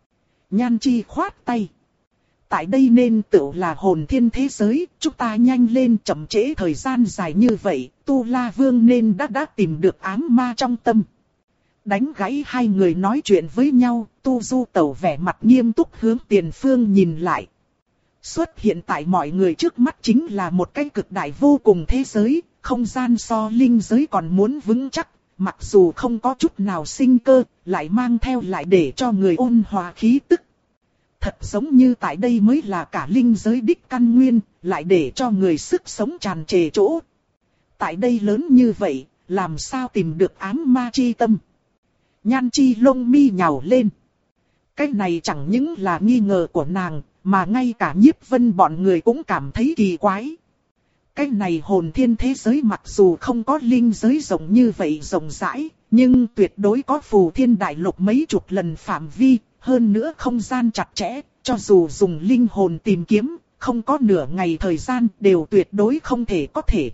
Nhan Chi khoát tay. Tại đây nên tự là hồn thiên thế giới, chúng ta nhanh lên, chậm trễ thời gian dài như vậy, Tu La Vương nên đã đã tìm được ám ma trong tâm. Đánh gãy hai người nói chuyện với nhau, Tu Du Tẩu vẻ mặt nghiêm túc hướng tiền phương nhìn lại. Xuất hiện tại mọi người trước mắt chính là một cái cực đại vô cùng thế giới, không gian so linh giới còn muốn vững chắc, mặc dù không có chút nào sinh cơ, lại mang theo lại để cho người ôn hòa khí tức. Thật giống như tại đây mới là cả linh giới đích căn nguyên, lại để cho người sức sống tràn trề chỗ. Tại đây lớn như vậy, làm sao tìm được ám ma chi tâm? Nhan Chi lông mi nhào lên. Cái này chẳng những là nghi ngờ của nàng, mà ngay cả Nhiếp Vân bọn người cũng cảm thấy kỳ quái. Cái này hồn thiên thế giới mặc dù không có linh giới rộng như vậy rộng rãi, nhưng tuyệt đối có phù thiên đại lục mấy chục lần phạm vi, hơn nữa không gian chặt chẽ, cho dù dùng linh hồn tìm kiếm, không có nửa ngày thời gian đều tuyệt đối không thể có thể.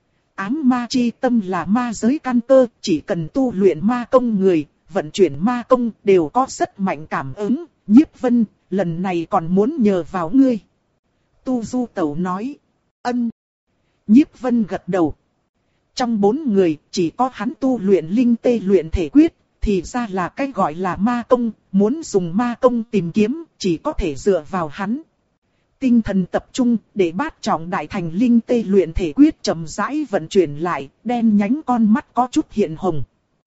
Ám ma chi tâm là ma giới căn cơ, chỉ cần tu luyện ma công người, vận chuyển ma công đều có rất mạnh cảm ứng. Nhiếp Vân, lần này còn muốn nhờ vào ngươi. Tu Du Tẩu nói. Ân. Nhiếp Vân gật đầu. Trong bốn người, chỉ có hắn tu luyện linh tê luyện thể quyết, thì ra là cái gọi là ma công, muốn dùng ma công tìm kiếm, chỉ có thể dựa vào hắn. Tinh thần tập trung, để bát trọng đại thành linh tê luyện thể quyết chậm rãi vận chuyển lại, đen nhánh con mắt có chút hiện hồng.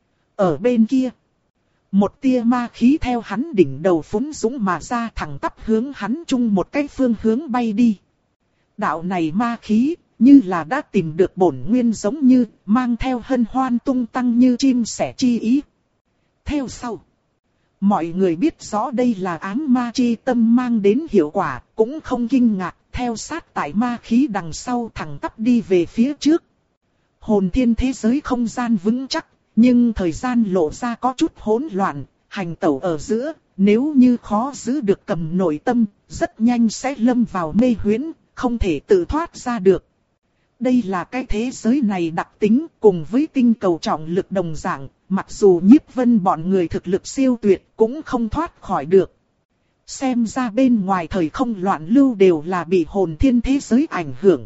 Ở bên kia, một tia ma khí theo hắn đỉnh đầu phúng dũng mà ra, thẳng tắp hướng hắn chung một cái phương hướng bay đi. Đạo này ma khí, như là đã tìm được bổn nguyên giống như, mang theo hân hoan tung tăng như chim sẻ chi ý. Theo sau, mọi người biết rõ đây là ám ma chi tâm mang đến hiệu quả, cũng không kinh ngạc, theo sát tại ma khí đằng sau thẳng tắp đi về phía trước. Hồn thiên thế giới không gian vững chắc, nhưng thời gian lộ ra có chút hỗn loạn, hành tẩu ở giữa, nếu như khó giữ được cầm nội tâm, rất nhanh sẽ lâm vào mê huyễn, không thể tự thoát ra được. Đây là cái thế giới này đặc tính, cùng với tinh cầu trọng lực đồng dạng, mặc dù Nhiếp Vân bọn người thực lực siêu tuyệt cũng không thoát khỏi được. Xem ra bên ngoài thời không loạn lưu đều là bị hồn thiên thế giới ảnh hưởng.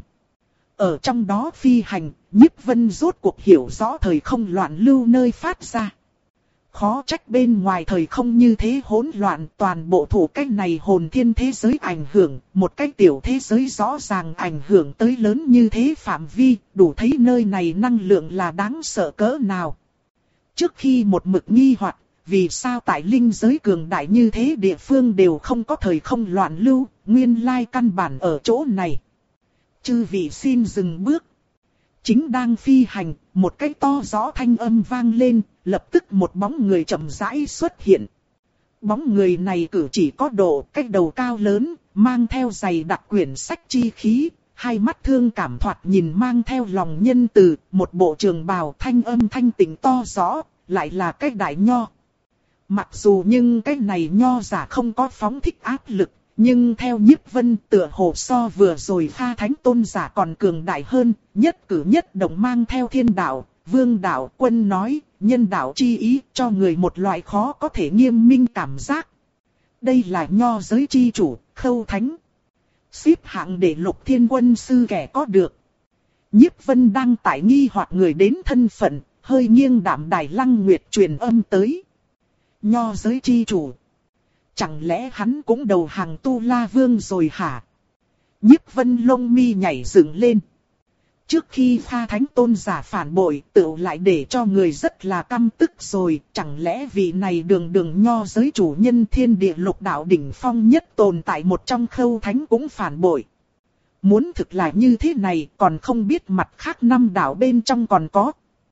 Ở trong đó phi hành, Nhiếp Vân rốt cuộc hiểu rõ thời không loạn lưu nơi phát ra. Khó trách bên ngoài thời không như thế hỗn loạn, toàn bộ thủ cách này hồn thiên thế giới ảnh hưởng, một cái tiểu thế giới rõ ràng ảnh hưởng tới lớn như thế phạm vi, đủ thấy nơi này năng lượng là đáng sợ cỡ nào. Trước khi một mực nghi hoặc, vì sao tại linh giới cường đại như thế địa phương đều không có thời không loạn lưu, nguyên lai căn bản ở chỗ này. Chư vị xin dừng bước. Chính đang phi hành, một cái to rõ thanh âm vang lên, lập tức một bóng người chậm rãi xuất hiện. Bóng người này cử chỉ có độ, cái đầu cao lớn, mang theo giày đặc quyển sách chi khí, hai mắt thương cảm thoạt nhìn mang theo lòng nhân từ, một bộ trường bào thanh âm thanh tịnh to rõ, lại là cái đại nho. Mặc dù nhưng cái này nho giả không có phóng thích áp lực, nhưng theo Nhiếp Vân tựa hồ so vừa rồi Pha Thánh Tôn giả còn cường đại hơn, nhất cử nhất động mang theo thiên đạo, vương đạo, quân nói, nhân đạo chi ý cho người một loại khó có thể nghiêm minh cảm giác. Đây là nho giới chi chủ, Khâu Thánh. Xếp hạng để Lục Thiên Quân sư kẻ có được. Nhiếp Vân đang tại nghi hoặc người đến thân phận, hơi nghiêng đạm đài Lăng Nguyệt truyền âm tới. Nho giới chi chủ. Chẳng lẽ hắn cũng đầu hàng Tu La Vương rồi hả? Nhiếp Vân lông mi nhảy dựng lên. Trước khi Pha Thánh Tôn giả phản bội, tự lại để cho người rất là căm tức rồi. Chẳng lẽ vị này đường đường nho giới chủ nhân thiên địa lục đạo đỉnh phong nhất tồn tại một trong Khâu Thánh cũng phản bội? Muốn thực là như thế này, còn không biết mặt khác năm đạo bên trong còn có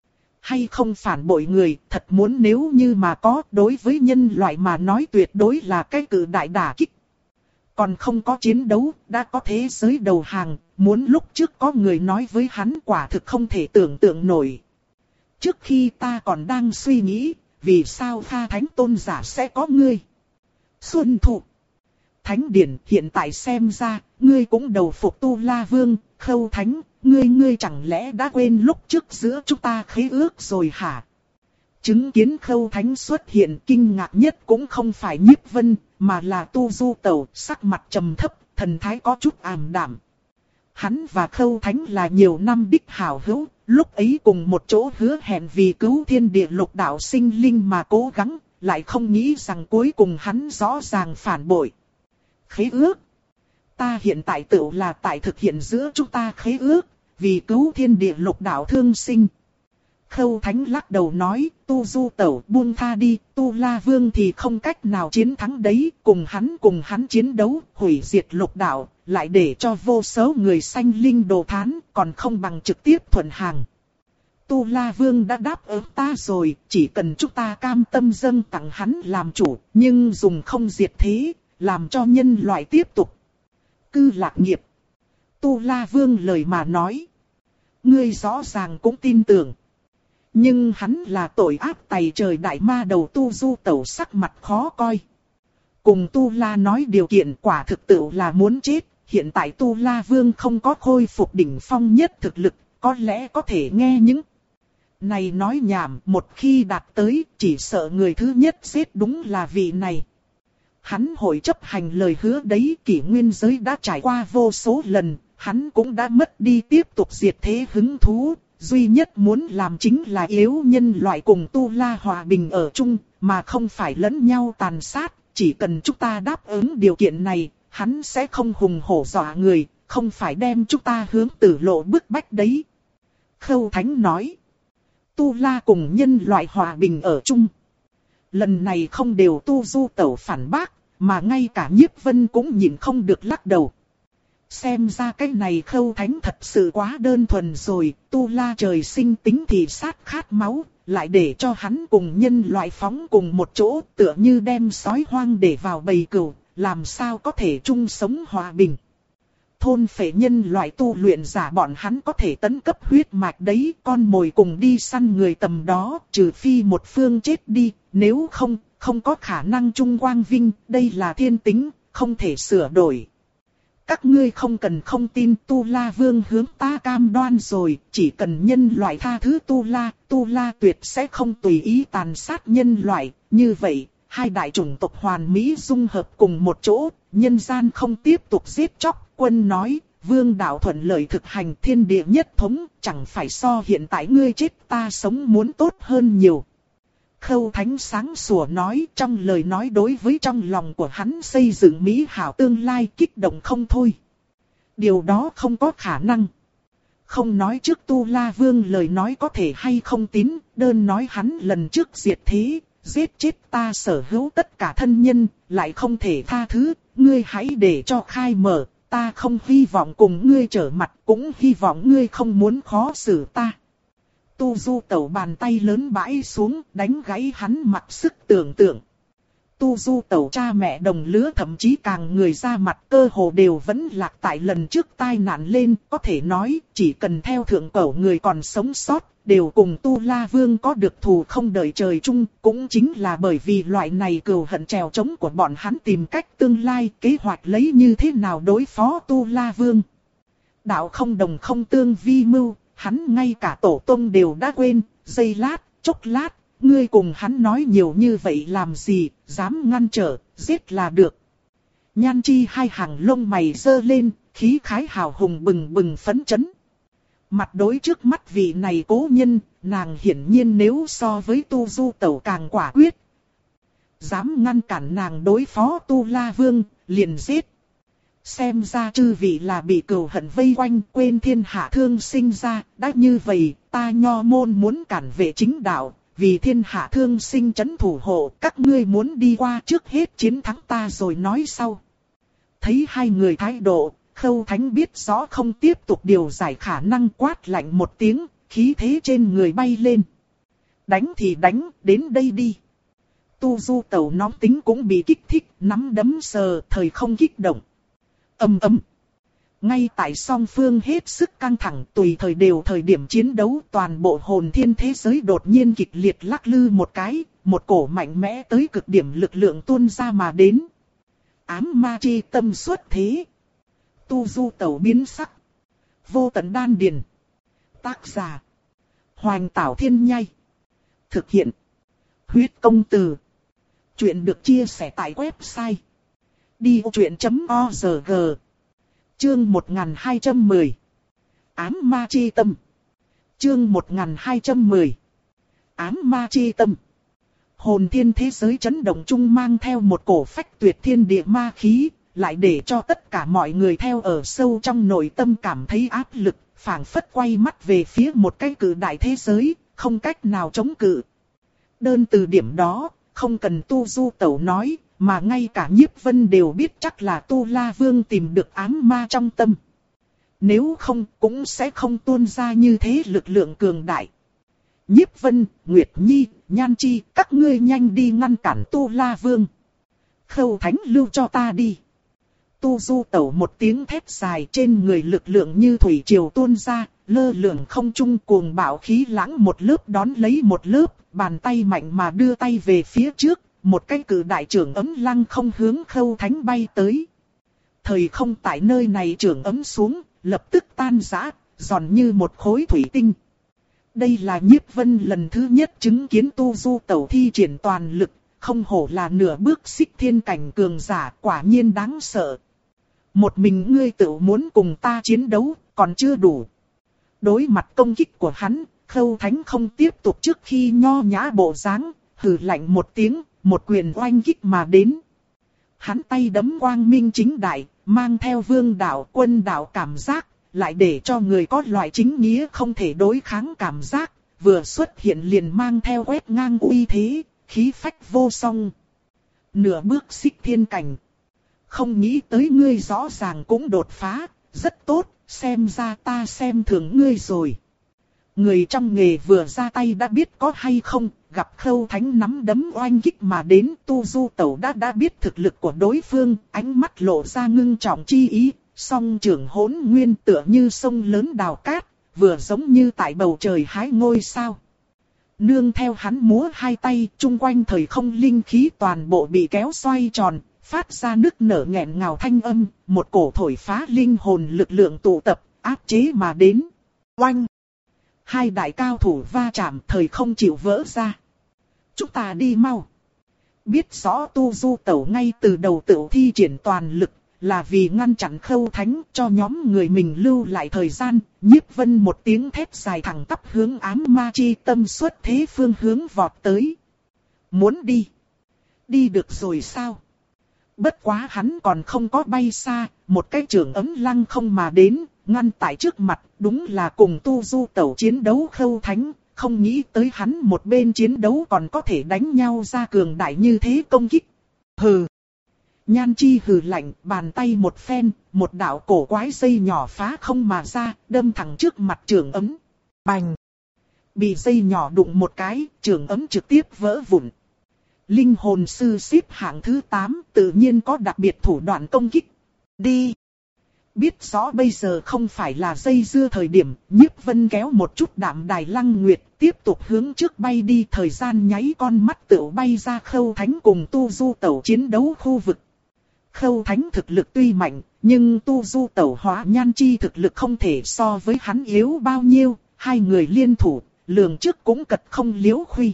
hay không phản bội người, thật muốn nếu như mà có, đối với nhân loại mà nói tuyệt đối là cái cự đại đả kích. Còn không có chiến đấu, đã có thế giới đầu hàng, muốn lúc trước có người nói với hắn quả thực không thể tưởng tượng nổi. Trước khi ta còn đang suy nghĩ, vì sao Pha Thánh Tôn giả sẽ có ngươi? Xuân Thụ. Thánh Điển hiện tại xem ra, ngươi cũng đầu phục Tu La Vương, Khâu Thánh, ngươi ngươi chẳng lẽ đã quên lúc trước giữa chúng ta khế ước rồi hả? Chứng kiến Khâu Thánh xuất hiện kinh ngạc nhất cũng không phải Nhiếp Vân, mà là Tu Du Tẩu, sắc mặt trầm thấp, thần thái có chút ảm đạm. Hắn và Khâu Thánh là nhiều năm đích hảo hữu, lúc ấy cùng một chỗ hứa hẹn vì cứu thiên địa lục đạo sinh linh mà cố gắng, lại không nghĩ rằng cuối cùng hắn rõ ràng phản bội. Khế ước. Ta hiện tại tự là tại thực hiện giữa chúng ta khế ước, vì cứu thiên địa lục đạo thương sinh. Khâu Thánh lắc đầu nói, Tu Du Tẩu buông tha đi, Tu La Vương thì không cách nào chiến thắng đấy, cùng hắn cùng hắn chiến đấu, hủy diệt lục đạo, lại để cho vô số người sanh linh đồ thán, còn không bằng trực tiếp thuận hàng. Tu La Vương đã đáp ứng ta rồi, chỉ cần chúng ta cam tâm dâng tặng hắn làm chủ, nhưng dùng không diệt thế, làm cho nhân loại tiếp tục cư lạc nghiệp. Tu La Vương lời mà nói, ngươi rõ ràng cũng tin tưởng. Nhưng hắn là tội ác tày trời đại ma đầu. Tu Du Tẩu sắc mặt khó coi. Cùng Tu La nói điều kiện quả thực tự là muốn chết. Hiện tại Tu La Vương không có khôi phục đỉnh phong nhất thực lực, có lẽ có thể nghe những này nói nhảm. Một khi đạt tới, chỉ sợ người thứ nhất giết đúng là vị này. Hắn hội chấp hành lời hứa đấy. Kỷ nguyên giới đã trải qua vô số lần, hắn cũng đã mất đi tiếp tục diệt thế hứng thú. Duy nhất muốn làm chính là yếu nhân loại cùng Tu La hòa bình ở chung, mà không phải lẫn nhau tàn sát. Chỉ cần chúng ta đáp ứng điều kiện này, hắn sẽ không hùng hổ dọa người, không phải đem chúng ta hướng tử lộ bức bách đấy. Khâu Thánh nói, Tu La cùng nhân loại hòa bình ở chung. Lần này không đều Tu Du Tẩu phản bác, mà ngay cả Nhiếp Vân cũng nhìn không được lắc đầu. Xem ra cái này Khâu Thánh thật sự quá đơn thuần rồi, Tu La trời sinh tính thì sát khát máu, lại để cho hắn cùng nhân loại phóng cùng một chỗ, tựa như đem sói hoang để vào bầy cừu, làm sao có thể chung sống hòa bình. Thôn phệ nhân loại tu luyện giả bọn hắn có thể tấn cấp huyết mạch đấy, con mồi cùng đi săn người tầm đó, trừ phi một phương chết đi, nếu không, không có khả năng chung quang vinh, đây là thiên tính, không thể sửa đổi. Các ngươi không cần không tin, Tu La Vương hướng ta cam đoan rồi, chỉ cần nhân loại tha thứ Tu La, Tu La tuyệt sẽ không tùy ý tàn sát nhân loại. Như vậy, hai đại chủng tộc hoàn mỹ dung hợp cùng một chỗ, nhân gian không tiếp tục giết chóc. Quân nói, vương đạo thuận lợi thực hành thiên địa nhất thống, chẳng phải so hiện tại ngươi chết ta sống muốn tốt hơn nhiều. Khâu Thánh sáng sủa nói, trong lời nói đối với trong lòng của hắn xây dựng mỹ hảo tương lai kích động không thôi. Điều đó không có khả năng. Không nói trước Tu La Vương lời nói có thể hay không tín, đơn nói hắn lần trước diệt thế, giết chết ta sở hữu tất cả thân nhân, lại không thể tha thứ, ngươi hãy để cho khai mở, ta không hy vọng cùng ngươi trở mặt, cũng hy vọng ngươi không muốn khó xử ta. Tu Du Tẩu bàn tay lớn bãi xuống, đánh gãy hắn mặc sức tưởng tượng. Tu Du Tẩu cha mẹ đồng lứa thậm chí càng người ra mặt cơ hồ đều vẫn lạc tại lần trước tai nạn lên, có thể nói chỉ cần theo thượng cẩu người còn sống sót, đều cùng Tu La Vương có được thù không đợi trời chung, cũng chính là bởi vì loại này cừu hận trèo trống của bọn hắn tìm cách tương lai kế hoạch lấy như thế nào đối phó Tu La Vương. Đạo không đồng không tương vi mưu, hắn ngay cả tổ tông đều đã quên, giây lát, chốc lát. Ngươi cùng hắn nói nhiều như vậy làm gì, dám ngăn trở, giết là được. Nhan Chi hai hàng lông mày giơ lên, khí khái hào hùng bừng bừng phấn chấn. Mặt đối trước mắt vị này cố nhân, nàng hiển nhiên nếu so với Tu Du Tẩu càng quả quyết. Dám ngăn cản nàng đối phó Tu La Vương, liền giết. Xem ra chư vị là bị cừu hận vây quanh, quên thiên hạ thương sinh ra, đã như vậy, ta Nho môn muốn cản vệ chính đạo. Vì thiên hạ thương sinh trấn thủ hộ, các ngươi muốn đi qua trước hết chiến thắng ta rồi nói sau. Thấy hai người thái độ, Khâu Thánh biết rõ không tiếp tục điều giải khả năng, quát lạnh một tiếng, khí thế trên người bay lên. Đánh thì đánh, đến đây đi. Tu Du Tẩu nóng tính cũng bị kích thích, nắm đấm sờ, thời không kích động. Ầm ầm. Ngay tại song phương hết sức căng thẳng, tùy thời đều thời điểm chiến đấu, toàn bộ hồn thiên thế giới đột nhiên kịch liệt lắc lư một cái, một cổ mạnh mẽ tới cực điểm lực lượng tuôn ra mà đến. Ám ma chi tâm xuất thế. Tu Du Tẩu biến sắc. Vô tận đan điền. Tác giả: Hoành Tảo Thiên Nhai. Thực hiện: Huyết Công Từ. Chuyện được chia sẻ tại website đi vô chuyện chấm org. Chương một nghìn hai trăm mười. Ám ma chi tâm. Chương một nghìn hai trăm mười. Ám ma chi tâm. Hồn thiên thế giới chấn động chung mang theo một cổ phách tuyệt thiên địa ma khí, lại để cho tất cả mọi người theo ở sâu trong nội tâm cảm thấy áp lực, phảng phất quay mắt về phía một cái cự đại thế giới, không cách nào chống cự. Đơn từ điểm đó, không cần Tu Du Tẩu nói, mà ngay cả Nhiếp Vân đều biết chắc là Tu La Vương tìm được ám ma trong tâm. Nếu không, cũng sẽ không tuôn ra như thế lực lượng cường đại. Nhiếp Vân, Nguyệt Nhi, Nhan Chi, các ngươi nhanh đi ngăn cản Tu La Vương. Khâu Thánh lưu cho ta đi. Tu Du Tẩu một tiếng thét dài, trên người lực lượng như thủy triều tuôn ra, lơ lửng không trung, cuồng bạo khí lãng một lớp đón lấy một lớp, bàn tay mạnh mà đưa tay về phía trước, một cái cự đại trưởng ấm lăng không hướng Khâu Thánh bay tới. Thời không tại nơi này trưởng ấm xuống, lập tức tan rã, giòn như một khối thủy tinh. Đây là Nhiếp Vân lần thứ nhất chứng kiến Tu Du Tẩu thi triển toàn lực, không hổ là nửa bước xích thiên cảnh cường giả, quả nhiên đáng sợ. Một mình ngươi tự muốn cùng ta chiến đấu, còn chưa đủ. Đối mặt công kích của hắn, Khâu Thánh không tiếp tục trước khi nho nhã bộ dáng, hừ lạnh một tiếng, một quyền oanh kích mà đến. Hắn tay đấm quang minh chính đại, mang theo vương đạo quân đạo cảm giác, lại để cho người có loại chính nghĩa không thể đối kháng cảm giác, vừa xuất hiện liền mang theo quét ngang uy thế, khí phách vô song. Nửa bước xích thiên cảnh. Không nghĩ tới ngươi rõ ràng cũng đột phá, rất tốt, xem ra ta xem thường ngươi rồi. Người trong nghề vừa ra tay đã biết có hay không, gặp Khâu Thánh nắm đấm oanh kích mà đến, Tu Du Tẩu đã đã biết thực lực của đối phương, ánh mắt lộ ra ngưng trọng chi ý, song trưởng hỗn nguyên tựa như sông lớn đào cát, vừa giống như tại bầu trời hái ngôi sao. Nương theo hắn múa hai tay, chung quanh thời không linh khí toàn bộ bị kéo xoay tròn, phát ra nức nở nghẹn ngào thanh âm, một cổ thổi phá linh hồn lực lượng tụ tập, áp chế mà đến. Oanh! Hai đại cao thủ va chạm, thời không chịu vỡ ra. Chúng ta đi mau. Biết rõ Tu Du Tẩu ngay từ đầu tự thi triển toàn lực, là vì ngăn chặn Khâu Thánh, cho nhóm người mình lưu lại thời gian. Nhiếp Vân một tiếng thét dài thẳng tắp hướng ám ma chi tâm xuất thế phương hướng vọt tới. Muốn đi. Đi được rồi sao? Bất quá hắn còn không có bay xa, một cái trường ấm lăng không mà đến, ngăn tại trước mặt, đúng là cùng Tu Du Tẩu chiến đấu Khâu Thánh. không nghĩ tới hắn một bên chiến đấu còn có thể đánh nhau ra cường đại như thế công kích. Hừ. Nhan Chi hừ lạnh, bàn tay một phen, một đạo cổ quái dây nhỏ phá không mà ra, đâm thẳng trước mặt Trường Ấm. Bành! Bị dây nhỏ đụng một cái, Trường Ấm trực tiếp vỡ vụn. Linh hồn sư xếp hạng thứ tám, tự nhiên có đặc biệt thủ đoạn công kích. Đi! Biết rõ bây giờ không phải là dây dưa thời điểm, Nhiếp Vân kéo một chút Đạm Đài Lăng Nguyệt, tiếp tục hướng trước bay đi, thời gian nháy con mắt tựu bay ra Khâu Thánh cùng Tu Du Tẩu chiến đấu khu vực. Khâu Thánh thực lực tuy mạnh, nhưng Tu Du Tẩu hóa Nhan Chi thực lực không thể so với hắn yếu bao nhiêu, hai người liên thủ, lường trước cũng cật không liếu khuy.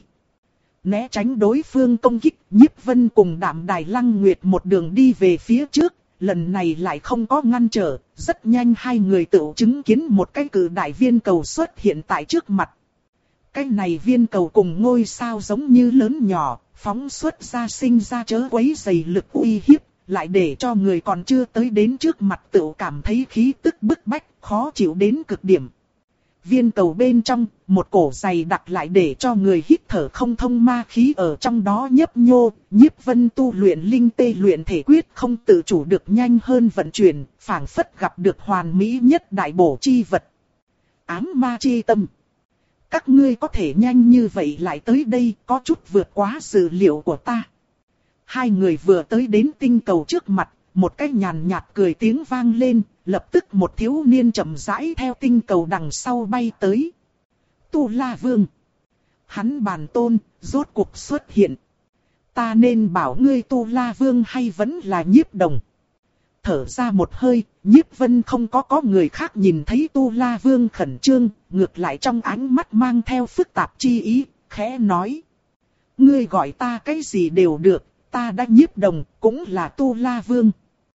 Né tránh đối phương công kích, Nhiếp Vân cùng Đạm Đài Lăng Nguyệt một đường đi về phía trước, lần này lại không có ngăn trở, rất nhanh hai người tự chứng kiến một cái cự đại viên cầu xuất hiện tại trước mặt. Cái này viên cầu cùng ngôi sao giống như lớn nhỏ, phóng xuất ra sinh ra chớ quấy dày lực uy hiếp, lại để cho người còn chưa tới đến trước mặt tự cảm thấy khí tức bức bách, khó chịu đến cực điểm. Viên cầu bên trong, một cổ dày đặc lại để cho người hít thở không thông ma khí ở trong đó nhấp nhô, Nhiếp Vân tu luyện linh tê luyện thể quyết không tự chủ được nhanh hơn vận chuyển, phảng phất gặp được hoàn mỹ nhất đại bổ chi vật. Ám ma chi tâm. Các ngươi có thể nhanh như vậy lại tới đây, có chút vượt quá dự liệu của ta. Hai người vừa tới đến tinh cầu trước mặt, một cái nhàn nhạt cười tiếng vang lên, lập tức một thiếu niên chậm rãi theo tinh cầu đằng sau bay tới. Tu La Vương. Hắn bản tôn, rốt cuộc xuất hiện. Ta nên bảo ngươi Tu La Vương hay vẫn là Nhiếp Đồng. Thở ra một hơi, Nhiếp Vân không có có người khác nhìn thấy Tu La Vương khẩn trương, ngược lại trong ánh mắt mang theo phức tạp chi ý, khẽ nói. Ngươi gọi ta cái gì đều được, ta đã Nhiếp Đồng, cũng là Tu La Vương.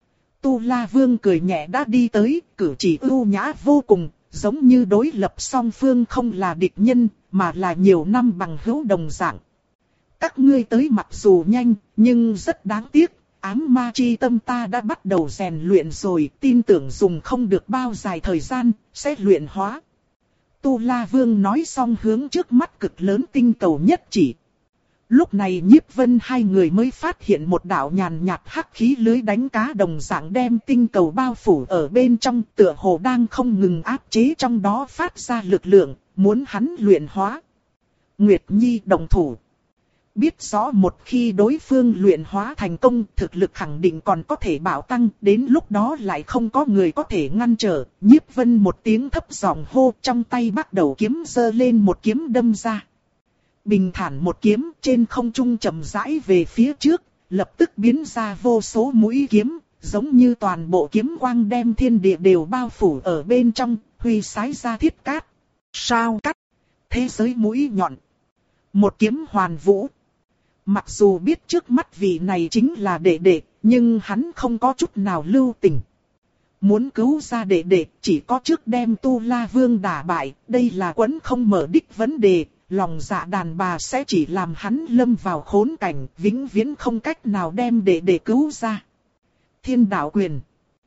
Tu La Vương cười nhẹ đã đi tới, cử chỉ ưu nhã vô cùng, giống như đối lập song phương không là địch nhân, mà là nhiều năm bằng hữu đồng dạng. Các ngươi tới mặc dù nhanh, nhưng rất đáng tiếc, ám ma chi tâm ta đã bắt đầu rèn luyện rồi, tin tưởng dùng không được bao dài thời gian, sẽ luyện hóa. Tu La Vương nói xong hướng trước mắt cực lớn tinh cầu nhất chỉ. Lúc này Nhiếp Vân hai người mới phát hiện một đạo nhàn nhạt hắc khí lưới đánh cá đồng dạng đem tinh cầu bao phủ ở bên trong, tựa hồ đang không ngừng áp chế trong đó phát ra lực lượng, muốn hắn luyện hóa. Nguyệt Nhi đồng thủ. Biết rõ một khi đối phương luyện hóa thành công, thực lực khẳng định còn có thể bạo tăng, đến lúc đó lại không có người có thể ngăn trở. Nhiếp Vân một tiếng thấp giọng hô, trong tay bắt đầu kiếm giơ lên một kiếm đâm ra. Bình thản một kiếm trên không trung chậm rãi về phía trước, lập tức biến ra vô số mũi kiếm, giống như toàn bộ kiếm quang đem thiên địa đều bao phủ ở bên trong, huy sái ra thiết cát. Sao cắt? Thế giới mũi nhọn. Một kiếm hoàn vũ. Mặc dù biết trước mắt vị này chính là đệ đệ, nhưng hắn không có chút nào lưu tình. Muốn cứu ra đệ đệ, chỉ có trước đem Tu La Vương đả bại, đây là quẫn không mở đích vấn đề. Lòng dạ đàn bà sẽ chỉ làm hắn lâm vào khốn cảnh, vĩnh viễn không cách nào đem đệ đệ cứu ra. Thiên đạo quyền.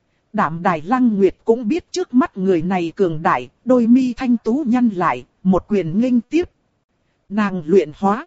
Đạm Đài Lăng Nguyệt cũng biết trước mắt người này cường đại, đôi mi thanh tú nhăn lại, một quyền nghênh tiếp. Nàng luyện hóa.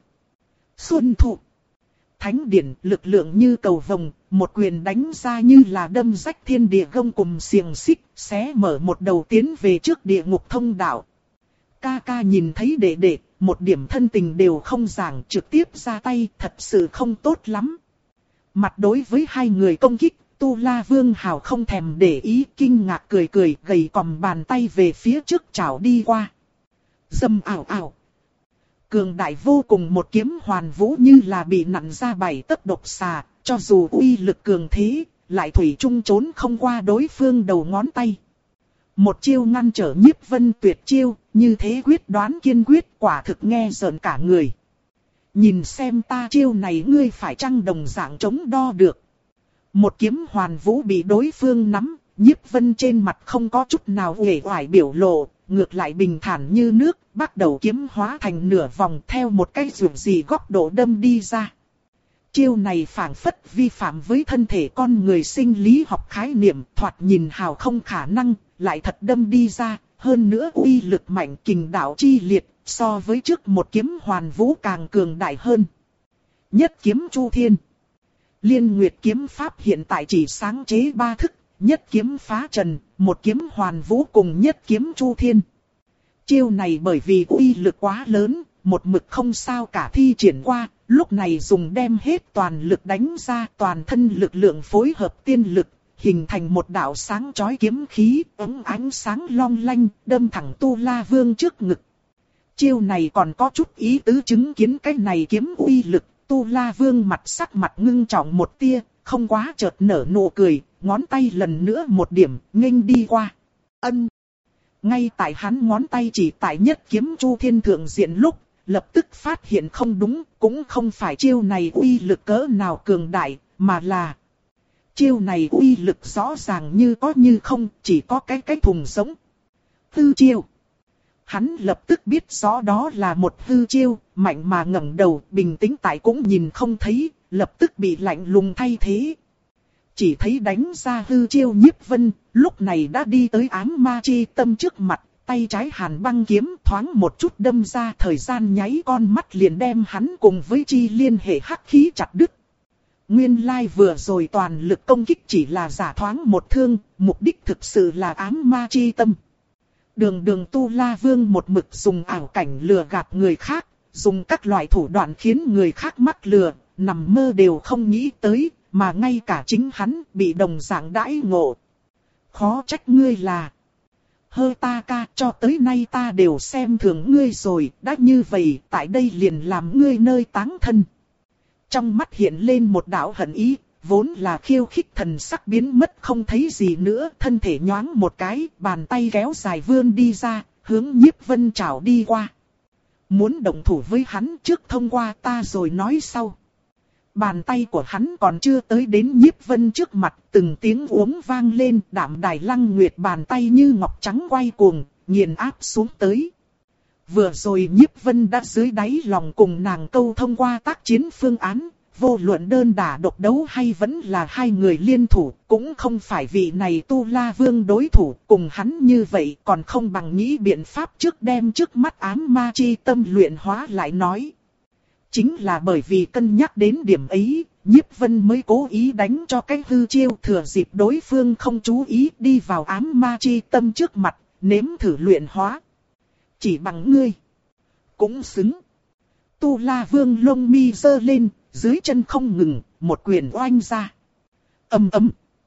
Xuân thụ. Thánh điển lực lượng như cầu vồng, một quyền đánh ra như là đâm rách thiên địa gông cùm xiềng xích, xé mở một đầu tiến về trước địa ngục thông đạo. Ca ca nhìn thấy đệ đệ, một điểm thân tình đều không giảng, trực tiếp ra tay, thật sự không tốt lắm. Mặt đối với hai người công kích, Tu La Vương hào không thèm để ý, kinh ngạc cười cười, gầy còm bàn tay về phía trước chảo đi qua. Dầm ảo ảo. Cường đại vô cùng một kiếm hoàn vũ như là bị nặn ra bảy tấc độc xà, cho dù uy lực cường thế, lại thủy chung trốn không qua đối phương đầu ngón tay. Một chiêu ngăn trở Nhiếp Vân tuyệt chiêu, như thế quyết đoán kiên quyết, quả thực nghe rợn cả người. Nhìn xem ta chiêu này ngươi phải chăng đồng dạng chống đo được. Một kiếm hoàn vũ bị đối phương nắm, Nhiếp Vân trên mặt không có chút nào uể oải biểu lộ, ngược lại bình thản như nước, bắt đầu kiếm hóa thành nửa vòng theo một cái dù gì góc độ đâm đi ra. Chiêu này phảng phất vi phạm với thân thể con người sinh lý học khái niệm, thoạt nhìn hào không khả năng, lại thật đâm đi ra, hơn nữa uy lực mạnh kình đạo chi liệt, so với trước một kiếm hoàn vũ càng cường đại hơn. Nhất kiếm chu thiên. Liên Nguyệt kiếm pháp hiện tại chỉ sáng chế ba thức, nhất kiếm phá trần, một kiếm hoàn vũ cùng nhất kiếm chu thiên. Chiêu này bởi vì uy lực quá lớn, một mực không sao cả thi triển qua, lúc này dùng đem hết toàn lực đánh ra, toàn thân lực lượng phối hợp tiên lực, hình thành một đạo sáng chói kiếm khí, ống ánh sáng long lanh, đâm thẳng Tu La Vương trước ngực. Chiêu này còn có chút ý tứ chứng kiến cái này kiếm uy lực, Tu La Vương mặt sắc mặt ngưng trọng một tia, không quá chợt nở nụ cười, ngón tay lần nữa một điểm, nghênh đi qua. Ân. Ngay tại hắn ngón tay chỉ tại nhất kiếm chu thiên thượng diện lúc, lập tức phát hiện không đúng, cũng không phải chiêu này uy lực cỡ nào cường đại, mà là chiêu này uy lực rõ ràng như có như không, chỉ có cái cái thùng giống. Hư chiêu. Hắn lập tức biết rõ đó là một hư chiêu, mạnh mà ngẩng đầu, bình tĩnh tại cũng nhìn không thấy, lập tức bị lạnh lùng thay thế. Chỉ thấy đánh ra hư chiêu Nhiếp Vân, lúc này đã đi tới ám ma chi tâm trước mặt, tay trái hàn băng kiếm thoáng một chút đâm ra, thời gian nháy con mắt liền đem hắn cùng với chi liên hệ hắc khí chặt đứt. Nguyên lai vừa rồi toàn lực công kích chỉ là giả thoáng một thương, mục đích thực sự là ám ma chi tâm. Đường đường Tu La Vương một mực dùng ảo cảnh lừa gạt người khác, dùng các loại thủ đoạn khiến người khác mắc lừa, nằm mơ đều không nghĩ tới, mà ngay cả chính hắn bị đồng dạng đãi ngộ. Khó trách ngươi là Hơ Ta Ca, cho tới nay ta đều xem thường ngươi rồi, đã như vậy tại đây liền làm ngươi nơi táng thân. Trong mắt hiện lên một đạo hận ý, vốn là khiêu khích thần sắc biến mất không thấy gì nữa, thân thể nhoáng một cái, bàn tay kéo dài vươn đi ra, hướng Nhiếp Vân chảo đi qua. Muốn động thủ với hắn trước thông qua ta rồi nói sau. Bàn tay của hắn còn chưa tới đến Nhiếp Vân trước mặt, từng tiếng uống vang lên, Đạm Đài Lăng Nguyệt bàn tay như ngọc trắng quay cuồng, nghiền áp xuống tới. Vừa rồi Nhiếp Vân đã dưới đáy lòng cùng nàng câu thông qua tác chiến phương án, vô luận đơn đả độc đấu hay vẫn là hai người liên thủ, cũng không phải vị này Tu La Vương đối thủ, cùng hắn như vậy còn không bằng nghĩ biện pháp trước đem trước mắt ám ma chi tâm luyện hóa lại nói. Chính là bởi vì cân nhắc đến điểm ấy, Nhiếp Vân mới cố ý đánh cho cái hư chiêu, thừa dịp đối phương không chú ý đi vào ám ma chi tâm trước mặt, nếm thử luyện hóa. Chỉ bằng ngươi cũng xứng. Tu La Vương lông mi giơ lên, dưới chân không ngừng, một quyền oanh ra. Ầm ầm.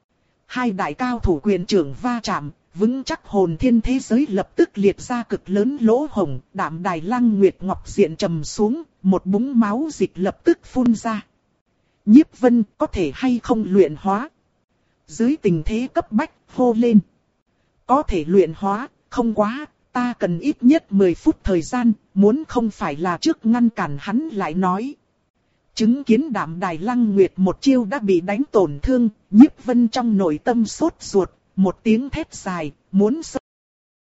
Hai đại cao thủ quyền trưởng va chạm, vững chắc hồn thiên thế giới lập tức liệt ra cực lớn lỗ hổng, Đạm Đài Lăng Nguyệt ngọc diện trầm xuống, một búng máu dịch lập tức phun ra. Nhiếp Vân có thể hay không luyện hóa? Dưới tình thế cấp bách, hô lên. Có thể luyện hóa, không quá, ta cần ít nhất mười phút thời gian, muốn không phải là trước ngăn cản hắn lại nói. Chứng kiến Đạm Đài Lăng Nguyệt một chiêu đã bị đánh tổn thương, Nhiếp Vân trong nội tâm sốt ruột, một tiếng thét dài, muốn